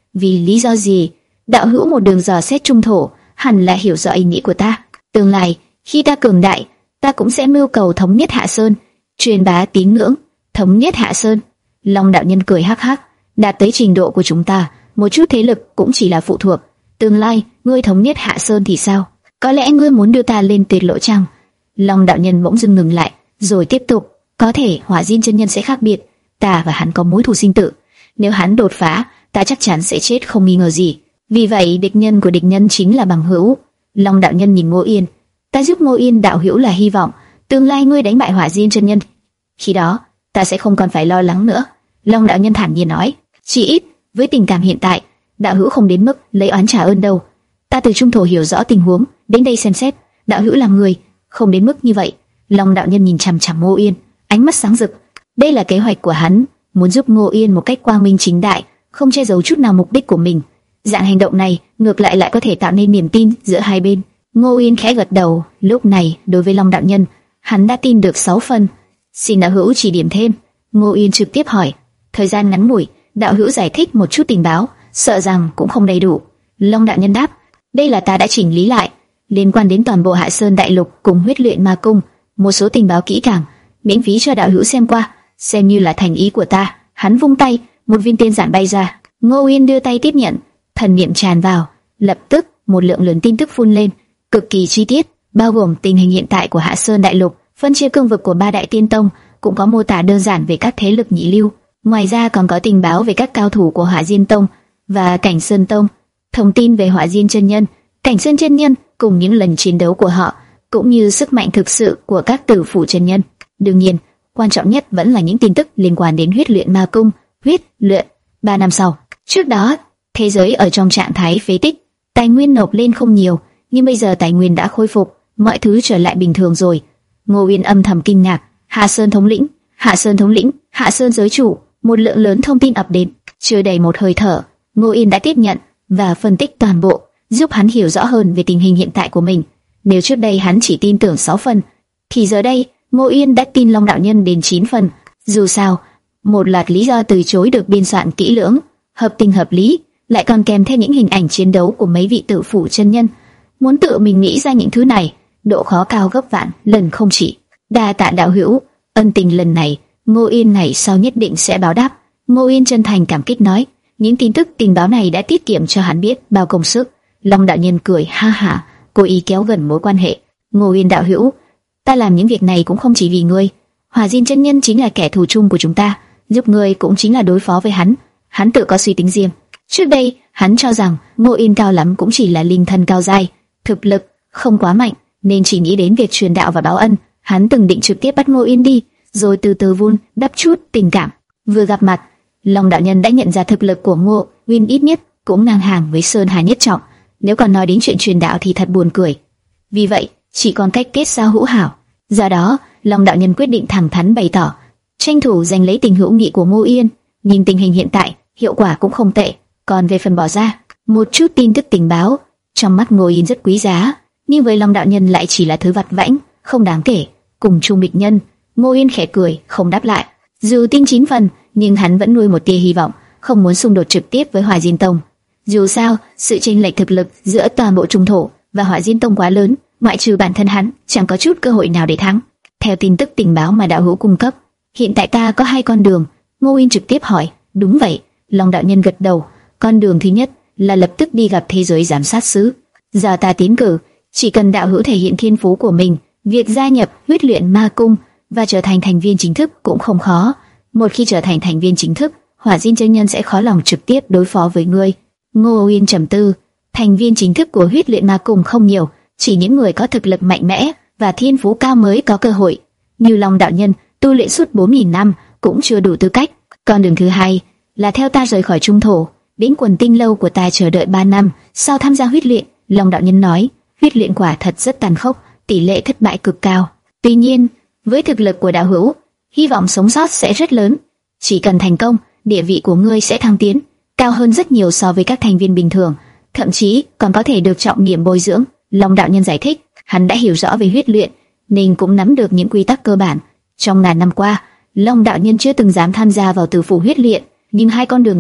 Vì lý do gì? Đạo hữu một đường dò xét trung thổ, hẳn là hiểu rõ ý nghĩ của ta. Tương lai, khi ta cường đại, ta cũng sẽ mưu cầu thống nhất Hạ Sơn, truyền bá tín ngưỡng, thống nhất Hạ Sơn. Long đạo nhân cười hắc hắc, đạt tới trình độ của chúng ta, một chút thế lực cũng chỉ là phụ thuộc. Tương lai, ngươi thống nhất Hạ Sơn thì sao? Có lẽ ngươi muốn đưa ta lên tuyệt lộ chăng? Long đạo nhân bỗng dưng ngừng lại, rồi tiếp tục. Có thể Hỏa Diên chân nhân sẽ khác biệt, ta và hắn có mối thù sinh tử. Nếu hắn đột phá, ta chắc chắn sẽ chết không nghi ngờ gì. Vì vậy, địch nhân của địch nhân chính là bằng hữu. Long đạo nhân nhìn Ngô Yên, ta giúp Ngô Yên đạo hữu là hy vọng, tương lai ngươi đánh bại Hỏa Diên chân nhân, khi đó ta sẽ không còn phải lo lắng nữa. Long đạo nhân thản nhiên nói, chỉ ít với tình cảm hiện tại, đạo hữu không đến mức lấy oán trả ơn đâu. Ta từ trung thổ hiểu rõ tình huống, đến đây xem xét, đạo hữu làm người không đến mức như vậy. Long đạo nhân nhìn chằm chằm Ngô Yên, ánh mắt sáng rực. Đây là kế hoạch của hắn, muốn giúp Ngô Yên một cách quang minh chính đại, không che giấu chút nào mục đích của mình. Dạng hành động này ngược lại lại có thể tạo nên niềm tin giữa hai bên. Ngô Yên khẽ gật đầu. Lúc này đối với Long đạo nhân, hắn đã tin được sáu phần. Xin đạo hữu chỉ điểm thêm. Ngô Yên trực tiếp hỏi. Thời gian ngắn ngủi, đạo hữu giải thích một chút tình báo, sợ rằng cũng không đầy đủ. Long đạo nhân đáp. Đây là ta đã chỉnh lý lại, liên quan đến toàn bộ Hạ Sơn đại lục cùng Huyết Luyện Ma Cung, một số tình báo kỹ càng, miễn phí cho đạo hữu xem qua, xem như là thành ý của ta. Hắn vung tay, một viên tiên giản bay ra. Ngô Yên đưa tay tiếp nhận, thần niệm tràn vào, lập tức một lượng lớn tin tức phun lên, cực kỳ chi tiết, bao gồm tình hình hiện tại của Hạ Sơn đại lục, phân chia cương vực của ba đại tiên tông, cũng có mô tả đơn giản về các thế lực nhị lưu. Ngoài ra còn có tình báo về các cao thủ của Hỏa Diên tông và Cảnh Sơn tông, thông tin về Hỏa Diên chân nhân, Cảnh Sơn chân nhân cùng những lần chiến đấu của họ, cũng như sức mạnh thực sự của các tử phủ chân nhân. Đương nhiên, quan trọng nhất vẫn là những tin tức liên quan đến Huyết Luyện Ma Cung. Huyết Luyện. Ba năm sau, trước đó thế giới ở trong trạng thái phế tích, tài nguyên nộp lên không nhiều, nhưng bây giờ tài nguyên đã khôi phục, mọi thứ trở lại bình thường rồi. Ngô Uyên âm thầm kinh ngạc. Hạ Sơn thống lĩnh, Hạ Sơn thống lĩnh, Hạ Sơn giới chủ. Một lượng lớn thông tin ập đến, chưa đầy một hơi thở, Ngô Yên đã tiếp nhận và phân tích toàn bộ, giúp hắn hiểu rõ hơn về tình hình hiện tại của mình. Nếu trước đây hắn chỉ tin tưởng sáu phần, thì giờ đây Ngô Yên đã tin Long đạo nhân đến chín phần. Dù sao, một loạt lý do từ chối được biên soạn kỹ lưỡng, hợp tình hợp lý, lại còn kèm theo những hình ảnh chiến đấu của mấy vị tử phủ chân nhân. Muốn tự mình nghĩ ra những thứ này, độ khó cao gấp vạn lần không chỉ. Đa tạ đạo hữu, ân tình lần này Ngô Yên này sau nhất định sẽ báo đáp. Ngô Yên chân thành cảm kích nói, những tin tức tình báo này đã tiết kiệm cho hắn biết bao công sức. Long đạo nhân cười ha hả, cố ý kéo gần mối quan hệ. Ngô Yên đạo hữu, ta làm những việc này cũng không chỉ vì ngươi. Hỏa Diên chân nhân chính là kẻ thù chung của chúng ta, giúp ngươi cũng chính là đối phó với hắn. Hắn tự có suy tính riêng. Trước đây hắn cho rằng Ngô Yên cao lắm cũng chỉ là linh thân cao giai, thực lực không quá mạnh, nên chỉ nghĩ đến việc truyền đạo và báo ân. Hắn từng định trực tiếp bắt Ngô Yên đi, rồi từ từ vun đắp chút tình cảm. Vừa gặp mặt, Long đạo nhân đã nhận ra thực lực của Ngô Uyên ít nhất cũng ngang hàng với Sơn Hà Nhất Trọng. Nếu còn nói đến chuyện truyền đạo thì thật buồn cười. Vì vậy, chỉ còn cách kết giao hữu hảo. Do đó, Long đạo nhân quyết định thẳng thắn bày tỏ, tranh thủ giành lấy tình hữu nghị của Ngô Yên. Nhưng tình hình hiện tại, hiệu quả cũng không tệ. Còn về phần bỏ ra, một chút tin tức tình báo, trong mắt Ngô Yên rất quý giá, nhưng với Long đạo nhân lại chỉ là thứ vặt vãnh, không đáng kể. Cùng chung địch nhân, Ngô Yên khẽ cười, không đáp lại. Dù tin chín phần, nhưng hắn vẫn nuôi một tia hy vọng, không muốn xung đột trực tiếp với Hỏa Diên tông. Dù sao, sự chênh lệch thực lực giữa toàn bộ trung thổ và Hỏa Diên tông quá lớn, ngoại trừ bản thân hắn, chẳng có chút cơ hội nào để thắng. Theo tin tức tình báo mà đạo hữu cung cấp, hiện tại ta có hai con đường. Ngô Yên trực tiếp hỏi. Đúng vậy. Long đạo nhân gật đầu. Con đường thứ nhất là lập tức đi gặp thế giới giám sát sứ. Giờ ta tiến cử, chỉ cần đạo hữu thể hiện thiên phú của mình, việc gia nhập Huyết Luyện Ma Cung và trở thành thành viên chính thức cũng không khó. Một khi trở thành thành viên chính thức, Hỏa Diên chân nhân sẽ khó lòng trực tiếp đối phó với ngươi. Ngô Uyên trầm tư. Thành viên chính thức của Huyết Luyện Ma Cung không nhiều, chỉ những người có thực lực mạnh mẽ và thiên phú cao mới có cơ hội. Như Long đạo nhân tu luyện suốt bốn nghìn năm cũng chưa đủ tư cách. Con đường thứ hai là theo ta rời khỏi trung thổ, đến quần tinh lâu của ta chờ đợi ba năm sau tham gia huyết luyện. Long đạo nhân nói, huyết luyện quả thật rất tàn khốc, tỷ lệ thất bại cực cao. Tuy nhiên, với thực lực của đạo hữu, hy vọng sống sót sẽ rất lớn. Chỉ cần thành công, địa vị của ngươi sẽ thăng tiến, cao hơn rất nhiều so với các thành viên bình thường, thậm chí còn có thể được trọng điểm bồi dưỡng. Long đạo nhân giải thích, hắn đã hiểu rõ về huyết luyện, nên cũng nắm được những quy tắc cơ bản. Trong ngàn năm qua, Long đạo nhân chưa từng dám tham gia vào tử phủ huyết luyện, nhưng hai con đường này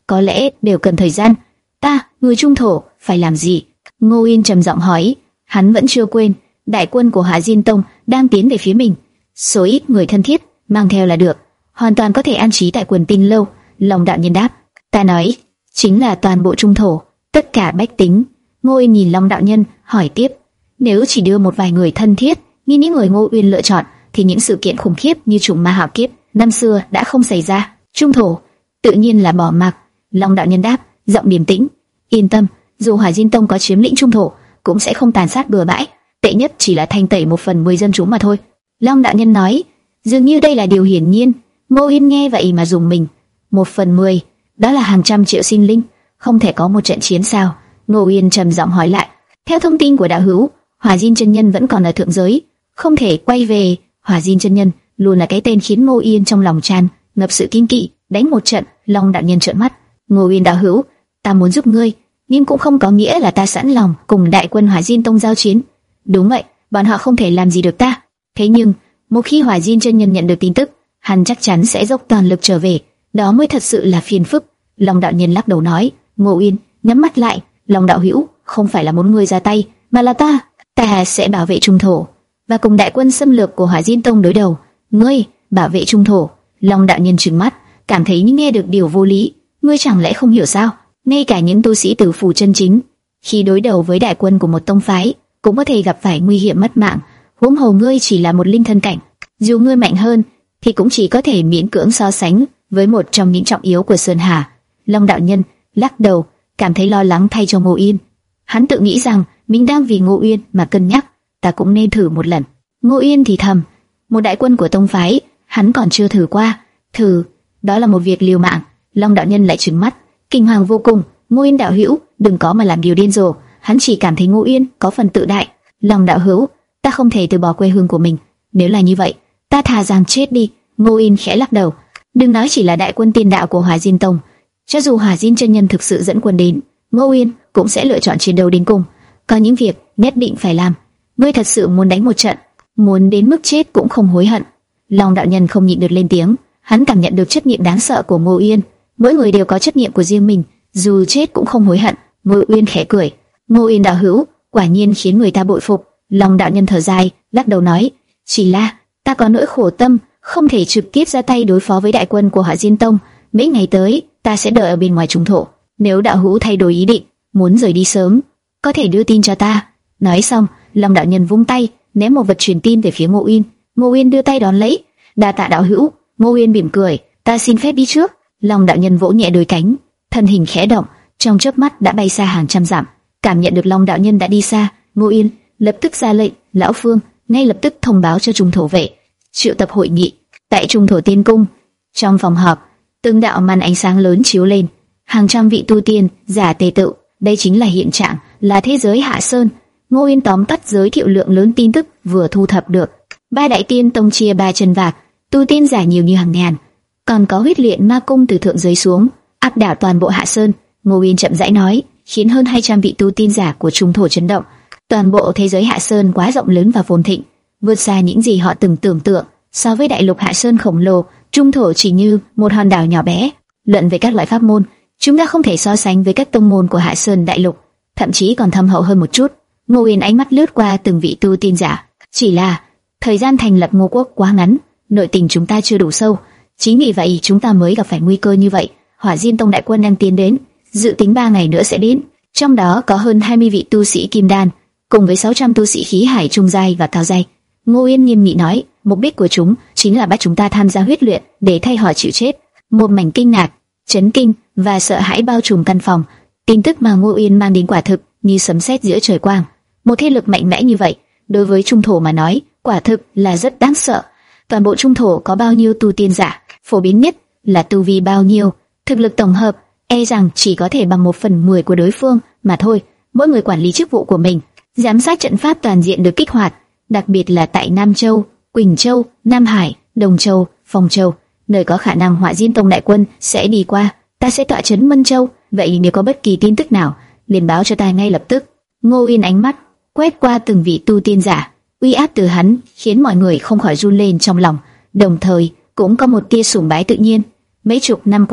có lẽ đều cần thời gian. Ta, người trung thổ, phải làm gì? Ngô Uyên trầm giọng hỏi. Hắn vẫn chưa quên, đại quân của Hỏa Diên Tông đang tiến về phía mình. Số ít người thân thiết mang theo là được, hoàn toàn có thể an trí tại Quần Tinh lâu. Long đạo nhân đáp. Ta nói, chính là toàn bộ trung thổ, tất cả bách tính. Ngô Uyên nhìn Long đạo nhân, hỏi tiếp. Nếu chỉ đưa một vài người thân thiết, như những người Ngô Uyên lựa chọn, thì những sự kiện khủng khiếp như trùng ma hạo kiếp năm xưa đã không xảy ra. Trung thổ tự nhiên là bỏ mặc. Long đạo nhân đáp, giọng điềm tĩnh. Yên tâm, dù Hỏa Diên Tông có chiếm lĩnh trung thổ, cũng sẽ không tàn sát bừa bãi. Tệ nhất chỉ là thanh tẩy một phần mười dân chúng mà thôi. Long đạo nhân nói, dường như đây là điều hiển nhiên. Ngô Uyên nghe vậy mà dùng mình. Một phần mười, đó là hàng trăm triệu sinh linh, không thể có một trận chiến sao? Ngô Uyên trầm giọng hỏi lại. Theo thông tin của đạo hữu, Hỏa Diên chân nhân vẫn còn ở thượng giới, không thể quay về. Hỏa Diên chân nhân luôn là cái tên khiến Ngô Uyên trong lòng tràn ngập sự kiêng kỵ. Đánh một trận, Long đạo nhân trợn mắt. Ngô Uyên đạo hữu, ta muốn giúp ngươi, nhưng cũng không có nghĩa là ta sẵn lòng cùng đại quân Hỏa Diên Tông giao chiến. Đúng vậy, bọn họ không thể làm gì được ta. Thế nhưng, một khi Hỏa Diên chân nhân nhận được tin tức, hắn chắc chắn sẽ dốc toàn lực trở về, đó mới thật sự là phiền phức. Long đạo nhân lắc đầu nói. Ngô Uyên nhắm mắt lại. Long đạo hữu, không phải là muốn ngươi ra tay, mà là ta, ta sẽ bảo vệ trung thổ và cùng đại quân xâm lược của Hỏa Diên Tông đối đầu. Ngươi bảo vệ trung thổ? Long đạo nhân trừng mắt, cảm thấy như nghe được điều vô lý. Ngươi chẳng lẽ không hiểu sao? Ngay cả những tu sĩ tử phủ chân chính, khi đối đầu với đại quân của một tông phái, cũng có thể gặp phải nguy hiểm mất mạng. Huống hồ ngươi chỉ là một linh thân cảnh, dù ngươi mạnh hơn, thì cũng chỉ có thể miễn cưỡng so sánh với một trong những trọng yếu của Sơn Hà. Long đạo nhân lắc đầu, cảm thấy lo lắng thay cho Ngô Uyên. Hắn tự nghĩ rằng mình đang vì Ngô Uyên mà cân nhắc, ta cũng nên thử một lần. Ngô Uyên thì thầm, một đại quân của tông phái, hắn còn chưa thử qua, thử, đó là một việc liều mạng. Long đạo nhân lại trừng mắt, kinh hoàng vô cùng. Ngô Uyên đạo hữu, đừng có mà làm điều điên rồ. Hắn chỉ cảm thấy Ngô Uyên có phần tự đại. Long đạo hữu, ta không thể từ bỏ quê hương của mình. Nếu là như vậy, ta thà rằng chết đi. Ngô Uyên khẽ lắc đầu. Đừng nói chỉ là đại quân tiên đạo của Hỏa Diên Tông, cho dù Hỏa Diên chân nhân thực sự dẫn quân đến, Ngô Uyên cũng sẽ lựa chọn chiến đấu đến cùng. Có những việc nhất định phải làm. Ngươi thật sự muốn đánh một trận, muốn đến mức chết cũng không hối hận. Long đạo nhân không nhịn được lên tiếng. Hắn cảm nhận được trách nhiệm đáng sợ của Ngô Uyên. Mỗi người đều có trách nhiệm của riêng mình, dù chết cũng không hối hận. Ngô Uyên khẽ cười. Ngô Uyên đạo hữu, quả nhiên khiến người ta bội phục. Long đạo nhân thở dài, lắc đầu nói, chỉ là ta có nỗi khổ tâm, không thể trực tiếp ra tay đối phó với đại quân của Hỏa Diên Tông. Mấy ngày tới, ta sẽ đợi ở bên ngoài trung thổ. Nếu đạo hữu thay đổi ý định, muốn rời đi sớm, có thể đưa tin cho ta. Nói xong, Long đạo nhân vung tay, ném một vật truyền tin về phía Ngô Uyên. Ngô Uyên đưa tay đón lấy. Đa tạ đạo hữu. Ngô Uyên mỉm cười, ta xin phép đi trước. Long đạo nhân vỗ nhẹ đôi cánh, thân hình khẽ động, trong chớp mắt đã bay xa hàng trăm dặm. Cảm nhận được Long đạo nhân đã đi xa, Ngô Uyên lập tức ra lệnh, lão Phương ngay lập tức thông báo cho trung thổ vệ triệu tập hội nghị. Tại trung thổ tiên cung, trong phòng họp, từng đạo màn ánh sáng lớn chiếu lên, hàng trăm vị tu tiên giả tề tựu. Đây chính là hiện trạng, là thế giới Hạ Sơn. Ngô Uyên tóm tắt giới thiệu lượng lớn tin tức vừa thu thập được. Ba đại tiên tông chia ba chân vạc, tu tiên giả nhiều như hàng ngàn, còn có huyết luyện ma cung từ thượng giới xuống áp đảo toàn bộ Hạ Sơn. Ngô Uyên chậm rãi nói, khiến hơn hai trăm vị tu tiên giả của trung thổ chấn động. Toàn bộ thế giới Hạ Sơn quá rộng lớn và phồn thịnh, vượt xa những gì họ từng tưởng tượng. So với đại lục Hạ Sơn khổng lồ, trung thổ chỉ như một hòn đảo nhỏ bé. Luận về các loại pháp môn, chúng ta không thể so sánh với các tông môn của Hạ Sơn đại lục, thậm chí còn thâm hậu hơn một chút. Ngô Uyên ánh mắt lướt qua từng vị tu tiên giả. Chỉ là thời gian thành lập Ngô quốc quá ngắn, nội tình chúng ta chưa đủ sâu, chính vì vậy chúng ta mới gặp phải nguy cơ như vậy. Hỏa Diên Tông đại quân đang tiến đến, dự tính ba ngày nữa sẽ đến. Trong đó có hơn hai mươi vị tu sĩ kim đan, cùng với sáu trăm tu sĩ khí hải trung giai và cao giai. Ngô Uyên nghiêm nghị nói, mục đích của chúng chính là bắt chúng ta tham gia huyết luyện để thay họ chịu chết. Một mảnh kinh ngạc, chấn kinh và sợ hãi bao trùm căn phòng. Tin tức mà Ngô Uyên mang đến quả thực như sấm sét giữa trời quang. Một thế lực mạnh mẽ như vậy, đối với trung thổ mà nói, quả thực là rất đáng sợ. Toàn bộ trung thổ có bao nhiêu tu tiên giả, phổ biến nhất là tu vi bao nhiêu, thực lực tổng hợp e rằng chỉ có thể bằng một phần mười của đối phương mà thôi. Mỗi người quản lý chức vụ của mình, giám sát trận pháp toàn diện được kích hoạt, đặc biệt là tại Nam Châu, Quỳnh Châu, Nam Hải, Đồng Châu, Phong Châu, nơi có khả năng Hỏa Diên Tông đại quân sẽ đi qua. Ta sẽ tọa trấn Mân Châu, vậy nếu có bất kỳ tin tức nào, liền báo cho ta ngay lập tức. Ngô Uyên ánh mắt quét qua từng vị tu tiên giả, uy áp từ hắn khiến mọi người không khỏi run lên trong lòng, đồng thời cũng có một tia sùng bái tự nhiên. Mấy chục năm qua,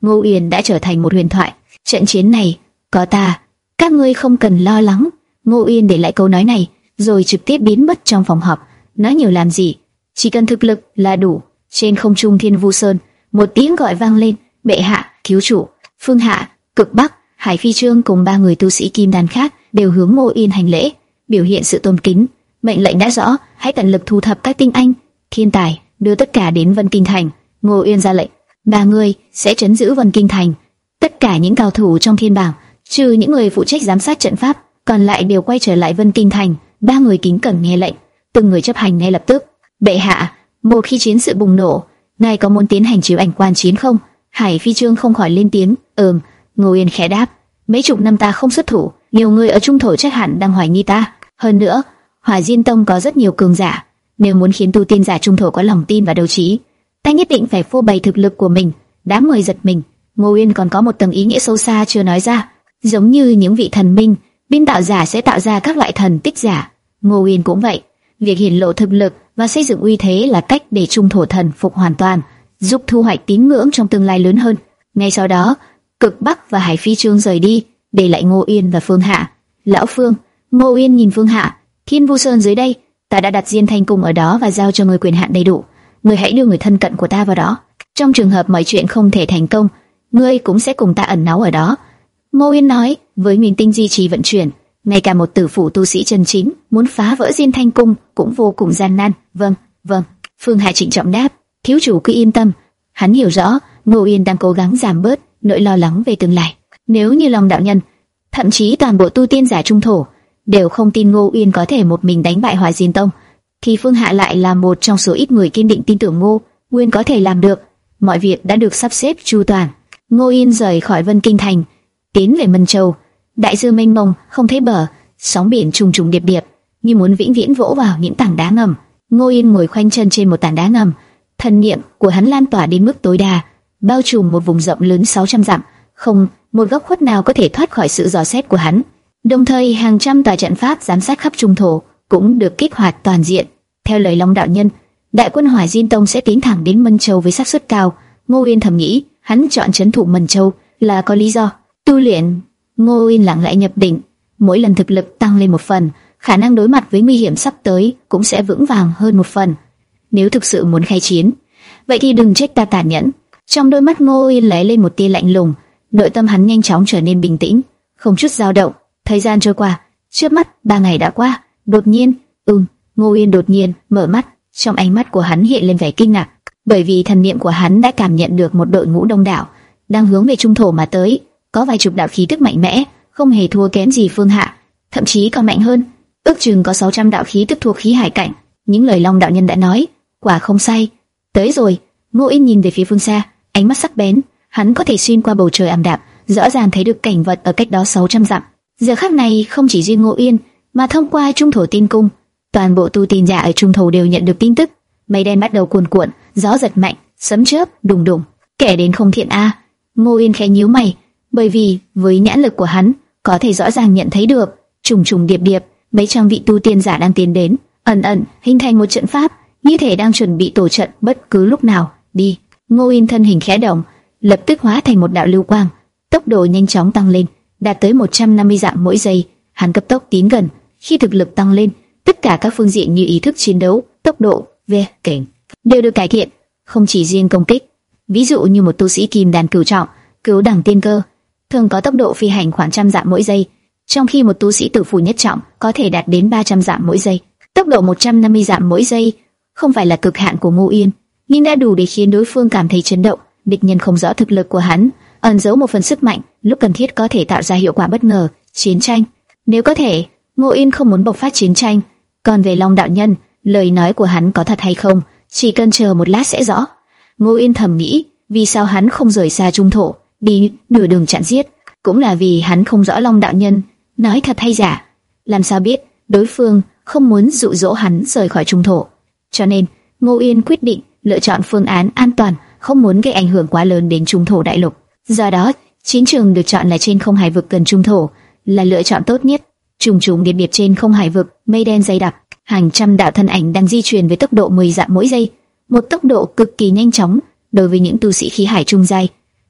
Ngô Uyên đã trở thành một huyền thoại. Trận chiến này có ta, các ngươi không cần lo lắng. Ngô Uyên để lại câu nói này, rồi trực tiếp biến mất trong phòng họp. Nói nhiều làm gì, chỉ cần thực lực là đủ. Trên không trung Thiên Vu Sơn, một tiếng gọi vang lên: bệ hạ, thiếu chủ. Phương Hạ, Cực Bắc, Hải Phi Trương cùng ba người tu sĩ kim đan khác đều hướng Ngô Uyên hành lễ, biểu hiện sự tôn kính. Mệnh lệnh đã rõ, hãy tận lực thu thập các tinh anh, thiên tài, đưa tất cả đến Vân Kinh Thành. Ngô Uyên ra lệnh, ba người sẽ trấn giữ Vân Kinh Thành. Tất cả những cao thủ trong thiên bảng, trừ những người phụ trách giám sát trận pháp, còn lại đều quay trở lại Vân Kinh Thành. Ba người kính cẩn nghe lệnh, từng người chấp hành ngay lập tức. Bệ hạ, một khi chiến sự bùng nổ, ngài có muốn tiến hành chiếu ảnh quan chiến không? Hải Phi Trương không khỏi lên tiếng. Ừm. Ngô Uyên khẽ đáp. Mấy chục năm ta không xuất thủ, nhiều người ở trung thổ chắc hẳn đang hoài nghi ta. Hơn nữa, Hỏa Diên Tông có rất nhiều cường giả, nếu muốn khiến tu tiên giả trung thổ có lòng tin và đấu trí, ta nhất định phải phô bày thực lực của mình. Đám người giật mình. Ngô Uyên còn có một tầng ý nghĩa sâu xa chưa nói ra, giống như những vị thần minh, biên tạo giả sẽ tạo ra các loại thần tích giả. Ngô Uyên cũng vậy. Việc hiển lộ thực lực và xây dựng uy thế là cách để trung thổ thần phục hoàn toàn, giúp thu hoạch tín ngưỡng trong tương lai lớn hơn. Ngay sau đó, Cực Bắc và Hải Phi Trương rời đi, để lại Ngô Uyên và Phương Hạ. Lão Phương, Ngô Uyên nhìn Phương Hạ, Thiên Vu Sơn dưới đây, ta đã đặt Diên Thanh Cung ở đó và giao cho người quyền hạn đầy đủ. Người hãy đưa người thân cận của ta vào đó. Trong trường hợp mọi chuyện không thể thành công, ngươi cũng sẽ cùng ta ẩn náu ở đó. Ngô Uyên nói, với nguyên tinh duy trì vận chuyển, ngay cả một tử phủ tu sĩ chân chính muốn phá vỡ Diên Thanh Cung cũng vô cùng gian nan. Vâng, vâng. Phương Hạ trịnh trọng đáp. Thiếu chủ cứ yên tâm. Hắn hiểu rõ Ngô Uyên đang cố gắng giảm bớt nỗi lo lắng về tương lai. Nếu như Long đạo nhân, thậm chí toàn bộ tu tiên giả trung thổ đều không tin Ngô Uyên có thể một mình đánh bại Hỏa Diên Tông, thì Phương Hạ lại là một trong số ít người kiên định tin tưởng Ngô Uyên có thể làm được. Mọi việc đã được sắp xếp chu toàn. Ngô Uyên rời khỏi Vân Kinh Thành, tiến về Mân Châu. Đại dương mênh mông không thấy bờ, sóng biển trùng trùng điệp điệp, như muốn vĩnh viễn vỗ vào những tảng đá ngầm. Ngô Uyên ngồi khoanh chân trên một tảng đá ngầm, thần niệm của hắn lan tỏa đến mức tối đa, bao trùm một vùng rộng lớn sáu trăm dặm, không một góc khuất nào có thể thoát khỏi sự dò xét của hắn. Đồng thời, hàng trăm tòa trận pháp giám sát khắp trung thổ cũng được kích hoạt toàn diện. Theo lời Long đạo nhân, đại quân Hỏa Diên Tông sẽ tiến thẳng đến Mân Châu với xác suất cao. Ngô Uyên thầm nghĩ, hắn chọn trấn thủ Mân Châu là có lý do. Tu luyện. Ngô Uyên lặng lẽ nhập định, mỗi lần thực lực tăng lên một phần, khả năng đối mặt với nguy hiểm sắp tới cũng sẽ vững vàng hơn một phần. Nếu thực sự muốn khai chiến, vậy thì đừng trách ta tàn nhẫn. Trong đôi mắt Ngô Uyên lóe lên một tia lạnh lùng, nội tâm hắn nhanh chóng trở nên bình tĩnh, không chút dao động. Thời gian trôi qua, trước mắt ba ngày đã qua. Đột nhiên, ừm, Ngô Uyên đột nhiên mở mắt, trong ánh mắt của hắn hiện lên vẻ kinh ngạc, bởi vì thần niệm của hắn đã cảm nhận được một đội ngũ đông đảo đang hướng về trung thổ mà tới, có vài chục đạo khí tức mạnh mẽ, không hề thua kém gì Phương Hạ, thậm chí còn mạnh hơn. Ước chừng có sáu trăm đạo khí tức thuộc khí hải cảnh. Những lời Long đạo nhân đã nói, quả không sai. Tới rồi. Ngô Uyên nhìn về phía phương xa, ánh mắt sắc bén, hắn có thể xuyên qua bầu trời ảm đạm, rõ ràng thấy được cảnh vật ở cách đó sáu trăm dặm. Giờ khắc này không chỉ riêng Ngô Uyên, mà thông qua trung thổ tiên cung, toàn bộ tu tiên giả ở trung thổ đều nhận được tin tức. Mây đen bắt đầu cuồn cuộn, gió giật mạnh, sấm chớp đùng đùng. Kẻ đến không thiện a. Ngô Uyên khẽ nhíu mày, bởi vì với nhãn lực của hắn, có thể rõ ràng nhận thấy được trùng trùng điệp điệp mấy trăm vị tu tiên giả đang tiến đến, ẩn ẩn hình thành một trận pháp, như thể đang chuẩn bị tổ trận bất cứ lúc nào. Đi. Ngô Uyên thân hình khẽ động, lập tức hóa thành một đạo lưu quang, tốc độ nhanh chóng tăng lên, đạt tới một trăm năm mươi dặm mỗi giây. Hắn cấp tốc tiến gần. Khi thực lực tăng lên, tất cả các phương diện như ý thức chiến đấu, tốc độ, về cảnh đều được cải thiện, không chỉ riêng công kích. Ví dụ như một tu sĩ kim đan cửu trọng, cửu đẳng tiên cơ, thường có tốc độ phi hành khoảng trăm dặm mỗi giây, trong khi một tu sĩ tử phủ nhất trọng có thể đạt đến ba trăm dặm mỗi giây. Tốc độ một trăm năm mươi dặm mỗi giây không phải là cực hạn của Ngô Uyên, nhưng đã đủ để khiến đối phương cảm thấy chấn động. Địch nhân không rõ thực lực của hắn, ẩn giấu một phần sức mạnh, lúc cần thiết có thể tạo ra hiệu quả bất ngờ. Chiến tranh, nếu có thể, Ngô Uyên không muốn bộc phát chiến tranh. Còn về Long đạo nhân, lời nói của hắn có thật hay không, chỉ cần chờ một lát sẽ rõ. Ngô Uyên thầm nghĩ, vì sao hắn không rời xa trung thổ, đi nửa đường chặn giết, cũng là vì hắn không rõ Long đạo nhân nói thật hay giả. Làm sao biết đối phương không muốn dụ dỗ hắn rời khỏi trung thổ? Cho nên Ngô Uyên quyết định lựa chọn phương án an toàn, không muốn gây ảnh hưởng quá lớn đến trung thổ đại lục. Do đó, chiến trường được chọn là trên không hải vực gần trung thổ, là lựa chọn tốt nhất. Trùng trùng điệp điệp trên không hải vực, mây đen dày đặc, hàng trăm đạo thân ảnh đang di chuyển với tốc độ mười dặm mỗi giây, một tốc độ cực kỳ nhanh chóng đối với những tu sĩ khí hải trung giai.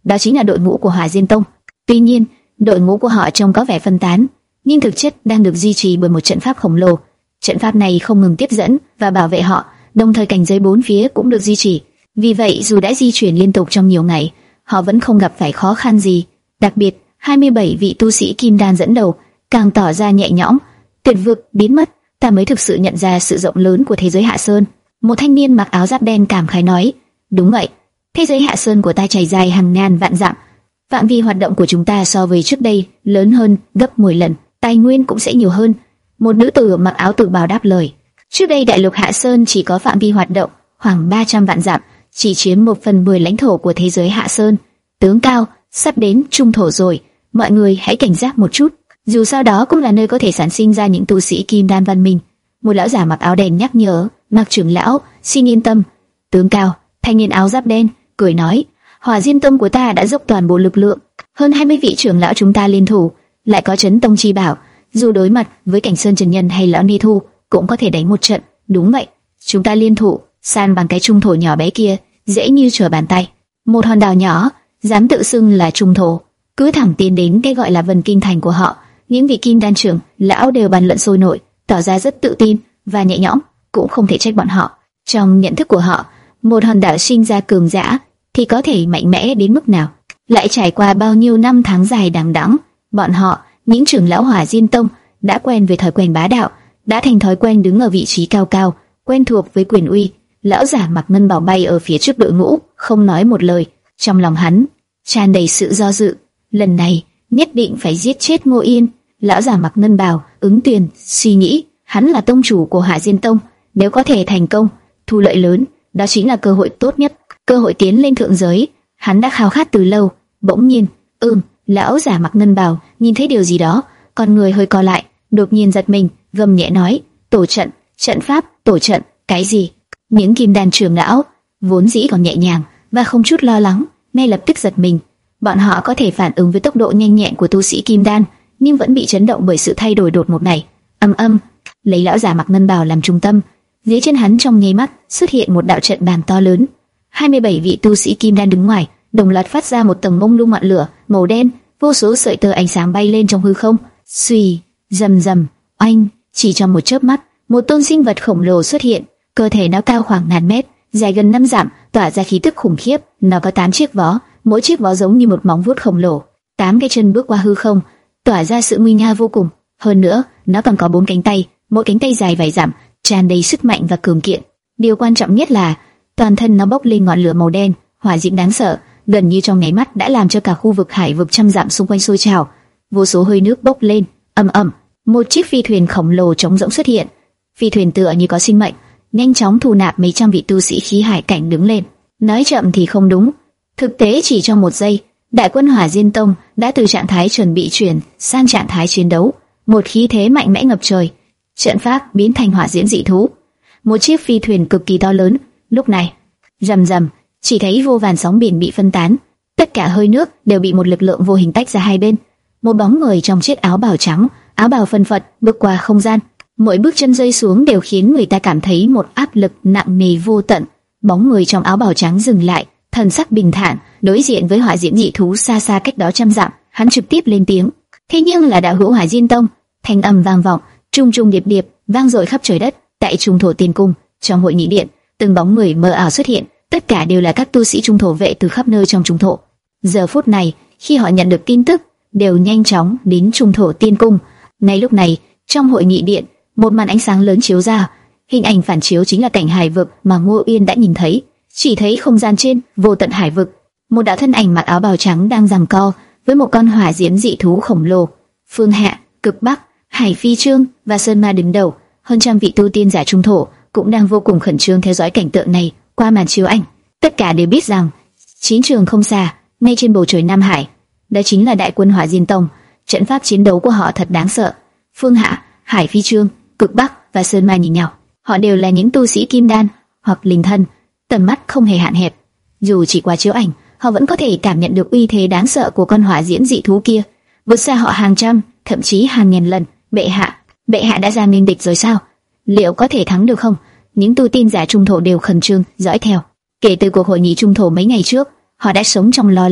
đó chính là đội ngũ của Hỏa Diên Tông. Tuy nhiên, đội ngũ của họ trông có vẻ phân tán, nhưng thực chất đang được duy trì bởi một trận pháp khổng lồ. Trận pháp này không ngừng tiếp dẫn và bảo vệ họ, đồng thời cảnh giới bốn phía cũng được duy trì. Vì vậy, dù đã di chuyển liên tục trong nhiều ngày, họ vẫn không gặp phải khó khăn gì. Đặc biệt, hai mươi bảy vị tu sĩ kim đan dẫn đầu càng tỏ ra nhẹ nhõm. Tuyệt vực biến mất, ta mới thực sự nhận ra sự rộng lớn của thế giới Hạ Sơn. Một thanh niên mặc áo giáp đen cảm khái nói, đúng vậy, thế giới Hạ Sơn của ta trải dài hàng ngàn vạn dặm. Phạm vi hoạt động của chúng ta so với trước đây lớn hơn gấp mười lần, tài nguyên cũng sẽ nhiều hơn. Một nữ tử mặc áo tử bào đáp lời, trước đây đại lục Hạ Sơn chỉ có phạm vi hoạt động khoảng ba trăm vạn dặm, chỉ chiếm một phần mười lãnh thổ của thế giới Hạ Sơn. Tướng Cao, sắp đến trung thổ rồi, mọi người hãy cảnh giác một chút. Dù sao đó cũng là nơi có thể sản sinh ra những tu sĩ kim đan văn minh. Một lão giả mặc áo đen nhắc nhở, Mạc trưởng lão, xin yên tâm. Tướng Cao, thanh niên áo giáp đen, cười nói, Hỏa Diên Tông của ta đã dốc toàn bộ lực lượng, hơn hai mươi vị trưởng lão chúng ta liên thủ, lại có Chấn Tông chi bảo, dù đối mặt với Cảnh Sơn Trần Nhân hay lão Ni Thu, cũng có thể đánh một trận. Đúng vậy, chúng ta liên thủ, san bằng cái trung thổ nhỏ bé kia, dễ như trở bàn tay. Một hòn đảo nhỏ, dám tự xưng là trung thổ, cứ thẳng tiến đến cái gọi là Vân Kinh Thành của họ. Những vị kim đan trưởng lão đều bàn luận sôi nổi, tỏ ra rất tự tin và nhẹ nhõm, cũng không thể trách bọn họ. Trong nhận thức của họ, một hòn đảo sinh ra cường giả thì có thể mạnh mẽ đến mức nào? Lại trải qua bao nhiêu năm tháng dài đằng đẵng, bọn họ, những trưởng lão Hỏa Diên Tông, đã quen với thói quen bá đạo, đã thành thói quen đứng ở vị trí cao cao, quen thuộc với quyền uy. Lão giả mặc ngân bào bay ở phía trước đội ngũ, không nói một lời. Trong lòng hắn tràn đầy sự do dự. Lần này nhất định phải giết chết Ngô Yên. Lão giả mặc ngân bào Ứng Tuyền suy nghĩ, hắn là tông chủ của Hỏa Diên Tông, nếu có thể thành công, thu lợi lớn, đó chính là cơ hội tốt nhất, cơ hội tiến lên thượng giới. Hắn đã khao khát từ lâu. Bỗng nhiên, ừm, lão giả mặc ngân bào nhìn thấy điều gì đó, con người hơi co lại, đột nhiên giật mình, gầm nhẹ nói, tổ trận, trận pháp, tổ trận, cái gì? Những kim đan trưởng lão vốn dĩ còn nhẹ nhàng và không chút lo lắng, ngay lập tức giật mình. Bọn họ có thể phản ứng với tốc độ nhanh nhẹn của tu sĩ kim đan, nhưng vẫn bị chấn động bởi sự thay đổi đột ngột này. Âm âm, lấy lão giả mặc ngân bào làm trung tâm, dưới chân hắn trong nháy mắt xuất hiện một đạo trận bàn to lớn. hai mươi bảy vị tu sĩ kim đan đứng ngoài, đồng loạt phát ra một tầng mông lung ngọn lửa màu đen, vô số sợi tơ ánh sáng bay lên trong hư không. Suy, rầm rầm, oanh, chỉ trong một chớp mắt, một tôn sinh vật khổng lồ xuất hiện, cơ thể nó cao khoảng ngàn mét, dài gần năm dặm, tỏa ra khí tức khủng khiếp. Nó có tám chiếc vó, mỗi chiếc vó giống như một móng vuốt khổng lồ, tám cái chân bước qua hư không, tỏa ra sự nguy nga vô cùng. Hơn nữa, nó còn có bốn cánh tay, mỗi cánh tay dài vài dặm, tràn đầy sức mạnh và cường kiện. Điều quan trọng nhất là toàn thân nó bốc lên ngọn lửa màu đen, hỏa diễm đáng sợ, gần như trong nháy mắt đã làm cho cả khu vực hải vực trăm dặm xung quanh sôi trào. Vô số hơi nước bốc lên, ầm ầm. Một chiếc phi thuyền khổng lồ trống rỗng xuất hiện. Phi thuyền tựa như có sinh mệnh, nhanh chóng thu nạp mấy trăm vị tu sĩ khí hải cảnh đứng lên. Nói chậm thì không đúng, thực tế chỉ trong một giây, đại quân Hỏa Diên Tông đã từ trạng thái chuẩn bị chuyển sang trạng thái chiến đấu. Một khí thế mạnh mẽ ngập trời, trận pháp biến thành hỏa diễm dị thú. Một chiếc phi thuyền cực kỳ to lớn, lúc này rầm rầm, chỉ thấy vô vàn sóng biển bị phân tán, tất cả hơi nước đều bị một lực lượng vô hình tách ra hai bên. Một bóng người trong chiếc áo bào trắng, áo bào phân phật bước qua không gian, mỗi bước chân rơi xuống đều khiến người ta cảm thấy một áp lực nặng nề vô tận. Bóng người trong áo bào trắng dừng lại, thần sắc bình thản, đối diện với hỏa diễm dị thú xa xa cách đó trăm dặm, hắn trực tiếp lên tiếng. Thế nhưng là đạo hữu Hỏa Diên Tông, thanh âm vang vọng, trung trung điệp điệp, vang dội khắp trời đất. Tại trung thổ tiên cung, trong hội nghị điện, từng bóng người mờ ảo xuất hiện, tất cả đều là các tu sĩ trung thổ vệ từ khắp nơi trong trung thổ. Giờ phút này, khi họ nhận được tin tức, đều nhanh chóng đến trung thổ tiên cung. Ngay lúc này, trong hội nghị điện, một màn ánh sáng lớn chiếu ra, hình ảnh phản chiếu chính là cảnh hải vực mà Ngô Uyên đã nhìn thấy. Chỉ thấy không gian trên vô tận hải vực, một đạo thân ảnh mặc áo bào trắng đang giằng co với một con hỏa diễm dị thú khổng lồ. Phương Hạ, Cực Bắc, Hải Phi Trương và Sơn Ma đứng đầu, hơn trăm vị tu tiên giả trung thổ cũng đang vô cùng khẩn trương theo dõi cảnh tượng này qua màn chiếu ảnh. Tất cả đều biết rằng chiến trường không xa, ngay trên bầu trời Nam Hải, đó chính là đại quân Hỏa Diên Tông. Trận pháp chiến đấu của họ thật đáng sợ. Phương Hạ, Hải Phi Trương, Cực Bắc và Sơn Ma nhìn nhau, họ đều là những tu sĩ kim đan hoặc linh thân, tầm mắt không hề hạn hẹp. Dù chỉ qua chiếu ảnh, họ vẫn có thể cảm nhận được uy thế đáng sợ của con hỏa diễm dị thú kia, vượt xa họ hàng trăm, thậm chí hàng ngàn lần. Bệ hạ, bệ hạ đã ra minh địch rồi sao? Liệu có thể thắng được không? Những tu tiên giả trung thổ đều khẩn trương dõi theo. Kể từ cuộc hội nghị trung thổ mấy ngày trước, họ đã sống trong lo lắng,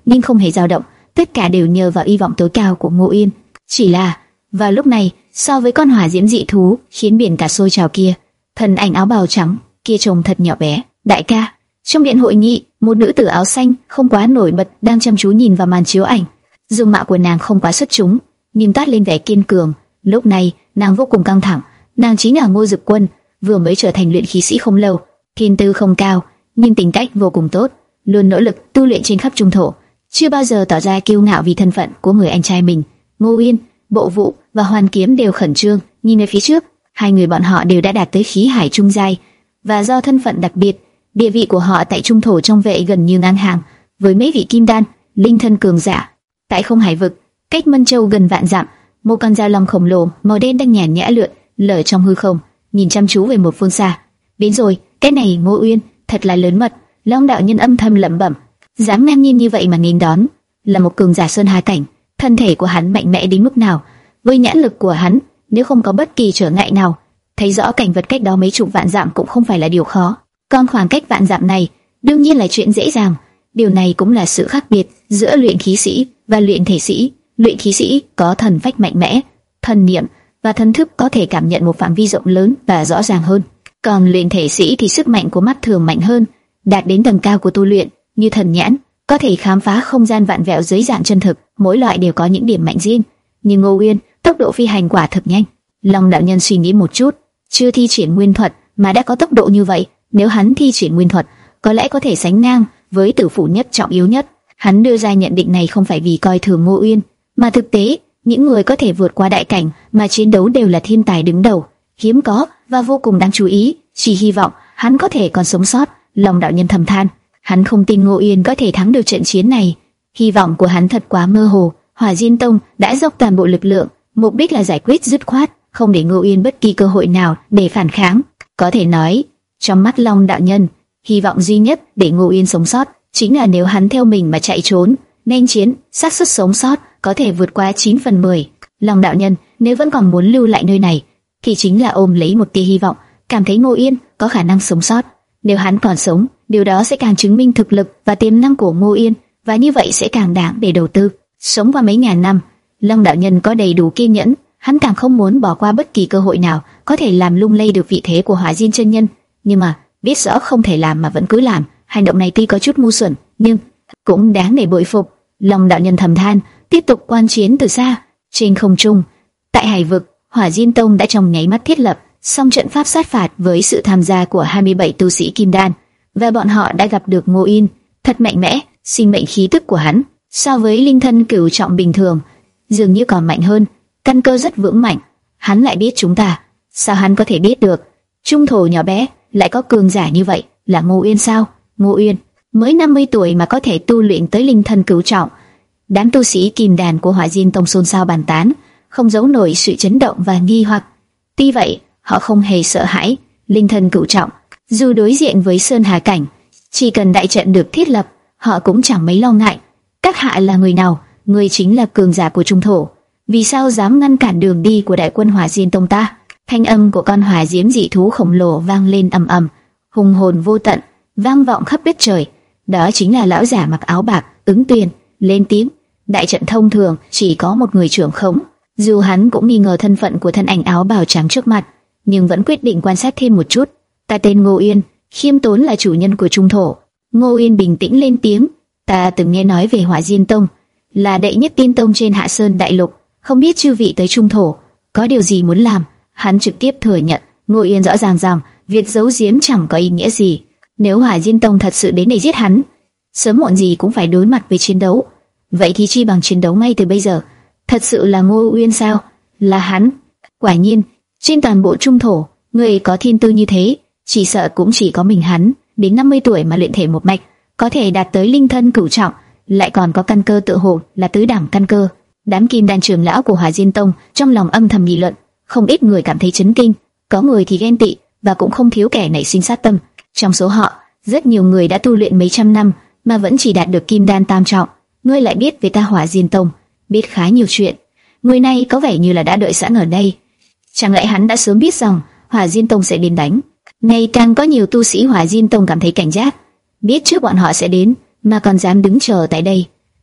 nhưng không hề dao động. Tất cả đều nhờ vào hy vọng tối cao của Ngô Uyên. Chỉ là vào lúc này, so với con hỏa diễm dị thú khiến biển cả sôi trào kia, thân ảnh áo bào trắng kia trông thật nhỏ bé. Đại ca, trong điện hội nghị, một nữ tử áo xanh không quá nổi bật đang chăm chú nhìn vào màn chiếu ảnh. Dung mạo của nàng không quá xuất chúng, nhưng toát lên vẻ kiên cường. Lúc này, nàng vô cùng căng thẳng. Nàng chính là Ngô Dực Quân, vừa mới trở thành luyện khí sĩ không lâu, thiên tư không cao, nhưng tính cách vô cùng tốt, luôn nỗ lực tu luyện trên khắp trung thổ, chưa bao giờ tỏ ra kiêu ngạo vì thân phận của người anh trai mình. Ngô Uyên, Bộ Vũ và Hoàn Kiếm đều khẩn trương nhìn về phía trước. Hai người bọn họ đều đã đạt tới khí hải trung giai, và do thân phận đặc biệt, địa vị của họ tại trung thổ trong vệ gần như ngang hàng với mấy vị kim đan, linh thân cường giả. Tại Không Hải vực, cách Mân Châu gần vạn dặm, một con dao long khổng lồ màu đen đang nhàn nhã lượn lờ trong hư không, nhìn chăm chú về một phương xa. Đến rồi, cái này Ngô Uyên thật là lớn mật. Long đạo nhân âm thầm lẩm bẩm, dám ngang nhiên như vậy mà nghênh đón là một cường giả sơn hà cảnh. Thân thể của hắn mạnh mẽ đến mức nào? Với nhãn lực của hắn, nếu không có bất kỳ trở ngại nào, thấy rõ cảnh vật cách đó mấy chục vạn dặm cũng không phải là điều khó. Còn khoảng cách vạn dặm này, đương nhiên là chuyện dễ dàng. Điều này cũng là sự khác biệt giữa luyện khí sĩ và luyện thể sĩ. Luyện khí sĩ có thần phách mạnh mẽ, thần niệm và thần thức có thể cảm nhận một phạm vi rộng lớn và rõ ràng hơn. Còn luyện thể sĩ thì sức mạnh của mắt thường mạnh hơn, đạt đến tầng cao của tu luyện như thần nhãn, có thể khám phá không gian vạn vẹo dưới dạng chân thực. Mỗi loại đều có những điểm mạnh riêng. Nhưng Ngô Uyên tốc độ phi hành quả thực nhanh. Long đạo nhân suy nghĩ một chút, chưa thi triển nguyên thuật mà đã có tốc độ như vậy, nếu hắn thi triển nguyên thuật, có lẽ có thể sánh ngang với tử phủ nhất trọng yếu nhất. Hắn đưa ra nhận định này không phải vì coi thường Ngô Uyên, mà thực tế, những người có thể vượt qua đại cảnh mà chiến đấu đều là thiên tài đứng đầu, hiếm có và vô cùng đáng chú ý. Chỉ hy vọng hắn có thể còn sống sót. Long đạo nhân thầm than, hắn không tin Ngô Uyên có thể thắng được trận chiến này. Hy vọng của hắn thật quá mơ hồ. Hỏa Diên Tông đã dốc toàn bộ lực lượng, mục đích là giải quyết dứt khoát, không để Ngô Uyên bất kỳ cơ hội nào để phản kháng. Có thể nói, trong mắt Long đạo nhân, hy vọng duy nhất để Ngô Uyên sống sót chính là nếu hắn theo mình mà chạy trốn, nên chiến, xác suất sống sót có thể vượt qua chín phần mười. Long đạo nhân nếu vẫn còn muốn lưu lại nơi này, thì chính là ôm lấy một tia hy vọng, cảm thấy Ngô Uyên có khả năng sống sót. Nếu hắn còn sống, điều đó sẽ càng chứng minh thực lực và tiềm năng của Ngô Uyên, và như vậy sẽ càng đáng để đầu tư. Sống qua mấy ngàn năm, Long đạo nhân có đầy đủ kiên nhẫn, hắn càng không muốn bỏ qua bất kỳ cơ hội nào có thể làm lung lay được vị thế của Hỏa Diên chân nhân. Nhưng mà biết rõ không thể làm mà vẫn cứ làm, hành động này tuy có chút ngu xuẩn, nhưng cũng đáng để bội phục. Long đạo nhân thầm than, tiếp tục quan chiến từ xa. Trên không trung, tại Hải vực, Hỏa Diên Tông đã trong nháy mắt thiết lập xong trận pháp sát phạt với sự tham gia của hai mươi bảy tu sĩ kim đan, và bọn họ đã gặp được Ngô Uyên, thật mạnh mẽ. Sinh mệnh khí tức của hắn so với linh thân cửu trọng bình thường dường như còn mạnh hơn, căn cơ rất vững mạnh. Hắn lại biết chúng ta, sao hắn có thể biết được? Trung thổ nhỏ bé lại có cường giả như vậy, là Ngô Uyên sao? Ngô Uyên mới năm mươi tuổi mà có thể tu luyện tới linh thân cửu trọng. Đám tu sĩ kim đàn của Hỏa Diên Tông xôn xao bàn tán, không giấu nổi sự chấn động và nghi hoặc. Tuy vậy, họ không hề sợ hãi linh thân cửu trọng, dù đối diện với sơn hà cảnh, chỉ cần đại trận được thiết lập, họ cũng chẳng mấy lo ngại. Các hạ là người nào? Người chính là cường giả của trung thổ, vì sao dám ngăn cản đường đi của đại quân Hỏa Diên Tông ta? Thanh âm của con hỏa diễm dị thú khổng lồ vang lên ầm ầm, hùng hồn vô tận, vang vọng khắp đất trời. Đó chính là lão giả mặc áo bạc, Ứng Tuyền, lên tiếng. Đại trận thông thường chỉ có một người trưởng khống, dù hắn cũng nghi ngờ thân phận của thân ảnh áo bào trắng trước mặt, nhưng vẫn quyết định quan sát thêm một chút. Ta tên Ngô Uyên, khiêm tốn là chủ nhân của trung thổ. Ngô Uyên bình tĩnh lên tiếng. Ta từng nghe nói về Hỏa Diên Tông, là đệ nhất tiên tông trên Hạ Sơn đại lục, không biết chư vị tới trung thổ có điều gì muốn làm? Hắn trực tiếp thừa nhận. Ngô Uyên rõ ràng rằng việc giấu giếm chẳng có ý nghĩa gì. Nếu Hỏa Diên Tông thật sự đến để giết hắn, sớm muộn gì cũng phải đối mặt với chiến đấu. Vậy thì chi bằng chiến đấu ngay từ bây giờ. Thật sự là Ngô Uyên sao? Là hắn? Quả nhiên, trên toàn bộ trung thổ, người có thiên tư như thế, chỉ sợ cũng chỉ có mình hắn. Đến năm mươi tuổi mà luyện thể một mạch, có thể đạt tới linh thân cửu trọng, lại còn có căn cơ tự hồ là tứ đẳng căn cơ. Đám kim đan trưởng lão của Hỏa Diên Tông trong lòng âm thầm nghị luận, không ít người cảm thấy chấn kinh, có người thì ghen tị, và cũng không thiếu kẻ nảy sinh sát tâm. Trong số họ, rất nhiều người đã tu luyện mấy trăm năm mà vẫn chỉ đạt được kim đan tam trọng. Ngươi lại biết về ta Hỏa Diên Tông, biết khá nhiều chuyện. Người này có vẻ như là đã đợi sẵn ở đây. Chẳng lẽ hắn đã sớm biết rằng Hỏa Diên Tông sẽ đến đánh? Ngày càng có nhiều tu sĩ Hỏa Diên Tông cảm thấy cảnh giác, biết trước bọn họ sẽ đến mà còn dám đứng chờ tại đây.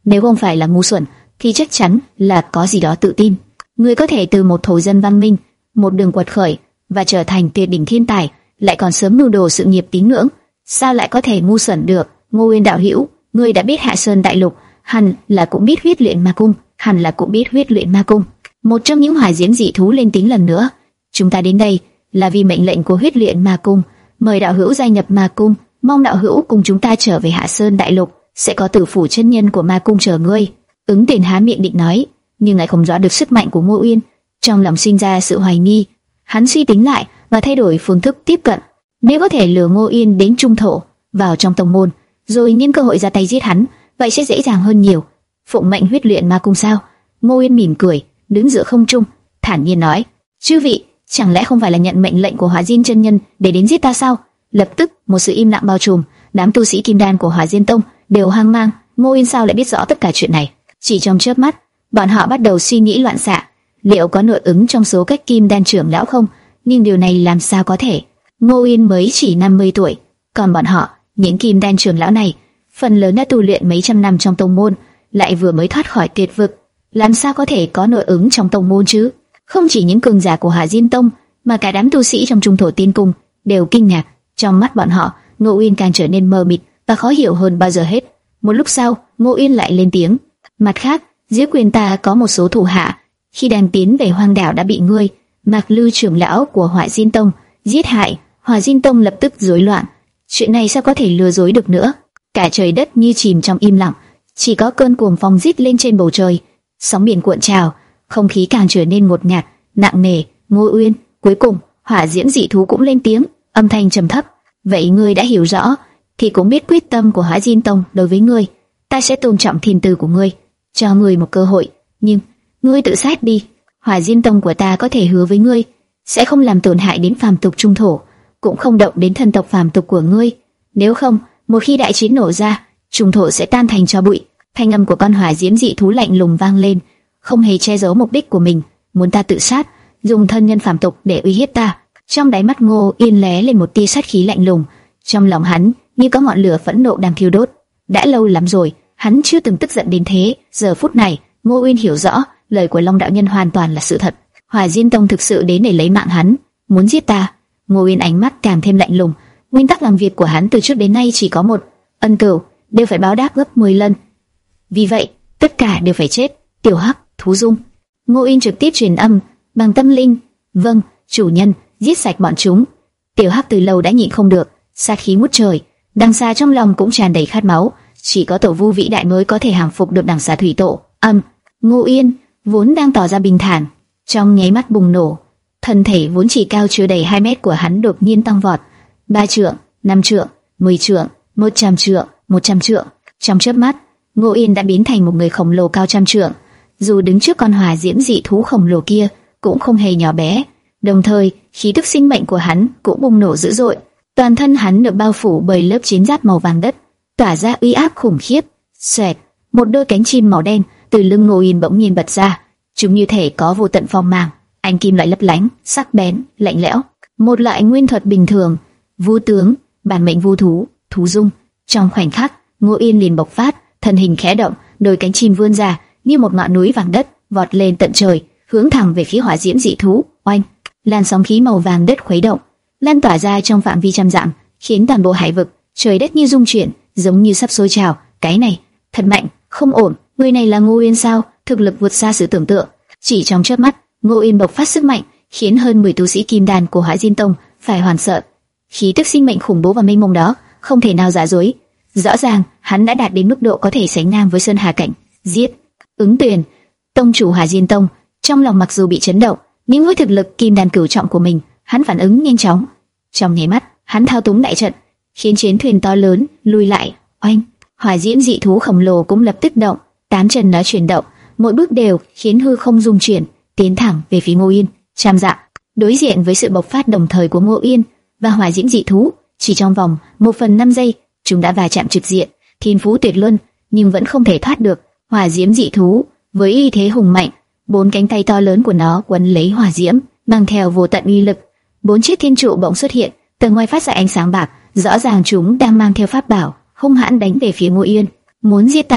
Nếu không phải là ngu xuẩn, thì chắc chắn là có gì đó tự tin. Ngươi có thể từ một thổ dân văn minh, một đường quật khởi và trở thành tuyệt đỉnh thiên tài, lại còn sớm mưu đồ sự nghiệp tín ngưỡng, sao lại có thể ngu xuẩn được? Ngô Uyên đạo hữu, ngươi đã biết Hạ Sơn Đại Lục, hẳn là cũng biết huyết luyện ma cung, hẳn là cũng biết huyết luyện ma cung. Một trong những hỏa diễm dị thú lên tiếng lần nữa. Chúng ta đến đây là vì mệnh lệnh của huyết luyện ma cung, mời đạo hữu gia nhập ma cung, mong đạo hữu cùng chúng ta trở về Hạ Sơn Đại Lục, sẽ có tử phủ chân nhân của ma cung chờ ngươi. Ứng Tiền há miệng định nói, nhưng lại không rõ được sức mạnh của Ngô Uyên, trong lòng sinh ra sự hoài nghi. Hắn suy tính lại và thay đổi phương thức tiếp cận. Nếu có thể lừa Ngô Uyên đến trung thổ, vào trong tông môn, rồi nhân cơ hội ra tay giết hắn, vậy sẽ dễ dàng hơn nhiều. Phụng mệnh huyết luyện ma cung sao? Ngô Uyên mỉm cười, đứng giữa không trung, thản nhiên nói: chư vị, chẳng lẽ không phải là nhận mệnh lệnh của Hỏa Diên chân nhân để đến giết ta sao? Lập tức một sự im lặng bao trùm, đám tu sĩ kim đan của Hỏa Diên tông đều hoang mang. Ngô Uyên sao lại biết rõ tất cả chuyện này? Chỉ trong chớp mắt, bọn họ bắt đầu suy nghĩ loạn xạ, liệu có nội ứng trong số các kim đan trưởng lão không? Nhưng điều này làm sao có thể? Ngô Uyên mới chỉ năm mươi tuổi, còn bọn họ, những kim đan trưởng lão này, phần lớn đã tu luyện mấy trăm năm trong tông môn, lại vừa mới thoát khỏi tuyệt vực, làm sao có thể có nội ứng trong tông môn chứ? Không chỉ những cường giả của Hỏa Diên tông, mà cả đám tu sĩ trong Trung Thổ Tiên cung đều kinh ngạc. Trong mắt bọn họ, Ngô Uyên càng trở nên mờ mịt và khó hiểu hơn bao giờ hết. Một lúc sau, Ngô Uyên lại lên tiếng: mặt khác, dưới quyền ta có một số thủ hạ, khi đang tiến về hoang đảo đã bị ngươi, Mạc Lư trưởng lão của Hỏa Diên tông giết hại. Hỏa Diên tông lập tức rối loạn. Chuyện này sao có thể lừa dối được nữa? Cả trời đất như chìm trong im lặng, chỉ có cơn cuồng phong rít lên trên bầu trời, sóng biển cuộn trào, không khí càng trở nên ngột ngạt, nặng nề. Ngô Uyên, cuối cùng, hỏa diễm dị thú cũng lên tiếng, âm thanh trầm thấp: vậy ngươi đã hiểu rõ, thì cũng biết quyết tâm của Hỏa Diên tông đối với ngươi. Ta sẽ tôn trọng thiên tư của ngươi, cho ngươi một cơ hội, nhưng ngươi tự sát đi. Hỏa Diên tông của ta có thể hứa với ngươi, sẽ không làm tổn hại đến phàm tục trung thổ, cũng không động đến thân tộc phàm tục của ngươi. Nếu không, một khi đại chiến nổ ra, trung thổ sẽ tan thành tro bụi. Thanh âm của con hỏa diễm dị thú lạnh lùng vang lên, không hề che giấu mục đích của mình, muốn ta tự sát, dùng thân nhân phàm tục để uy hiếp ta. Trong đáy mắt Ngô Uyên lóe lên một tia sát khí lạnh lùng, trong lòng hắn như có ngọn lửa phẫn nộ đang thiêu đốt. Đã lâu lắm rồi, hắn chưa từng tức giận đến thế. Giờ phút này, Ngô Uyên hiểu rõ, lời của Long đạo nhân hoàn toàn là sự thật. Hỏa Diên tông thực sự đến để lấy mạng hắn, muốn giết ta. Ngô Uyên ánh mắt càng thêm lạnh lùng. Nguyên tắc làm việc của hắn từ trước đến nay chỉ có một: ân cửu đều phải báo đáp gấp mười lần. Vì vậy, tất cả đều phải chết. Tiểu Hắc, Thú Dung. Ngô Uyên trực tiếp truyền âm bằng tâm linh: vâng, chủ nhân, giết sạch bọn chúng. Tiểu Hắc từ lâu đã nhịn không được, sát khí ngút trời, đằng xa trong lòng cũng tràn đầy khát máu. Chỉ có tổ vu vĩ đại mới có thể hàng phục được đằng xa thủy tổ. Âm, Ngô Uyên vốn đang tỏ ra bình thản, trong nháy mắt bùng nổ. Thân thể vốn chỉ cao chưa đầy hai mét của hắn đột nhiên tăng vọt, ba trượng, năm trượng, mười trượng, một trăm trượng, một trăm trượng. Trong chớp mắt, Ngô Uyên đã biến thành một người khổng lồ cao trăm trượng. Dù đứng trước con hỏa diễm dị thú khổng lồ kia, cũng không hề nhỏ bé. Đồng thời, khí tức sinh mệnh của hắn cũng bùng nổ dữ dội. Toàn thân hắn được bao phủ bởi lớp chiến giáp màu vàng đất, tỏa ra uy áp khủng khiếp. Xoẹt, một đôi cánh chim màu đen từ lưng Ngô Uyên bỗng nhiên bật ra, chúng như thể có vô tận phong mang, ánh kim loại lấp lánh, sắc bén, lạnh lẽo. Một loại nguyên thuật bình thường, vu tướng, bản mệnh vu thú, Thú Dung. Trong khoảnh khắc, Ngô Uyên liền bộc phát, thân hình khẽ động, đôi cánh chim vươn ra như một ngọn núi vàng đất, vọt lên tận trời, hướng thẳng về phía hỏa diễm dị thú. Oanh! Làn sóng khí màu vàng đất khuấy động, lan tỏa ra trong phạm vi trăm dặm, khiến toàn bộ hải vực, trời đất như rung chuyển, giống như sắp sôi trào. Cái này, thật mạnh, không ổn. Người này là Ngô Uyên sao? Thực lực vượt xa sự tưởng tượng. Chỉ trong chớp mắt, Ngô Uyên bộc phát sức mạnh, khiến hơn mười tu sĩ kim đan của Hỏa Diên tông phải hoảng sợ. Khí tức sinh mệnh khủng bố và mênh mông đó, không thể nào giả dối. Rõ ràng, hắn đã đạt đến mức độ có thể sánh ngang với Sơn Hà cảnh. Giết! Ứng Tuyền, tông chủ Hỏa Diên tông, trong lòng mặc dù bị chấn động, nhưng với thực lực kim đan cửu trọng của mình, hắn phản ứng nhanh chóng. Trong nháy mắt, hắn thao túng đại trận, khiến chiến thuyền to lớn lùi lại. Oanh! Hỏa diễm dị thú khổng lồ cũng lập tức động, tám chân nó chuyển động, mỗi bước đều khiến hư không rung chuyển, tiến thẳng về phía Ngô Uyên. Trăm dặm, đối diện với sự bộc phát đồng thời của Ngô Uyên và hỏa diễm dị thú, chỉ trong vòng một phần năm giây, chúng đã va chạm trực diện. Thiên phú tuyệt luân, nhưng vẫn không thể thoát được. Hỏa diễm dị thú với uy thế hùng mạnh, bốn cánh tay to lớn của nó quấn lấy hỏa diễm, mang theo vô tận uy lực. Bốn chiếc thiên trụ bỗng xuất hiện, từ ngoài phát ra ánh sáng bạc, rõ ràng chúng đang mang theo pháp bảo, hung hãn đánh về phía Ngô Uyên, muốn giết ta.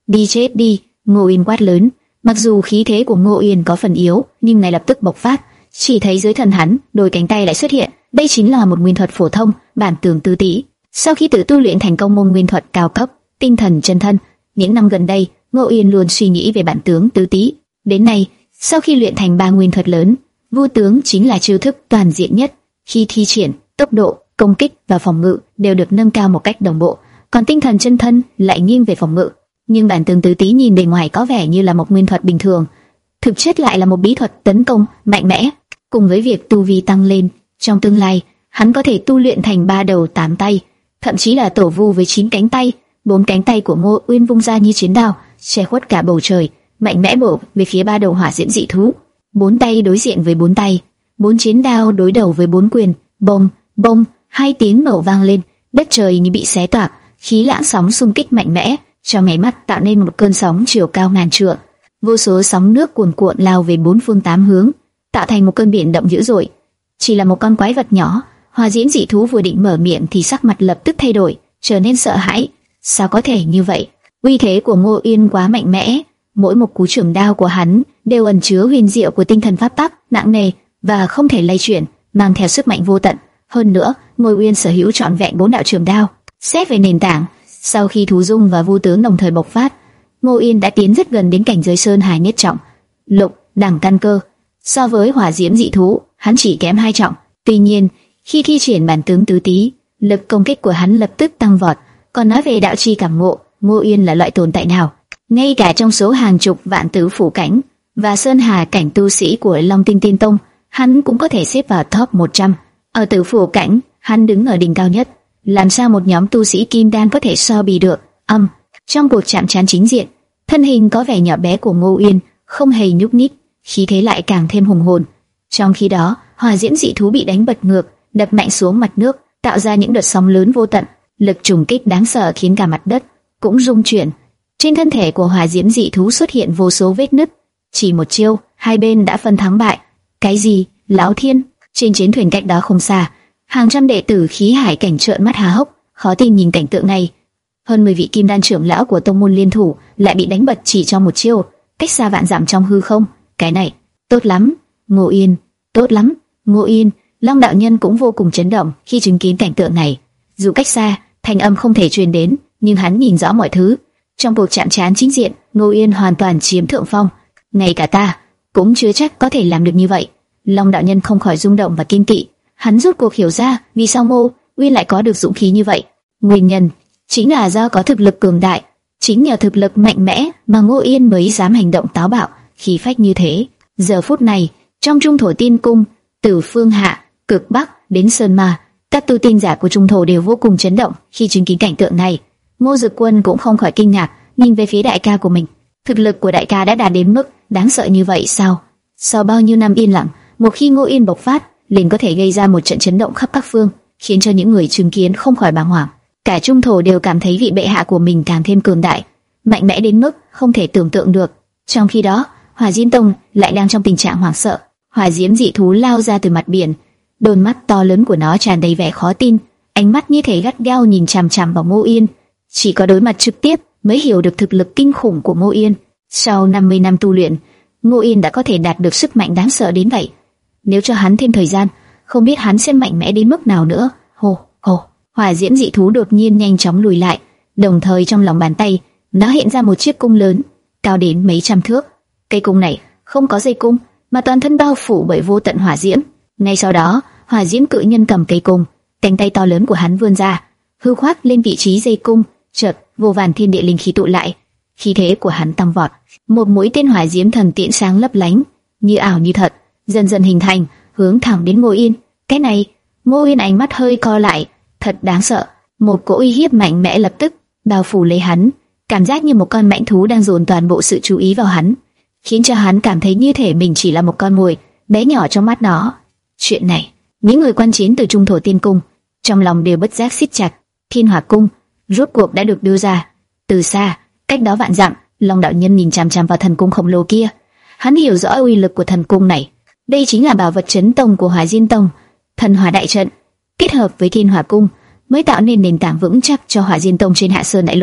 Đi chết đi! Ngô Uyên quát lớn. Mặc dù khí thế của Ngô Uyên có phần yếu, nhưng ngay lập tức bộc phát. Chỉ thấy dưới thân hắn, đôi cánh tay lại xuất hiện. Đây chính là một nguyên thuật phổ thông, bản tường tứ tý. Sau khi tự tu luyện thành công môn nguyên thuật cao cấp, tinh thần chân thân, những năm gần đây, Ngô Uyên luôn suy nghĩ về bản tướng tứ tý. Đến nay, sau khi luyện thành ba nguyên thuật lớn, vô tướng chính là chiêu thức toàn diện nhất. Khi thi triển, tốc độ, công kích và phòng ngự đều được nâng cao một cách đồng bộ, còn tinh thần chân thân lại nghiêng về phòng ngự. Nhưng bản tướng tứ tý nhìn bề ngoài có vẻ như là một nguyên thuật bình thường, thực chất lại là một bí thuật tấn công mạnh mẽ. Cùng với việc tu vi tăng lên, trong tương lai hắn có thể tu luyện thành ba đầu tám tay, thậm chí là tổ vu với chín cánh tay. Bốn cánh tay của Ngô Uyên vung ra như chiến đao, che khuất cả bầu trời, mạnh mẽ bổ về phía ba đầu hỏa diễm dị thú. Bốn tay đối diện với bốn tay, bốn chiến đao đối đầu với bốn quyền. Bông, bông, hai tiếng nổ vang lên, đất trời như bị xé toạc, khí lãng sóng xung kích mạnh mẽ, trong nháy mắt tạo nên một cơn sóng chiều cao ngàn trượng. Vô số sóng nước cuồn cuộn lao về bốn phương tám hướng, tạo thành một cơn biển động dữ dội. Chỉ là một con quái vật nhỏ, hỏa diễm dị thú vừa định mở miệng thì sắc mặt lập tức thay đổi, trở nên sợ hãi. Sao có thể như vậy? Uy thế của Ngô Uyên quá mạnh mẽ, mỗi một cú chưởng đao của hắn đều ẩn chứa huyền diệu của tinh thần pháp tắc, nặng nề và không thể lay chuyển, mang theo sức mạnh vô tận. Hơn nữa, Ngô Uyên sở hữu trọn vẹn bốn đạo chưởng đao. Xét về nền tảng, sau khi thú dung và vu tướng đồng thời bộc phát, Ngô Uyên đã tiến rất gần đến cảnh giới sơn hà nhất trọng, lục đẳng căn cơ. So với hỏa diễm dị thú, hắn chỉ kém hai trọng. Tuy nhiên, khi thi triển bản tướng tứ tý, lực công kích của hắn lập tức tăng vọt. Còn nói về đạo chi cảm ngộ, Ngô Uyên là loại tồn tại nào? Ngay cả trong số hàng chục vạn tứ phủ cảnh và sơn hà cảnh tu sĩ của Long Tinh Tiên Tông, hắn cũng có thể xếp vào top một trăm. Ở tứ phủ cảnh, hắn đứng ở đỉnh cao nhất. Làm sao một nhóm tu sĩ kim đan có thể so bì được? Âm, trong cuộc chạm trán chính diện, thân hình có vẻ nhỏ bé của Ngô Uyên không hề nhúc nhích, khí thế lại càng thêm hùng hồn. Trong khi đó, hỏa diễm dị thú bị đánh bật ngược, đập mạnh xuống mặt nước, tạo ra những đợt sóng lớn vô tận. Lực trùng kích đáng sợ khiến cả mặt đất cũng rung chuyển. Trên thân thể của hỏa diễm dị thú xuất hiện vô số vết nứt. Chỉ một chiêu, hai bên đã phân thắng bại. Cái gì? Lão Thiên! Trên chiến thuyền cách đó không xa, hàng trăm đệ tử khí hải cảnh trợn mắt há hốc, khó tin nhìn cảnh tượng này. Hơn mười vị kim đan trưởng lão của tông môn liên thủ lại bị đánh bật chỉ trong một chiêu, cách xa vạn dặm trong hư không. Cái này, tốt lắm, Ngô Uyên, tốt lắm, Ngô Uyên. Long đạo nhân cũng vô cùng chấn động khi chứng kiến cảnh tượng này. Dù cách xa, thanh âm không thể truyền đến, nhưng hắn nhìn rõ mọi thứ. Trong cuộc chạm trán chính diện, Ngô Uyên hoàn toàn chiếm thượng phong. Ngay cả ta cũng chưa chắc có thể làm được như vậy. Long đạo nhân không khỏi rung động và kiên kỵ. Hắn rốt cuộc hiểu ra vì sao Ngô Uyên lại có được dũng khí như vậy. Nguyên nhân chính là do có thực lực cường đại. Chính nhờ thực lực mạnh mẽ mà Ngô Uyên mới dám hành động táo bạo, khí phách như thế. Giờ phút này, trong Trung Thổ Tiên Cung, từ phương Hạ, cực Bắc đến Sơn Ma, các tu tiên giả của Trung Thổ đều vô cùng chấn động khi chứng kiến cảnh tượng này. Ngô Dực Quân cũng không khỏi kinh ngạc, nhìn về phía đại ca của mình. Thực lực của đại ca đã đạt đến mức đáng sợ như vậy sao? Sau bao nhiêu năm yên lặng, một khi Ngô Uyên bộc phát, liền có thể gây ra một trận chấn động khắp các phương, khiến cho những người chứng kiến không khỏi bàng hoàng. Cả Trung Thổ đều cảm thấy vị bệ hạ của mình càng thêm cường đại, mạnh mẽ đến mức không thể tưởng tượng được. Trong khi đó, Hỏa Diễm Tông lại đang trong tình trạng hoảng sợ. Hỏa diễm dị thú lao ra từ mặt biển, đôi mắt to lớn của nó tràn đầy vẻ khó tin, ánh mắt như thể gắt gao nhìn chằm chằm vào Ngô Uyên. Chỉ có đối mặt trực tiếp mới hiểu được thực lực kinh khủng của Ngô Uyên. Sau năm mươi năm tu luyện, Ngô Uyên đã có thể đạt được sức mạnh đáng sợ đến vậy. Nếu cho hắn thêm thời gian, không biết hắn sẽ mạnh mẽ đến mức nào nữa. Hồ, hồ, hỏa diễm dị thú đột nhiên nhanh chóng lùi lại, đồng thời trong lòng bàn tay nó hiện ra một chiếc cung lớn, cao đến mấy trăm thước. Cây cung này không có dây cung, mà toàn thân bao phủ bởi vô tận hỏa diễm. Ngay sau đó, hỏa diễm cự nhân cầm cây cung, cánh tay to lớn của hắn vươn ra, hư khoác lên vị trí dây cung, chợt vô vàn thiên địa linh khí tụ lại, khí thế của hắn tăng vọt. Một mũi tên hỏa diễm thần tiễn sáng lấp lánh, như ảo như thật, dần dần hình thành, hướng thẳng đến Ngô Uyên. Cái này, Ngô Uyên ánh mắt hơi co lại, thật đáng sợ. Một cỗ uy hiếp mạnh mẽ lập tức bao phủ lấy hắn, cảm giác như một con mãnh thú đang dồn toàn bộ sự chú ý vào hắn, khiến cho hắn cảm thấy như thể mình chỉ là một con mồi bé nhỏ trong mắt nó. Chuyện này, những người quan chiến từ Trung Thổ Tiên Cung trong lòng đều bất giác siết chặt. Thiên Hỏa Cung rốt cuộc đã được đưa ra. Từ xa, cách đó vạn dặm, Long đạo nhân nhìn chằm chằm vào thần cung khổng lồ kia. Hắn hiểu rõ uy lực của thần cung này. Đây chính là bảo vật chấn tông của Hỏa Diên Tông. Thần Hỏa Đại Trận kết hợp với Thiên Hỏa Cung mới tạo nên nền tảng vững chắc cho Hỏa Diên Tông trên Hạ Sơn Đại Lục.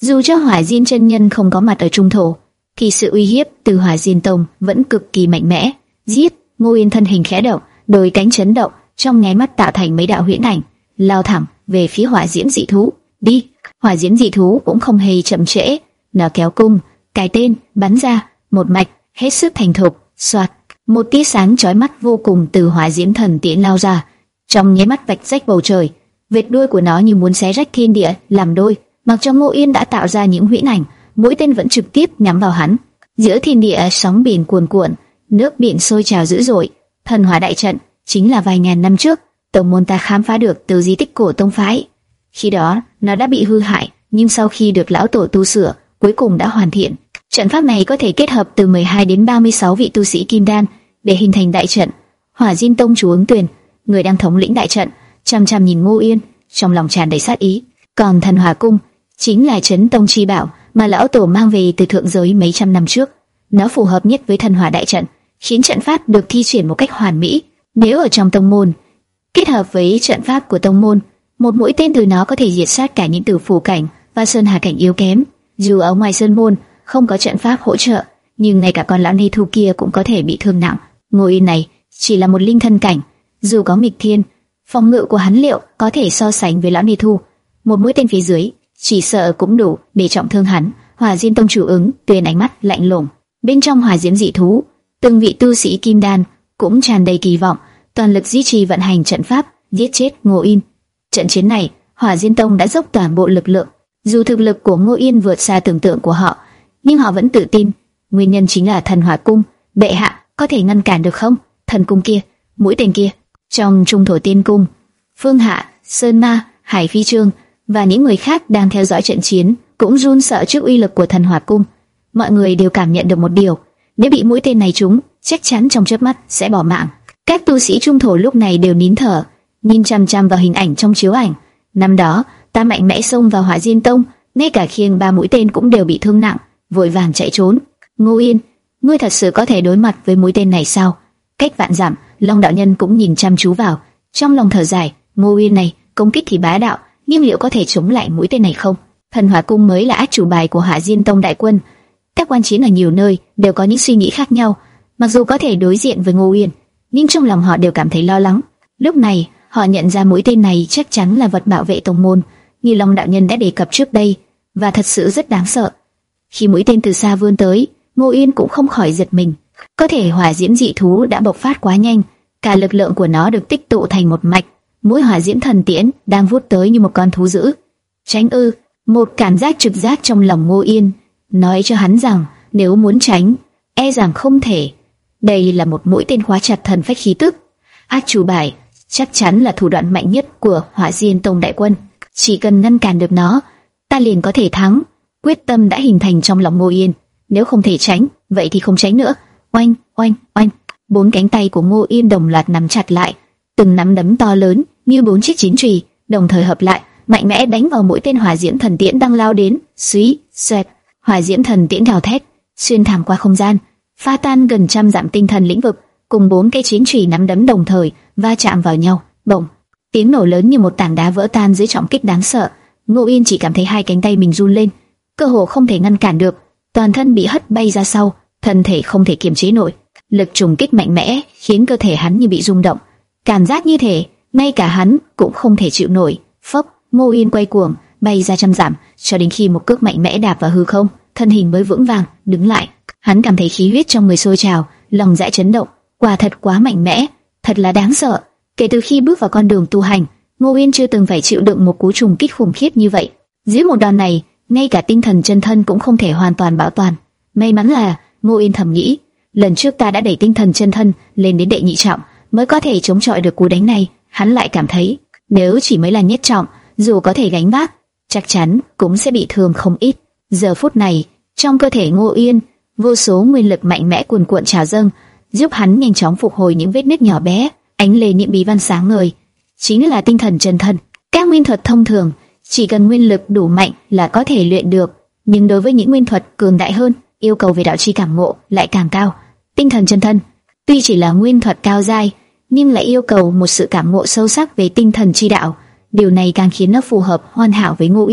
Dù cho Hỏa Diên chân nhân không có mặt ở trung thổ, thì sự uy hiếp từ Hỏa Diên Tông vẫn cực kỳ mạnh mẽ. Giết! Ngô Yên thân hình khẽ động, đôi cánh chấn động, trong nháy mắt tạo thành mấy đạo huyễn ảnh, lao thẳng về phía Hỏa Diễm dị thú. Đi! Hỏa Diễm dị thú cũng không hề chậm trễ, nó kéo cung, cài tên, bắn ra, một mạch, hết sức thành thục. Soạt! Một tia sáng chói mắt vô cùng từ Hỏa Diễm thần tiễn lao ra, trong nháy mắt vạch rách bầu trời. Vệt đuôi của nó như muốn xé rách thiên địa làm đôi. Mặc cho Ngô Yên đã tạo ra những huyễn ảnh, mũi tên vẫn trực tiếp nhắm vào hắn. Giữa thiên địa sóng biển cuồn cuộn, nước biển sôi trào dữ dội. Thần Hỏa đại trận chính là vài ngàn năm trước tông môn ta khám phá được từ di tích cổ tông phái. Khi đó nó đã bị hư hại, nhưng sau khi được lão tổ tu sửa, cuối cùng đã hoàn thiện. Trận pháp này có thể kết hợp từ mười hai đến ba mươi sáu vị tu sĩ kim đan để hình thành đại trận. Hỏa Diên Tông chủ Ứng Tuyền, người đang thống lĩnh đại trận, chăm chăm nhìn Ngô Yên, trong lòng tràn đầy sát ý. Còn Thần Hỏa cung chính là Chấn Tông chi bảo mà lão tổ mang về từ thượng giới mấy trăm năm trước. Nó phù hợp nhất với Thần Hỏa đại trận, khiến trận pháp được thi triển một cách hoàn mỹ. Nếu ở trong tông môn kết hợp với trận pháp của tông môn, một mũi tên từ nó có thể diệt sát cả những tử phủ cảnh và sơn hà cảnh yếu kém. Dù ở ngoài sơn môn không có trận pháp hỗ trợ, nhưng ngay cả con lão ni thu kia cũng có thể bị thương nặng. Ngô Yên này chỉ là một linh thân cảnh, dù có nghịch thiên, phòng ngự của hắn liệu có thể so sánh với lão ni thu? Một mũi tên phía dưới chỉ sợ cũng đủ để trọng thương hắn. Hỏa Diên Tông chủ Ứng Tuyền ánh mắt lạnh lùng, bên trong hỏa diễm dị thú, từng vị tu sĩ kim đan cũng tràn đầy kỳ vọng, toàn lực duy trì vận hành trận pháp, giết chết Ngô Yên. Trận chiến này, Hỏa Diên Tông đã dốc toàn bộ lực lượng. Dù thực lực của Ngô Yên vượt xa tưởng tượng của họ, nhưng họ vẫn tự tin. Nguyên nhân chính là Thần Hỏa cung. Bệ hạ có thể ngăn cản được không? Thần cung kia, mũi tên kia. Trong Trung Thổ Tiên cung, Phương Hạ, Sơn Ma, Hải Phi Trương và những người khác đang theo dõi trận chiến cũng run sợ trước uy lực của Thần Hỏa cung. Mọi người đều cảm nhận được một điều: nếu bị mũi tên này trúng, chắc chắn trong chớp mắt sẽ bỏ mạng. Các tu sĩ Trung Thổ lúc này đều nín thở, nhìn chăm chăm vào hình ảnh trong chiếu ảnh. Năm đó, ta mạnh mẽ xông vào Hỏa Diên Tông, ngay cả khiêng ba mũi tên cũng đều bị thương nặng, vội vàng chạy trốn. Ngô Yên, ngươi thật sự có thể đối mặt với mũi tên này sao? Cách vạn dặm, Long đạo nhân cũng nhìn chăm chú vào, trong lòng thở dài. Ngô Yên này công kích thì bá đạo, nhưng liệu có thể chống lại mũi tên này không? Thần Hỏa cung mới là át chủ bài của Hỏa Diên Tông đại quân. Các quan chiến ở nhiều nơi đều có những suy nghĩ khác nhau. Mặc dù có thể đối diện với Ngô Yên, nhưng trong lòng họ đều cảm thấy lo lắng. Lúc này, họ nhận ra mũi tên này chắc chắn là vật bảo vệ tông môn, như Long đạo nhân đã đề cập trước đây, và thật sự rất đáng sợ. Khi mũi tên từ xa vươn tới, Ngô Yên cũng không khỏi giật mình. Có thể hỏa diễm dị thú đã bộc phát quá nhanh, cả lực lượng của nó được tích tụ thành một mạch. Mũi hỏa diễm thần tiễn đang vút tới như một con thú dữ. Tránh ư? Một cảm giác trực giác trong lòng Ngô Yên nói cho hắn rằng nếu muốn tránh, e rằng không thể. Đây là một mũi tên khóa chặt thần phách khí tức. Át chủ bài chắc chắn là thủ đoạn mạnh nhất của Hỏa Diên Tông đại quân. Chỉ cần ngăn cản được nó, ta liền có thể thắng. Quyết tâm đã hình thành trong lòng Ngô Yên. Nếu không thể tránh, vậy thì không tránh nữa. Oanh, oanh, oanh. Bốn cánh tay của Ngô Yên đồng loạt nắm chặt lại, từng nắm đấm to lớn như bốn chiếc chiến chùy đồng thời hợp lại, mạnh mẽ đánh vào mũi tên hỏa diễm thần tiễn đang lao đến. Suý, xoẹt, hỏa diễm thần tiễn gào thét, xuyên thẳng qua không gian, pha tan gần trăm dặm tinh thần lĩnh vực, cùng bốn cây chiến chùy nắm đấm đồng thời va chạm vào nhau. Bỗng, tiếng nổ lớn như một tảng đá vỡ tan dưới trọng kích đáng sợ. Ngô Yên chỉ cảm thấy hai cánh tay mình run lên, cơ hồ không thể ngăn cản được, toàn thân bị hất bay ra sau, thân thể không thể kiềm chế nổi. Lực trùng kích mạnh mẽ khiến cơ thể hắn như bị rung động, cảm giác như thể ngay cả hắn cũng không thể chịu nổi. Phốc, Ngô Yên quay cuồng bay ra trăm dặm, cho đến khi một cước mạnh mẽ đạp vào hư không, thân hình mới vững vàng đứng lại. Hắn cảm thấy khí huyết trong người sôi trào, lòng dạ chấn động, quả thật quá mạnh mẽ, thật là đáng sợ. Kể từ khi bước vào con đường tu hành, Ngô Yên chưa từng phải chịu đựng một cú trùng kích khủng khiếp như vậy. Dưới một đòn này, ngay cả tinh thần chân thân cũng không thể hoàn toàn bảo toàn. May mắn là, Ngô Yên thầm nghĩ, lần trước ta đã đẩy tinh thần chân thân lên đến đệ nhị trọng, mới có thể chống chọi được cú đánh này. Hắn lại cảm thấy, nếu chỉ mới là nhất trọng, dù có thể gánh vác, chắc chắn cũng sẽ bị thương không ít. Giờ phút này, trong cơ thể Ngô Yên, vô số nguyên lực mạnh mẽ cuồn cuộn trào dâng, giúp hắn nhanh chóng phục hồi những vết nứt nhỏ bé, ánh lên những bí văn sáng ngời. Chính là tinh thần chân thân. Các nguyên thuật thông thường, chỉ cần nguyên lực đủ mạnh là có thể luyện được, nhưng đối với những nguyên thuật cường đại hơn, yêu cầu về đạo chi cảm ngộ lại càng cao. Tinh thần chân thân, tuy chỉ là nguyên thuật cao giai, nhưng lại yêu cầu một sự cảm ngộ sâu sắc về tinh thần chi đạo. Điều này càng khiến nó phù hợp hoàn hảo với Ngô Yên.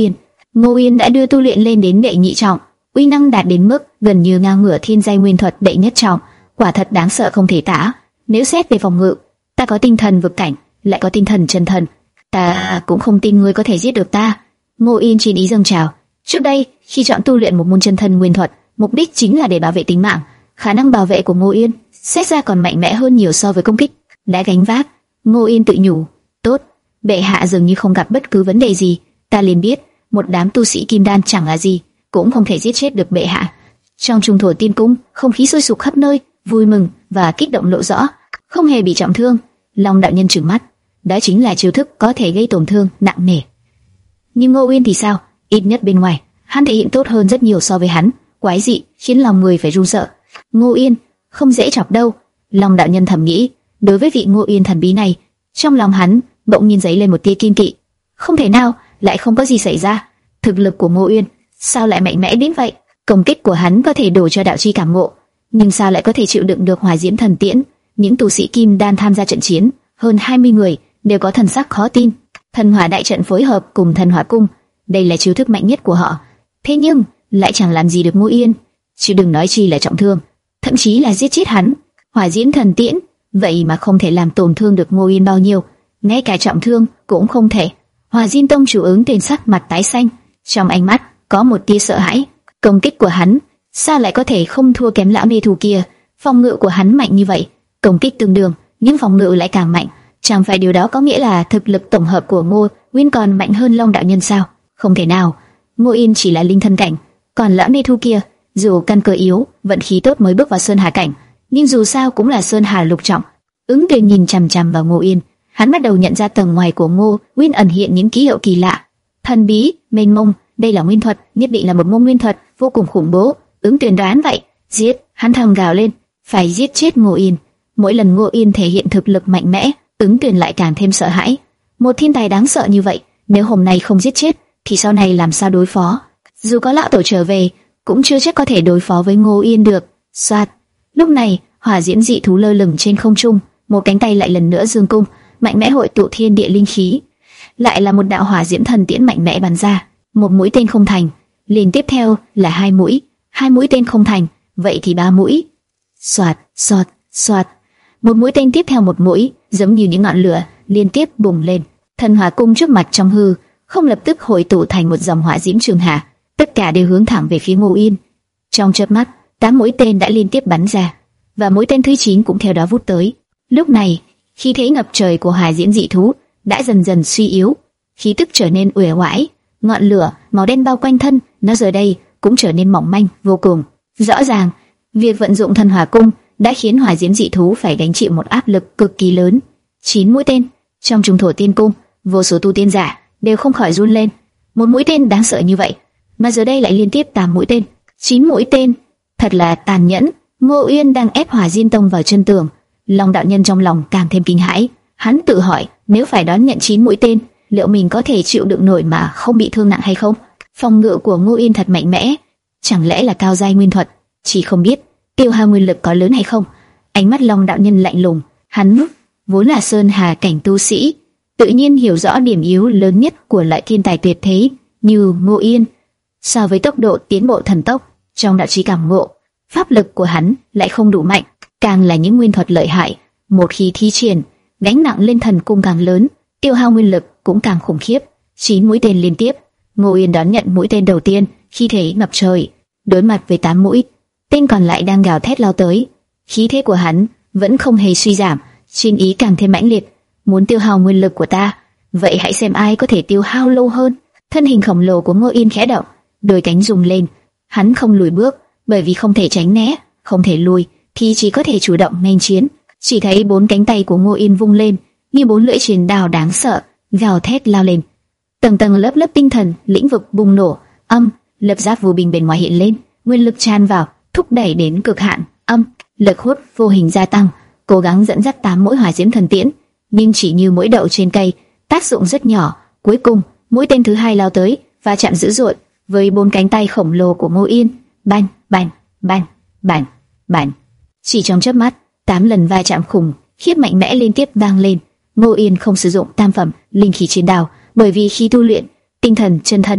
Ngô Uyên đã đưa tu luyện lên đến đệ nhị trọng, uy năng đạt đến mức gần như ngang ngửa thiên giai nguyên thuật đệ nhất trọng, quả thật đáng sợ không thể tả. Nếu xét về phòng ngự, ta có tinh thần vực cảnh, lại có tinh thần chân thần, ta cũng không tin ngươi có thể giết được ta. Ngô Uyên chiến ý dâng trào. Trước đây, khi chọn tu luyện một môn chân thân nguyên thuật, mục đích chính là để bảo vệ tính mạng. Khả năng bảo vệ của Ngô Uyên xét ra còn mạnh mẽ hơn nhiều so với công kích đã gánh vác. Ngô Uyên tự nhủ, tốt, bệ hạ dường như không gặp bất cứ vấn đề gì, ta liền biết một đám tu sĩ kim đan chẳng là gì, cũng không thể giết chết được bệ hạ. Trong trung thổ tiên cung, không khí sôi sục khắp nơi, vui mừng và kích động lộ rõ. Không hề bị trọng thương. Long đạo nhân trừng mắt, đó chính là chiêu thức có thể gây tổn thương nặng nề. Nhưng Ngô Uyên thì sao? Ít nhất bên ngoài, hắn thể hiện tốt hơn rất nhiều so với hắn. Quái dị, khiến lòng người phải run sợ. Ngô Uyên không dễ chọc đâu. Long đạo nhân thầm nghĩ. Đối với vị Ngô Uyên thần bí này, trong lòng hắn bỗng nhiên dấy lên một tia kiên kỵ. Không thể nào, lại không có gì xảy ra. Thực lực của Ngô Uyên sao lại mạnh mẽ đến vậy? Công kích của hắn có thể đổ cho đạo chi cảm ngộ, nhưng sao lại có thể chịu đựng được hỏa diễm thần tiễn? Những tu sĩ kim đan tham gia trận chiến, hơn hai mươi người, đều có thần sắc khó tin. Thần hỏa đại trận phối hợp cùng thần hỏa cung, đây là chiêu thức mạnh nhất của họ. Thế nhưng lại chẳng làm gì được Ngô Uyên, chứ đừng nói chi là trọng thương, thậm chí là giết chết hắn. Hỏa diễm thần tiễn, vậy mà không thể làm tổn thương được Ngô Uyên bao nhiêu, ngay cả trọng thương cũng không thể. Hỏa Diên Tông chủ ứng tên sắc mặt tái xanh, trong ánh mắt có một tia sợ hãi. Công kích của hắn sao lại có thể không thua kém lão mê thù kia? Phòng ngự của hắn mạnh như vậy, công kích tương đương, nhưng phòng ngự lại càng mạnh. Chẳng phải điều đó có nghĩa là thực lực tổng hợp của Ngô Uyên còn mạnh hơn Long đạo nhân sao? Không thể nào. Ngô Uyên chỉ là linh thân cảnh, còn lão mê thù kia dù căn cơ yếu, vận khí tốt mới bước vào sơn hà cảnh, nhưng dù sao cũng là sơn hà lục trọng. Ứng Tuyền nhìn chằm chằm vào Ngô Uyên, hắn bắt đầu nhận ra tầng ngoài của Ngô Uyên ẩn hiện những ký hiệu kỳ lạ, thần bí, mênh mông. Đây là nguyên thuật, nhất định là một môn nguyên thuật vô cùng khủng bố. Ứng Tuyền đoán vậy. Giết! Hắn thầm gào lên, phải giết chết Ngô Uyên. Mỗi lần Ngô Uyên thể hiện thực lực mạnh mẽ, Ứng Tuyền lại càng thêm sợ hãi. Một thiên tài đáng sợ như vậy, nếu hôm nay không giết chết, thì sau này làm sao đối phó? Dù có lão tổ trở về, cũng chưa chắc có thể đối phó với Ngô Uyên được. Soạt! Lúc này, hỏa diễm dị thú lơ lửng trên không trung, một cánh tay lại lần nữa dương cung, mạnh mẽ hội tụ thiên địa linh khí. Lại là một đạo hỏa diễm thần tiễn mạnh mẽ bắn ra. Một mũi tên không thành, liền tiếp theo là hai mũi, hai mũi tên không thành, vậy thì ba mũi. Soạt, soạt, soạt. Một mũi tên tiếp theo một mũi, giống như những ngọn lửa liên tiếp bùng lên. Thần hỏa cung trước mặt trong hư, không lập tức hội tụ thành một dòng hỏa diễm trường hạ, tất cả đều hướng thẳng về phía Ngô Uyên. Trong chớp mắt, tám mũi tên đã liên tiếp bắn ra, và mũi tên thứ chín cũng theo đó vút tới. Lúc này, khí thế ngập trời của hỏa diễm dị thú đã dần dần suy yếu, khí tức trở nên uể oải. Ngọn lửa màu đen bao quanh thân nó giờ đây cũng trở nên mỏng manh vô cùng. Rõ ràng, việc vận dụng thần hỏa cung đã khiến hỏa diễm dị thú phải gánh chịu một áp lực cực kỳ lớn. Chín mũi tên trong trung thổ tiên cung, vô số tu tiên giả đều không khỏi run lên. Một mũi tên đáng sợ như vậy, mà giờ đây lại liên tiếp tám mũi tên, chín mũi tên, thật là tàn nhẫn. Ngô Uyên đang ép Hỏa Diên Tông vào chân tường. Long đạo nhân trong lòng càng thêm kinh hãi, hắn tự hỏi nếu phải đón nhận chín mũi tên, liệu mình có thể chịu đựng nổi mà không bị thương nặng hay không? Phòng ngự của Ngô Uyên thật mạnh mẽ, chẳng lẽ là cao giai nguyên thuật? Chỉ không biết tiêu hao nguyên lực có lớn hay không. Ánh mắt Long đạo nhân lạnh lùng, hắn vốn là sơn hà cảnh tu sĩ, tự nhiên hiểu rõ điểm yếu lớn nhất của loại thiên tài tuyệt thế như Ngô Uyên. So với tốc độ tiến bộ thần tốc trong đạo trí cảm ngộ, pháp lực của hắn lại không đủ mạnh, càng là những nguyên thuật lợi hại, một khi thi triển, gánh nặng lên thần cung càng lớn, tiêu hao nguyên lực cũng càng khủng khiếp. Chín mũi tên liên tiếp, Ngô Uyên đón nhận mũi tên đầu tiên, khi thế ngập trời, đối mặt với tám mũi tên còn lại đang gào thét lao tới. Khí thế của hắn vẫn không hề suy giảm, chiến ý càng thêm mãnh liệt. Muốn tiêu hao nguyên lực của ta, vậy hãy xem ai có thể tiêu hao lâu hơn. Thân hình khổng lồ của Ngô Uyên khẽ động, đôi cánh rung lên. Hắn không lùi bước, bởi vì không thể tránh né, không thể lùi, thì chỉ có thể chủ động nghênh chiến. Chỉ thấy bốn cánh tay của Ngô Uyên vung lên, như bốn lưỡi chiến đao đáng sợ, gào thét lao lên. Tầng tầng lớp lớp tinh thần lĩnh vực bùng nổ, âm, lập giáp vô bình bên ngoài hiện lên, nguyên lực tràn vào, thúc đẩy đến cực hạn, âm, lực hút vô hình gia tăng, cố gắng dẫn dắt tám mũi hỏa diễm thần tiễn, nhưng chỉ như mũi đậu trên cây, tác dụng rất nhỏ. Cuối cùng, mũi tên thứ hai lao tới, và chạm dữ dội với bốn cánh tay khổng lồ của Ngô Uyên, bành, bành, bành, bành, bành. Chỉ trong chớp mắt, tám lần va chạm khủng khiếp mạnh mẽ liên tiếp vang lên. Ngô Uyên không sử dụng tam phẩm linh khí chiến đao, bởi vì khi tu luyện tinh thần chân thân,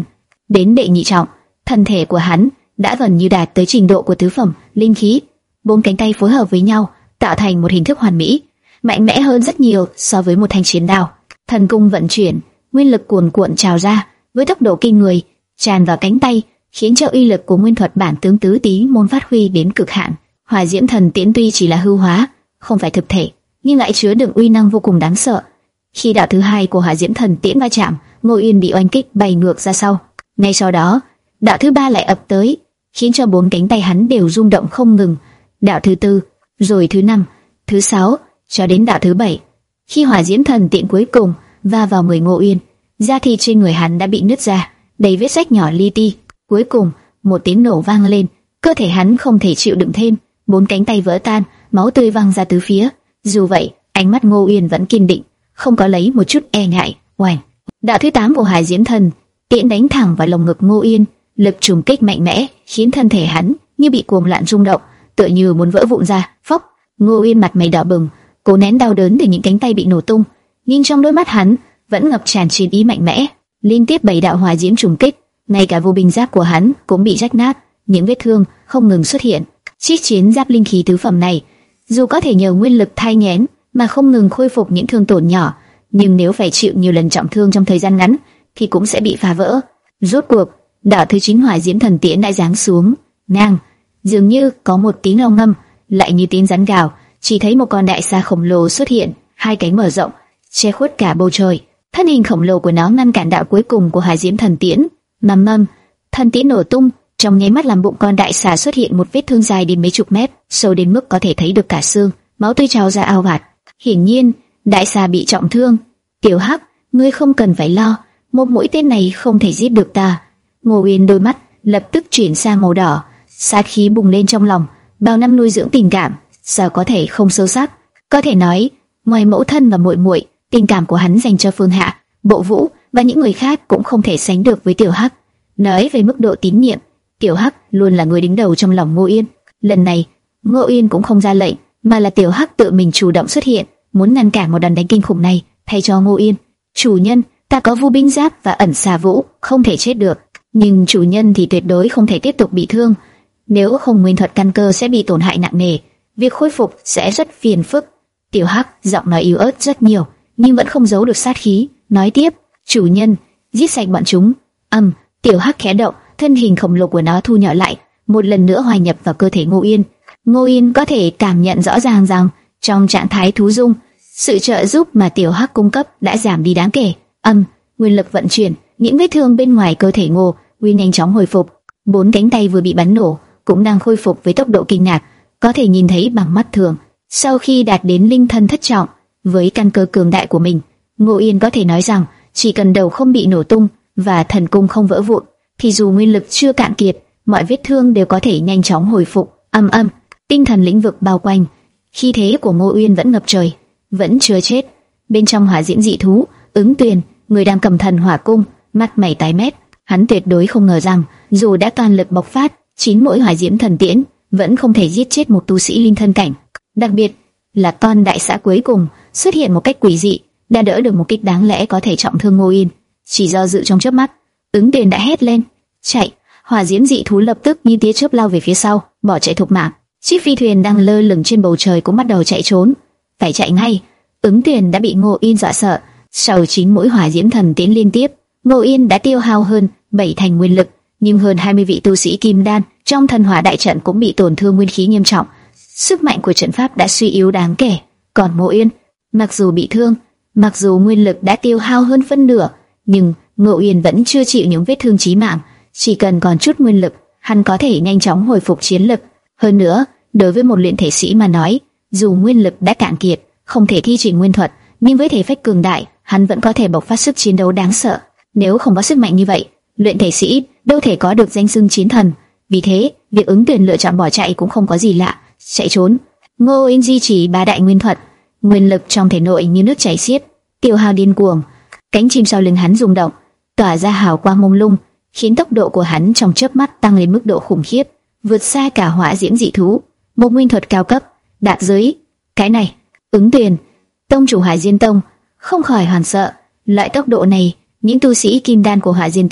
đến đệ nhị trọng, thân thể của hắn đã gần như đạt tới trình độ của tứ phẩm linh khí. Bốn cánh tay phối hợp với nhau tạo thành một hình thức hoàn mỹ, mạnh mẽ hơn rất nhiều so với một thanh chiến đao. Thần cung vận chuyển, nguyên lực cuồn cuộn trào ra với tốc độ kinh người, tràn vào cánh tay, khiến cho uy lực của nguyên thuật bản tướng tứ tí môn phát huy đến cực hạn. Hỏa diễm thần tiễn tuy chỉ là hư hóa, không phải thực thể, nhưng lại chứa đựng uy năng vô cùng đáng sợ. Khi đạo thứ hai của hỏa diễm thần tiễn va chạm, Ngô Uyên bị oanh kích bay ngược ra sau. Ngay sau đó, đạo thứ ba lại ập tới, khiến cho bốn cánh tay hắn đều rung động không ngừng. Đạo thứ tư, rồi thứ năm, thứ sáu, cho đến đạo thứ bảy. Khi hỏa diễm thần tiễn cuối cùng va vào người Ngô Uyên, da thịt trên người hắn đã bị nứt ra, đầy vết rách nhỏ li ti. Cuối cùng, một tiếng nổ vang lên, cơ thể hắn không thể chịu đựng thêm, bốn cánh tay vỡ tan, máu tươi văng ra tứ phía. Dù vậy, ánh mắt Ngô Uyên vẫn kiên định, không có lấy một chút e ngại. Oanh! Đạo thứ tám của hỏa diễm thần tiễn đánh thẳng vào lồng ngực Ngô Uyên, lực trùng kích mạnh mẽ khiến thân thể hắn như bị cuồng loạn rung động, tựa như muốn vỡ vụn ra. Phốc! Ngô Uyên mặt mày đỏ bừng, cố nén đau đớn từ những cánh tay bị nổ tung, nhưng trong đôi mắt hắn vẫn ngập tràn chiến ý mạnh mẽ. Liên tiếp bảy đạo hỏa diễm trùng kích, ngay cả vô binh giáp của hắn cũng bị rách nát, những vết thương không ngừng xuất hiện. Chiếc chiến giáp linh khí tứ phẩm này, dù có thể nhờ nguyên lực thay nghén mà không ngừng khôi phục những thương tổn nhỏ, nhưng nếu phải chịu nhiều lần trọng thương trong thời gian ngắn thì cũng sẽ bị phá vỡ. Rốt cuộc, đạo thứ chín hỏa diễm thần tiễn đã giáng xuống, ngang, dường như có một tiếng ong ngâm, lại như tiếng rắn gào. Chỉ thấy một con đại xà khổng lồ xuất hiện, hai cánh mở rộng, che khuất cả bầu trời. Thân hình khổng lồ của nó ngăn cản đạo cuối cùng của hỏa diễm thần tiễn. Mầm mầm, thần tiễn nổ tung, trong nháy mắt làm bụng con đại xà xuất hiện một vết thương dài đến mấy chục mét, sâu đến mức có thể thấy được cả xương, máu tươi trào ra ao ạt. Hiển nhiên, đại xà bị trọng thương. Tiểu Hắc, ngươi không cần phải lo, một mũi tên này không thể giết được ta. Ngô Uyên đôi mắt lập tức chuyển sang màu đỏ, sát khí bùng lên trong lòng. Bao năm nuôi dưỡng tình cảm, sao có thể không sâu sắc? Có thể nói, ngoài mẫu thân và muội muội, tình cảm của hắn dành cho Phương Hạ, Bộ Vũ và những người khác cũng không thể sánh được với Tiểu Hắc. Nói về mức độ tín nhiệm, Tiểu Hắc luôn là người đứng đầu trong lòng Ngô Uyên. Lần này, Ngô Uyên cũng không ra lệnh, mà là Tiểu Hắc tự mình chủ động xuất hiện, muốn ngăn cản một đòn đánh kinh khủng này thay cho Ngô Uyên. Chủ nhân, ta có vô binh giáp và ẩn xà vũ, không thể chết được. Nhưng chủ nhân thì tuyệt đối không thể tiếp tục bị thương. Nếu không, nguyên thuật căn cơ sẽ bị tổn hại nặng nề, việc khôi phục sẽ rất phiền phức. Tiểu Hắc giọng nói yếu ớt rất nhiều, nhưng vẫn không giấu được sát khí, nói tiếp: chủ nhân, giết sạch bọn chúng. Âm, Tiểu Hắc khẽ động, thân hình khổng lồ của nó thu nhỏ lại, một lần nữa hòa nhập vào cơ thể Ngô Uyên. Ngô Uyên có thể cảm nhận rõ ràng rằng trong trạng thái thú dung, sự trợ giúp mà Tiểu Hắc cung cấp đã giảm đi đáng kể. Âm, nguyên lực vận chuyển, những vết thương bên ngoài cơ thể Ngô Uyên nhanh chóng hồi phục. Bốn cánh tay vừa bị bắn nổ cũng đang khôi phục với tốc độ kinh ngạc, có thể nhìn thấy bằng mắt thường. Sau khi đạt đến linh thân thất trọng, với căn cơ cường đại của mình, Ngô Uyên có thể nói rằng chỉ cần đầu không bị nổ tung và thần cung không vỡ vụn, thì dù nguyên lực chưa cạn kiệt, mọi vết thương đều có thể nhanh chóng hồi phục. Âm âm, tinh thần lĩnh vực bao quanh, khí thế của Ngô Uyên vẫn ngập trời, vẫn chưa chết. Bên trong hỏa diễm dị thú, Ứng Tuyền, người đang cầm thần hỏa cung, mắt mày tái mét. Hắn tuyệt đối không ngờ rằng dù đã toàn lực bộc phát chín mũi hỏa diễm thần tiễn, vẫn không thể giết chết một tu sĩ linh thân cảnh. Đặc biệt là con đại xã cuối cùng xuất hiện một cách quỷ dị, đã đỡ được một kích đáng lẽ có thể trọng thương Ngô Uyên. Chỉ do dự trong chớp mắt, Ứng Tuyền đã hét lên: chạy! Hỏa diễm dị thú lập tức như tia chớp lao về phía sau, bỏ chạy thục mạng. Chiếc phi thuyền đang lơ lửng trên bầu trời cũng bắt đầu chạy trốn. Phải chạy ngay! Ứng Tuyền đã bị Ngô Uyên dọa sợ. Sau chín mũi hỏa diễm thần tiễn liên tiếp, Ngô Uyên đã tiêu hao hơn bảy thành nguyên lực, nhưng hơn hai mươi vị tu sĩ kim đan trong thần hỏa đại trận cũng bị tổn thương nguyên khí nghiêm trọng. Sức mạnh của trận pháp đã suy yếu đáng kể. Còn Ngô Uyên, mặc dù bị thương, mặc dù nguyên lực đã tiêu hao hơn phân nửa, nhưng Ngô Uyên vẫn chưa chịu những vết thương chí mạng. Chỉ cần còn chút nguyên lực, hắn có thể nhanh chóng hồi phục chiến lực. Hơn nữa, đối với một luyện thể sĩ mà nói, dù nguyên lực đã cạn kiệt, không thể thi triển nguyên thuật, nhưng với thể phách cường đại, hắn vẫn có thể bộc phát sức chiến đấu đáng sợ. Nếu không có sức mạnh như vậy, luyện thể sĩ đâu thể có được danh xưng chiến thần. Vì thế, việc Ứng Tuyền lựa chọn bỏ chạy cũng không có gì lạ. Chạy trốn, Ngô Uyên duy trì ba đại nguyên thuật, nguyên lực trong thể nội như nước chảy xiết, tiêu hao điên cuồng. Cánh chim sau lưng hắn rung động, tỏa ra hào quang mông lung, khiến tốc độ của hắn trong chớp mắt tăng lên mức độ khủng khiếp, vượt xa cả hỏa diễm dị thú. Một nguyên thuật cao cấp, đạt giới. Cái này, Ứng Tuyền, tông chủ Hỏa Diên Tông, không khỏi hoảng sợ. Loại tốc độ này, những tu sĩ kim đan của Hỏa Diên Tông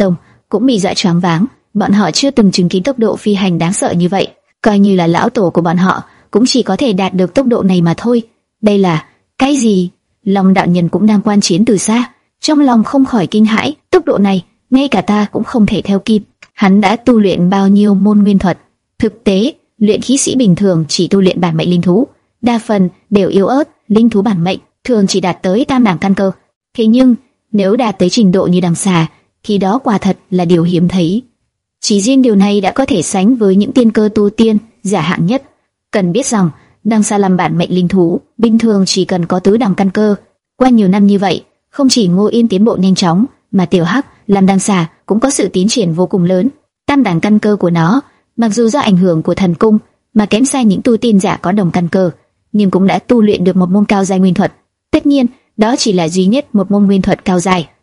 cũng bị dọa choáng váng. Bọn họ chưa từng chứng kiến tốc độ phi hành đáng sợ như vậy, coi như là lão tổ của bọn họ cũng chỉ có thể đạt được tốc độ này mà thôi. Đây là cái gì? Long đạo nhân cũng đang quan chiến từ xa, trong lòng không khỏi kinh hãi. Tốc độ này, ngay cả ta cũng không thể theo kịp. Hắn đã tu luyện bao nhiêu môn nguyên thuật? Thực tế, luyện khí sĩ bình thường chỉ tu luyện bản mệnh linh thú, đa phần đều yếu ớt. Linh thú bản mệnh thường chỉ đạt tới tam đẳng căn cơ. Thế nhưng nếu đạt tới trình độ như đằng xà, thì đó quả thật là điều hiếm thấy. Chỉ riêng điều này đã có thể sánh với những tiên cơ tu tiên giả hạng nhất. Cần biết rằng đằng xà làm bản mệnh linh thú bình thường chỉ cần có tứ đẳng căn cơ. Qua nhiều năm như vậy, không chỉ Ngô Yên tiến bộ nhanh chóng, mà Tiểu Hắc làm đằng xà cũng có sự tiến triển vô cùng lớn. Tam đẳng căn cơ của nó, mặc dù do ảnh hưởng của thần cung mà kém xa những tu tiên giả có đồng căn cơ, nhưng cũng đã tu luyện được một môn cao giai nguyên thuật. Tất nhiên, đó chỉ là duy nhất một môn nguyên thuật cao giai.